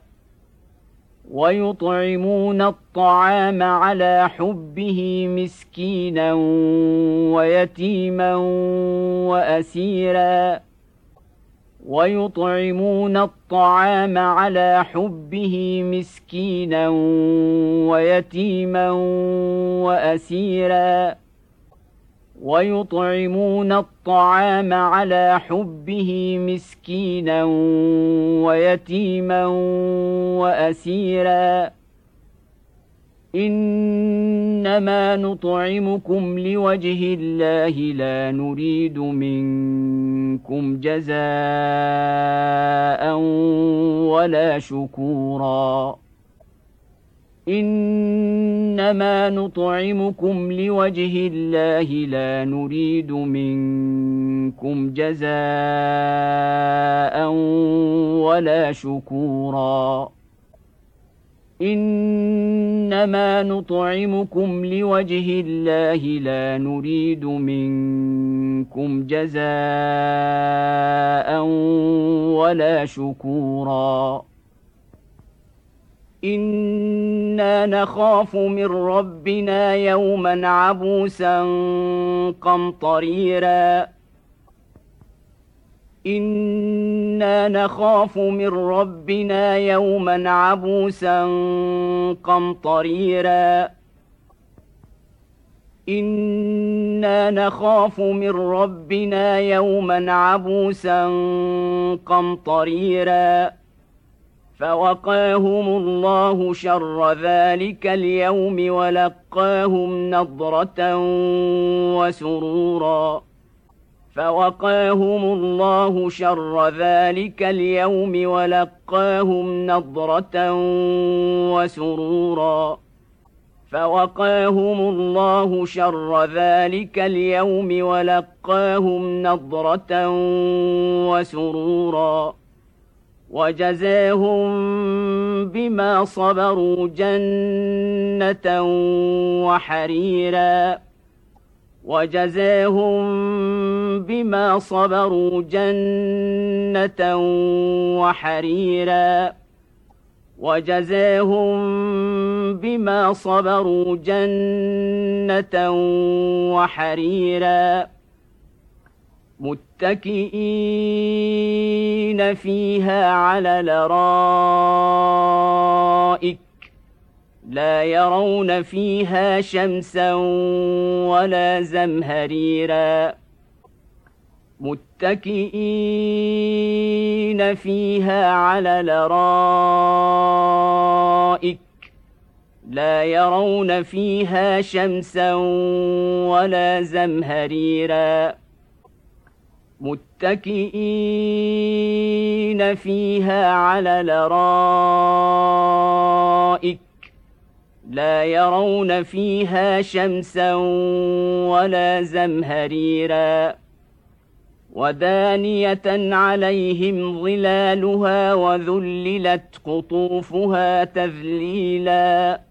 Speaker 1: ويطعمون الطعام على حبه مسكينا ويتيما وأسيرا ويطعمون الطعام على حبه مسكينا ويتيما وأسيرا ويطعمون الطعام على حبه مسكينا ويتيما وأسيرا إنما نطعمكم لوجه الله لا نريد منكم جزاء ولا شكورا إنما نطعمكم لوجه الله لا نريد منكم جزاء ولا شكورا إنما نطعمكم لوجه الله لا نريد منكم جزاء ولا شكورا إنا نخاف من ربنا يوما عبوسا قمطريرا إنا نخاف من ربنا يوما عبوسا قمطريرا إنا نخاف من ربنا يوما عبوسا قمطريرا فوقاهم الله شر ذلك اليوم ولقاهم نضرة وسرورا فوقاهم الله شر ذلك اليوم ولقاهم نضرة وسرورا فوقاهم الله شر ذلك اليوم ولقاهم نضرة وسرورا وجزاهم بما صبروا جنة وحريرا وجزاهم بما صبروا جنة وحريرا وجزاهم بما صبروا جنة وحريرا متكئين فيها على الأرائك لا يرون فيها شمسا ولا زمهريرا متكئين فيها على الأرائك لا يرون فيها شمسا ولا زمهريرا متكئين فيها على الأرائك لا يرون فيها شمسا ولا زمهريرا ودانية عليهم ظلالها وذللت قطوفها تذليلا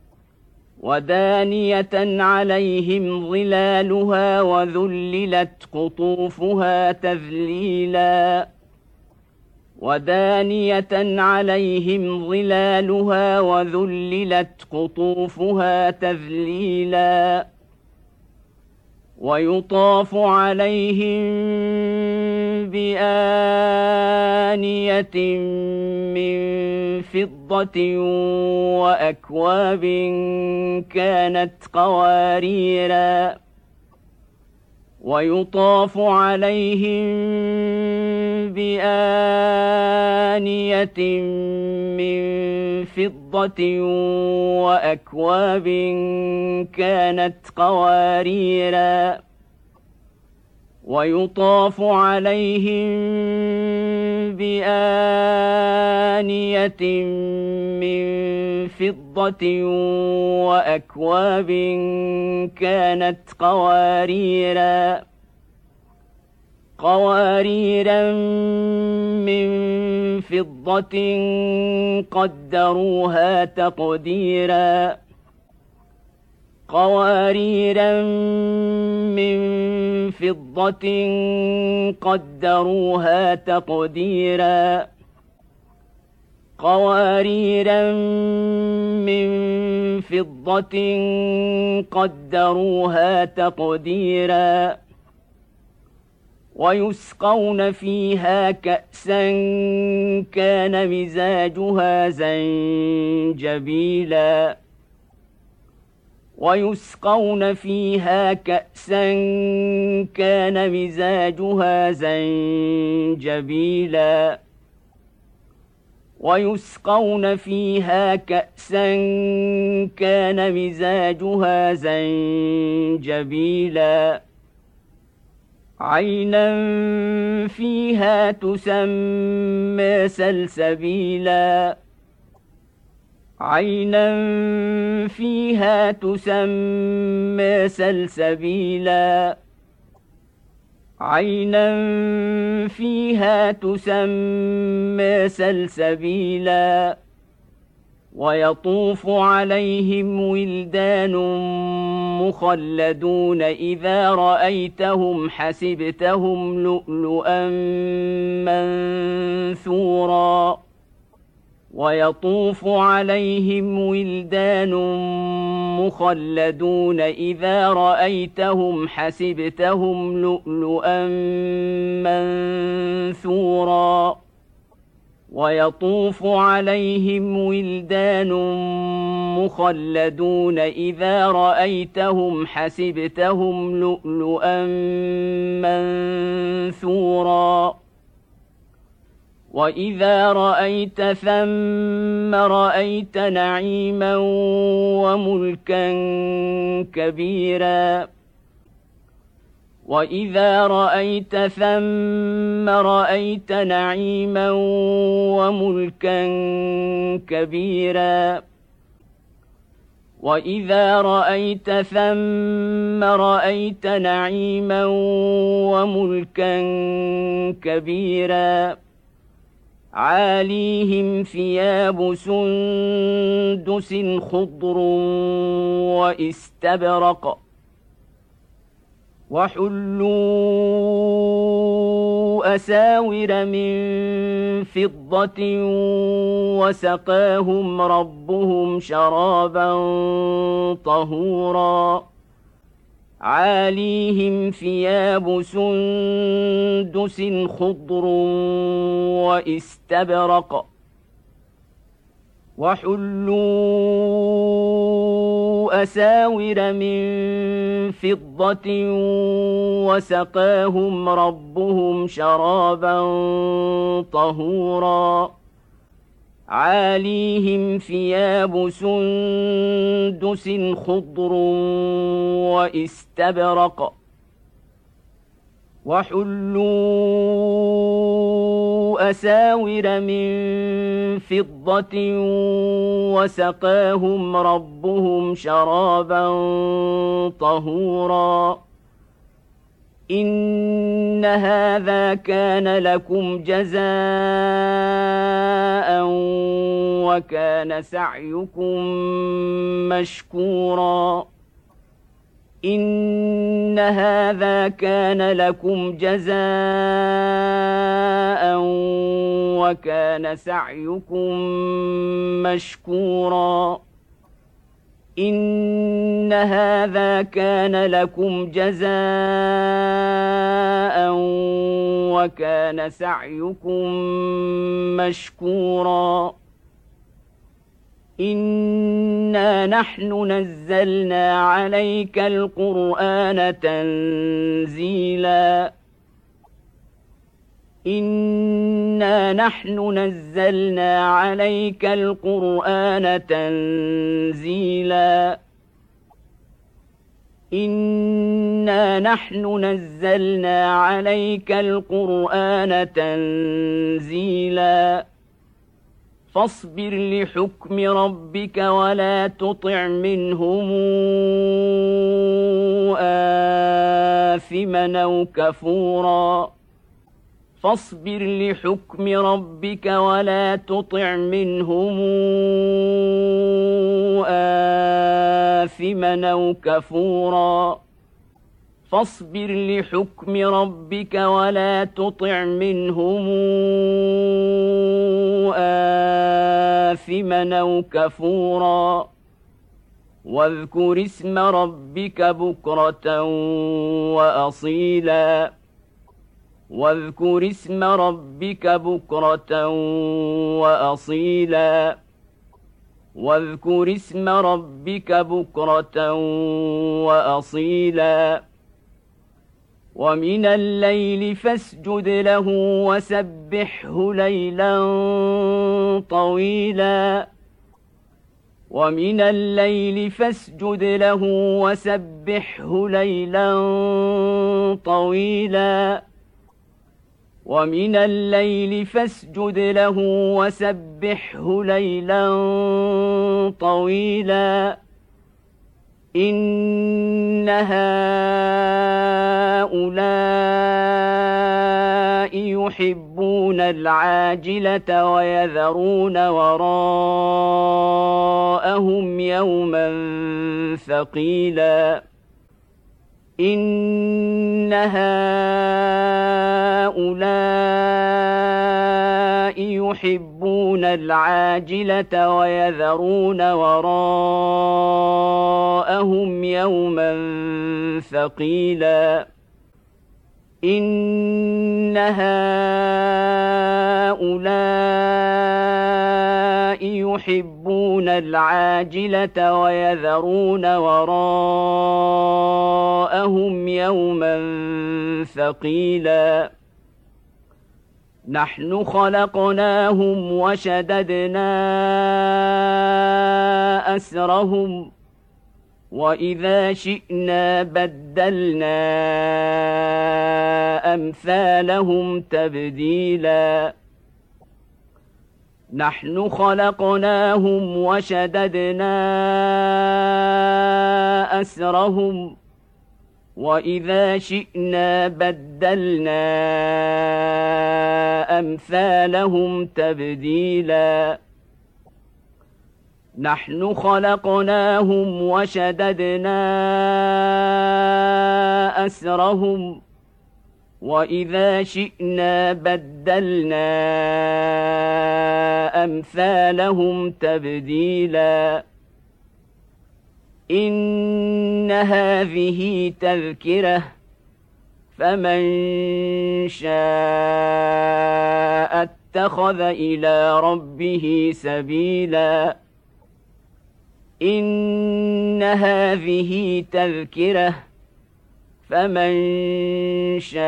Speaker 1: ودانية عليهم ظلالها وذللت قطوفها تذليلا ودانية عليهم ظلالها وذللت قطوفها تذليلا ويطاف عليهم بآنية من فضة وأكواب كانت قواريرا ويطاف عليهم بآنية من فضة وأكواب كانت قواريرا ويطاف عليهم بآنية من فضة وأكواب كانت قواريرا قوارير من فضة قدروها تقديرا قوارير من فضة قدروها تقديرا قوارير من فضة قدروها تقديرا ويسقون فيها كأسا كان مزاجها زنجبيلا ويسقون فيها كأسا كان مزاجها زنجبيلا ويسقون فيها كأسا كان مزاجها زنجبيلا عينا فيها تسمى سلسبيلا عينا فيها تسمى سلسبيلا عينا فيها تسمى سلسبيلا ويطوف عليهم ولدان مخلدون إذا رأيتهم حسبتهم لؤلؤا منثورا ويطوف عليهم ولدان مخلدون إذا رأيتهم حسبتهم لؤلؤا منثورا ويطوف عليهم ولدان مخلدون إذا رأيتهم حسبتهم لؤلؤا منثورا وإذا رأيت ثم رأيت نعيما وملكا كبيرا وإذا رأيت ثم رأيت نعيما وملكا كبيرا وإذا رأيت ثم رأيت نعيما وملكا كبيرا عاليهم ثياب سندس خضر واستبرق وحلوا أساور من فضة وسقاهم ربهم شرابا طهورا عاليهم ثياب سندس خضر واستبرق وحلوا أساور من فضة وسقاهم ربهم شرابا طهورا عاليهم ثياب سندس خضر واستبرق وحلوا أساور من فضة وسقاهم ربهم شرابا طهورا إن هذا كان لكم جزاء وكان سعيكم مشكورا إن هذا كان لكم جزاء وكان سعيكم مشكورا إن هذا كان لكم جزاء وكان سعيكم مشكورا إنا نحن نزلنا عليك القرآن تنزيلا إنا نحن نزلنا عليك القرآن تنزيلا إنا نحن نزلنا عليك القرآن تنزيلا فاصبر لحكم ربك ولا تطع منهم آثما أو كفورا فاصبر لحكم ربك ولا تطع منهم آثما أو كفورا فاصبر لحكم ربك ولا تطع منهم آثما أو كفورا واذكر اسم ربك بكرة وأصيلا واذكر اسم ربك بكرة وأصيلا واذكر اسم ربك بكرة وأصيلا ومن الليل فاسجد له وسبحه ليلا طويلا ومن الليل فاسجد له وسبحه ليلا طويلا ومن الليل فاسجد له وسبحه ليلا طويلا إن هؤلاء يحبون العاجلة ويذرون وراءهم يوما ثقيلا إن هؤلاء يحبون العاجلة ويذرون وراءهم يوما ثقيلا إن هؤلاء يحبون العاجلة ويذرون وراءهم يوما ثقيلا نحن خلقناهم وشددنا أسرهم وإذا شئنا بدلنا أمثالهم تبديلا نحن خلقناهم وشددنا أسرهم وإذا شئنا بدلنا أمثالهم تبديلا نحن خلقناهم وشددنا أسرهم وإذا شئنا بدلنا أمثالهم تبديلا إن هذه تذكرة فمن شاء اتخذ إلى ربه سبيلا إن هذه تذكرة فمن شاء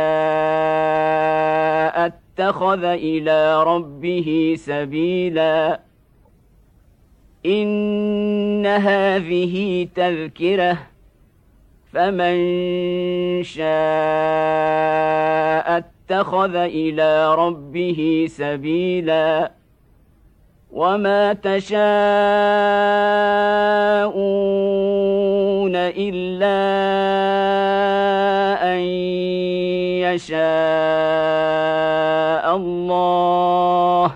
Speaker 1: اتخذ إلى ربه سبيلا إن هذه تذكرة فمن شاء اتخذ إلى ربه سبيلا وما تشاءون إلا أن يشاء الله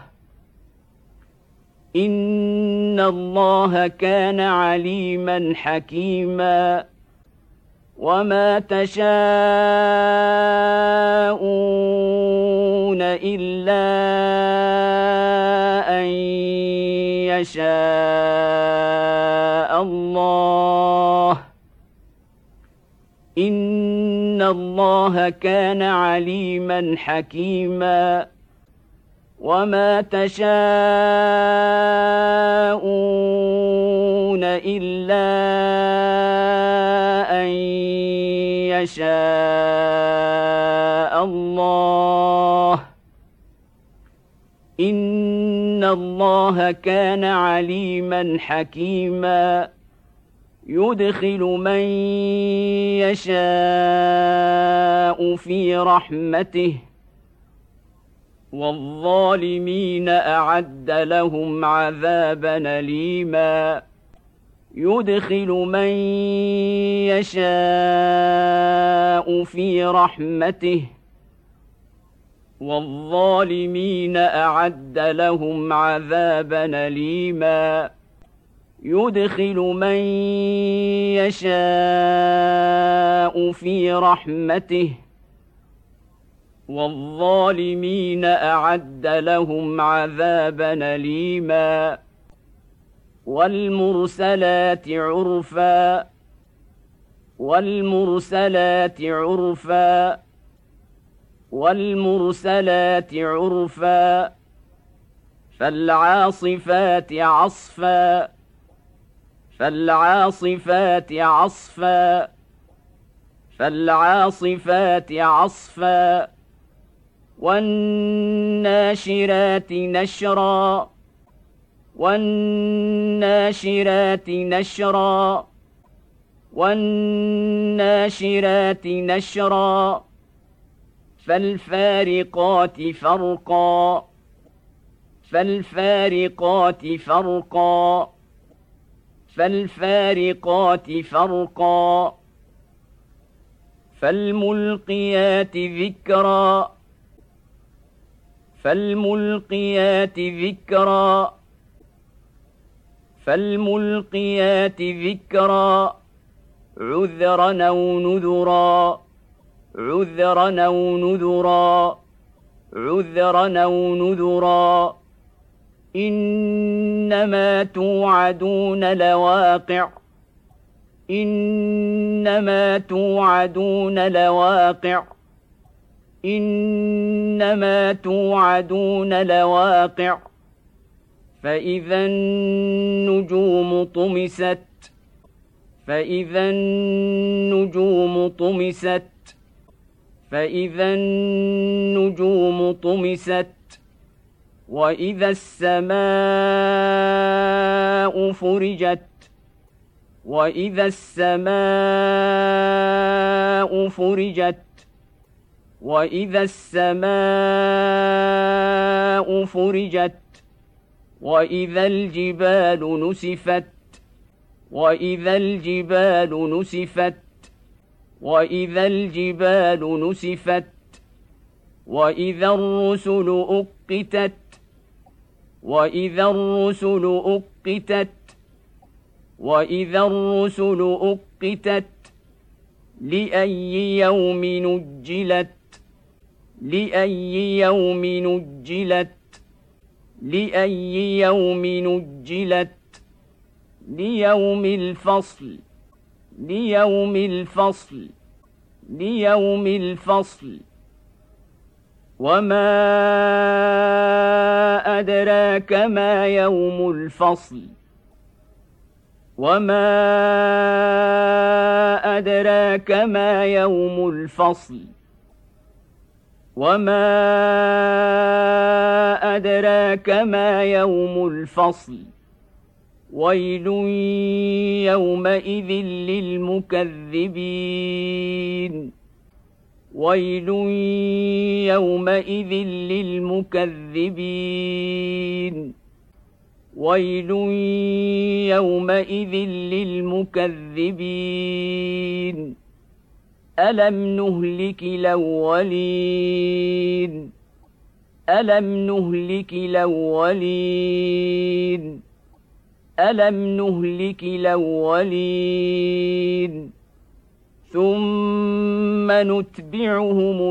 Speaker 1: إن الله كان عليما حكيما وما تشاءون إلا أن يشاء الله إن الله كان عليما حكيما وما تشاءون إلا أن يشاء الله إن الله كان عليما حكيما يدخل من يشاء في رحمته والظالمين أعد لهم عذابا أليما يدخل من يشاء في رحمته والظالمين أعد لهم عذابا أليما يدخل من يشاء في رحمته والظالمين أعد لهم عذابا أليما والمرسلات عرفا والمرسلات عرفا والمرسلات عرفا فالعاصفات عصفا فالعاصفات عصفا فالعاصفات عصفا والناشرات نشرا والناشرات نشرا والناشرات نشرا فالفارقات فرقا فالفارقات فرقا فالفارقات فرقا فالملقيات ذكرا فالملقيات ذكرا فالملقيات ذكرا عذرا أو نذرا عذرا أو نذرا عذرا أو نذرا إنما توعدون لواقع إنما توعدون لواقع إنما توعدون لواقع فإذا النجوم طمست فإذا النجوم طمست فإذا النجوم طمست وإذا السماء فرجت وإذا السماء فرجت وإذا السماء فرجت وإذا الجبال نسفت وإذا الجبال نسفت وإذا الجبال نسفت وإذا الرسل أقتت وإذا الرسل أقتت وإذا الرسل أقتت لأي يوم نجلت لأي يوم نجلت لأي يوم نجلت ليوم الفصل ليوم الفصل ليوم الفصل وما أدراك ما يوم الفصل وما أدراك ما يوم الفصل وما أدراك ما يوم الفصل ويل يومئذ للمكذبين ويل يومئذ للمكذبين ويل يومئذ للمكذبين ألم نهلك الأولين ألم نهلك الأولين ألم نهلك الأولين ثم نتبعهم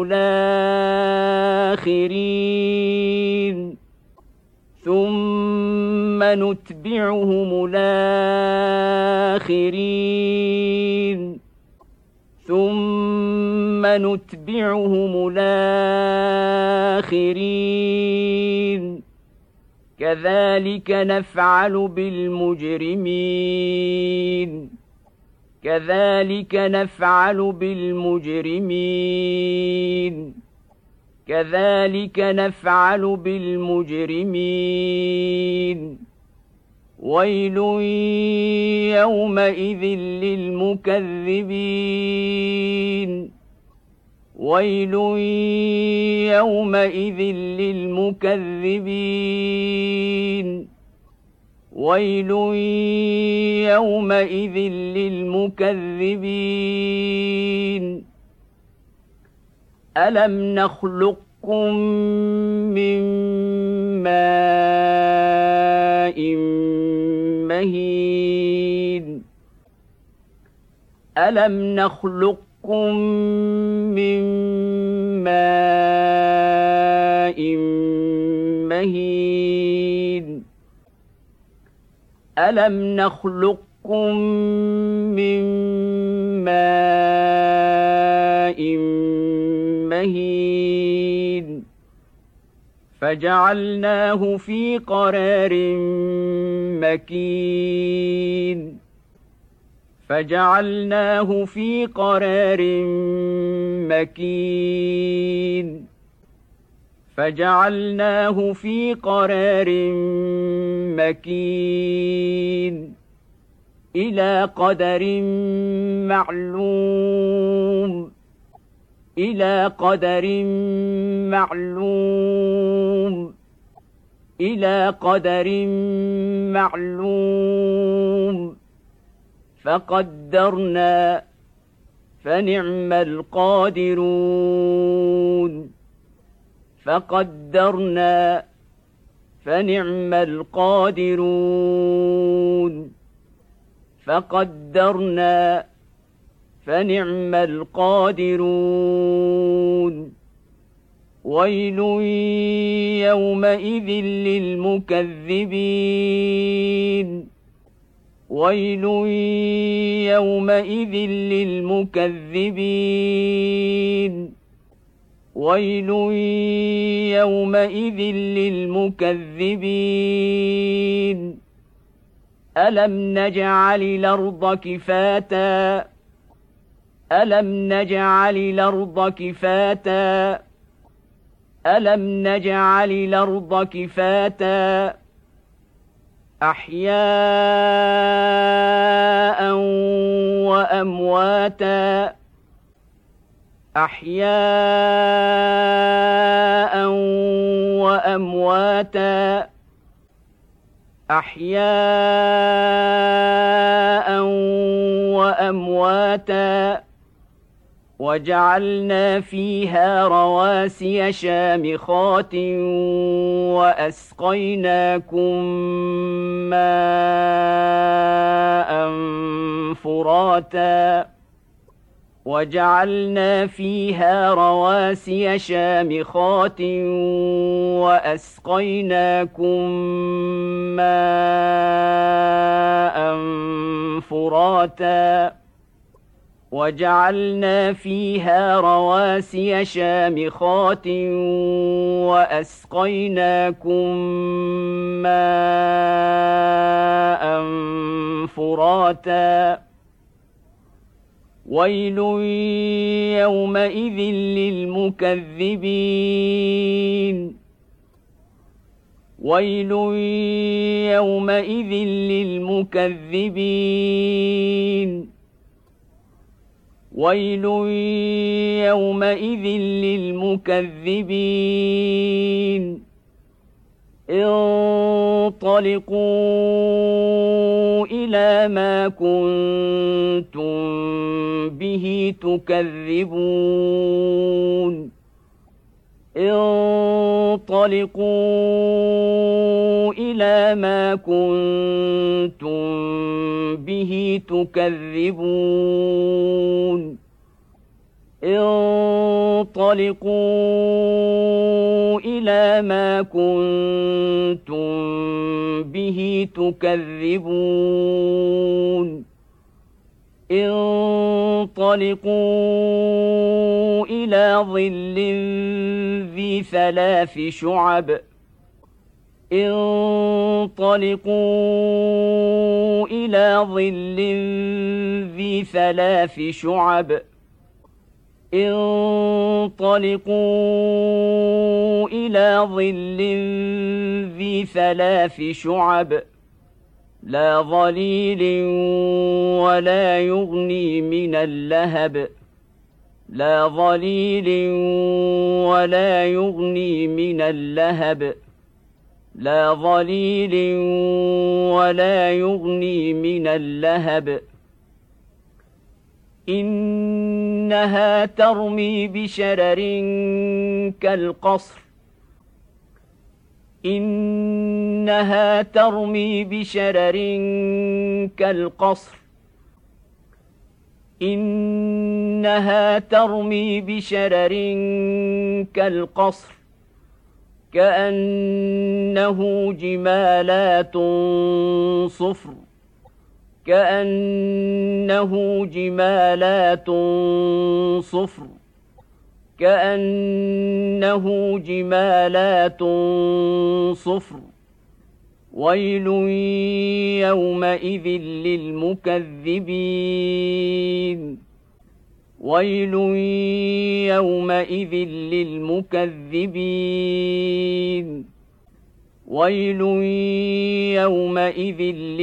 Speaker 1: الآخرين ثم نتبعهم الآخرين ثم نتبعهم الآخرين كذلك نفعل بالمجرمين كذلك نفعل بالمجرمين كذلك نفعل بالمجرمين ويل يومئذ للمكذبين ويل يومئذ للمكذبين ويل يومئذ للمكذبين ألم نخلق من ماء مهين ألم نخلقكم من ماء مهين ألم نخلقكم من ماء مهين فجعلناه في قرار مكين فجعلناه في قرار مكين فجعلناه في قرار مكين إلى قدر معلوم إلى قدر معلوم إلى قدر معلوم فقدرنا فنعم القادرون فقدرنا فنعم القادرون فقدرنا فنعم القادرون ويل يومئذ للمكذبين ويل يومئذ للمكذبين ويل يومئذ للمكذبين ألم نجعل الأرض كفاتا ألم نجعل الأرض كفاتا ألم نجعل الأرض كفاتا أحياء وأمواتا أحياء وأمواتا أحياء وأمواتا وجعلنا فيها رواسي شامخات وأسقيناكم ماء فراتا وجعلنا فيها رواسي شامخات وأسقيناكم ماء فراتا وجعلنا فيها رواسي شامخات وأسقيناكم ماء فراتا ويل يومئذ للمكذبين ويل يومئذ للمكذبين ويل يومئذ للمكذبين انطلقوا إلى ما كنتم به تكذبون انطلقوا إلى ما كنتم به تكذبون انطلقوا إلى ما كنتم به تكذبون انطلقوا إلى ظل ذي ثلاث شعب انطلقوا إلى ظل ذي ثلاث شعب انطلقوا إلى ظل ذي ثلاث شعب لا ظليل ولا يغني من اللهب لا ظليل ولا يغني من اللهب لا ظليل ولا يغني من اللهب إنها ترمي بشرر كالقصر إنها ترمي بشرر كالقصر إنها ترمي بشرر كالقصر كأنه جمالات صفر كأنه جمالات صفر كأنه جمالات صفر ويل يومئذ للمكذبين ويل يومئذ للمكذبين ويل يومئذ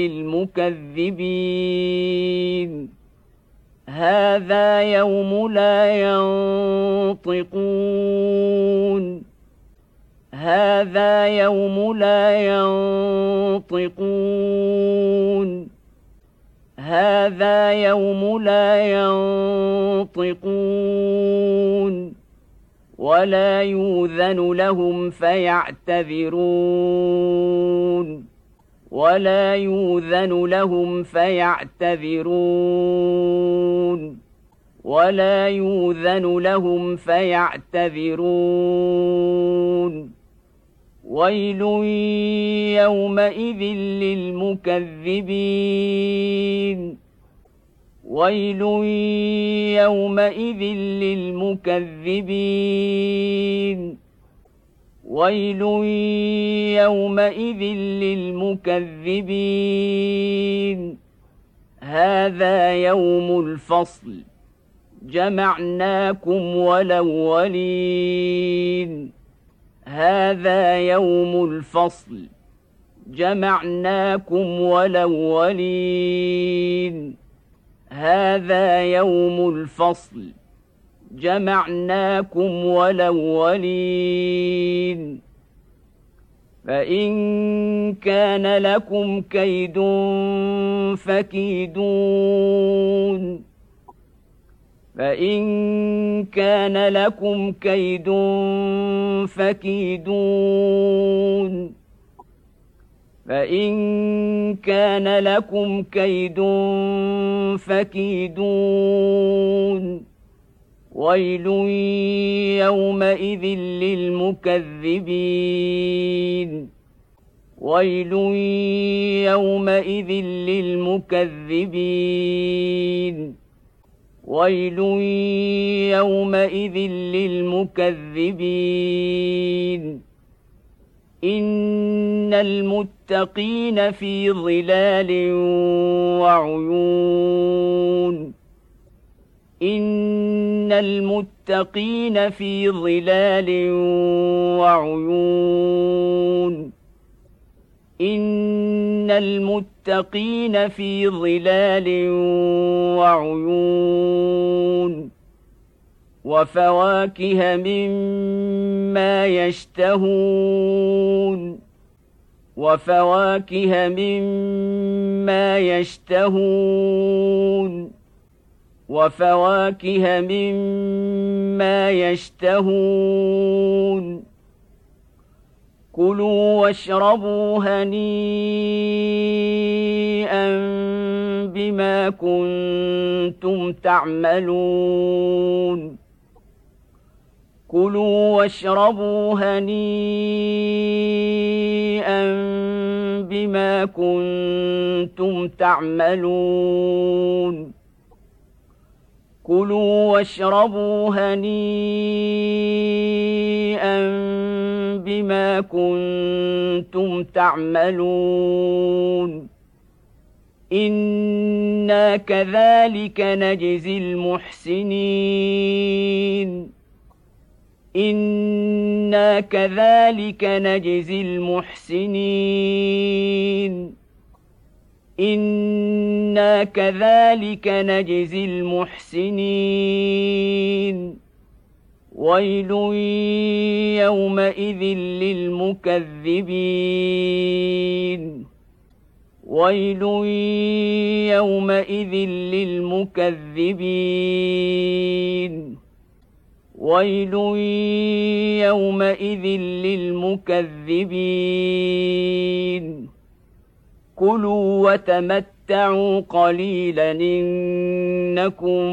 Speaker 1: للمكذبين هذا يوم لا ينطقون هذا يوم لا ينطقون هذا يوم لا ينطقون ولا يؤذن لهم فيعتذرون ولا يؤذن لهم فيعتذرون ولا يؤذن لهم فيعتذرون ويل يومئذ للمكذبين ويل يومئذ للمكذبين ويل يومئذ للمكذبين هذا يوم الفصل جمعناكم والأولين هذا يوم الفصل جمعناكم والأولين هذا يوم الفصل جمعناكم والأولين فإن كان لكم كيد فكيدون فإن كان لكم كيد فكيدون فإن كان لكم كيد فكيدون ويل يومئذ للمكذبين ويل يومئذ للمكذبين ويل يومئذ للمكذبين إن المتقين في ظلال وعيون إن المتقين في ظلال وعيون إن المتقين في ظلال وعيون وفواكه مما يشتهون وفواكه مما يشتهون وفواكه مما يشتهون كلوا واشربوا هنيئا بما كنتم تعملون كلوا واشربوا هنيئا بما كنتم تعملون كلوا واشربوا هنيئا بما كنتم تعملون إنا كذلك نجزي المحسنين إنا كذلك نجزي المحسنين إنا كذلك نجزي المحسنين ويل يومئذ للمكذبين ويل يومئذ للمكذبين ويل يومئذ للمكذبين كلوا وتمتعوا قليلا إنكم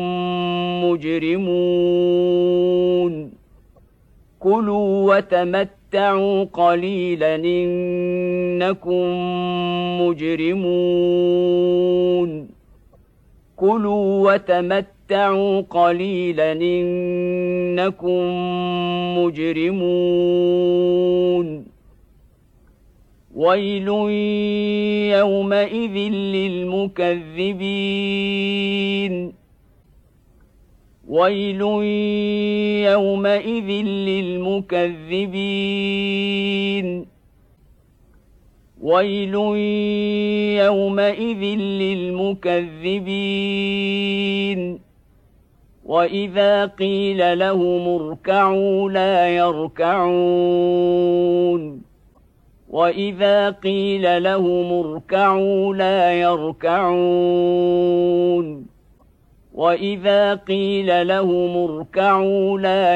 Speaker 1: مجرمون كلوا وتمتعوا قليلا إنكم مجرمون كلوا وتمتعوا قليلا إنكم مجرمون ويل يومئذ للمكذبين ويل يومئذ للمكذبين ويل يومئذ للمكذبين وإذا قيل لهم اركعوا لا يركعون وإذا قيل لهم اركعوا لا يركعون وإذا قيل لهم اركعوا لا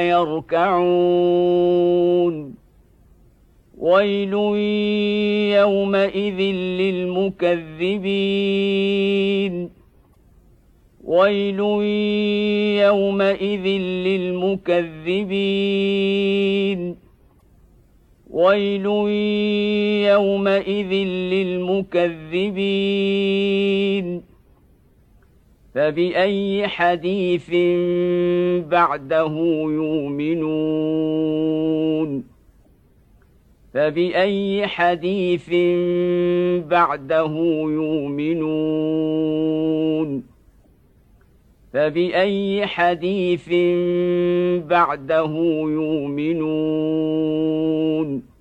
Speaker 1: يركعون ويل يومئذ للمكذبين ويل يومئذ للمكذبين ويل يومئذ للمكذبين فبأي حديث بعده يؤمنون فبأي حديث بعده يؤمنون فبأي حديث بعده يؤمنون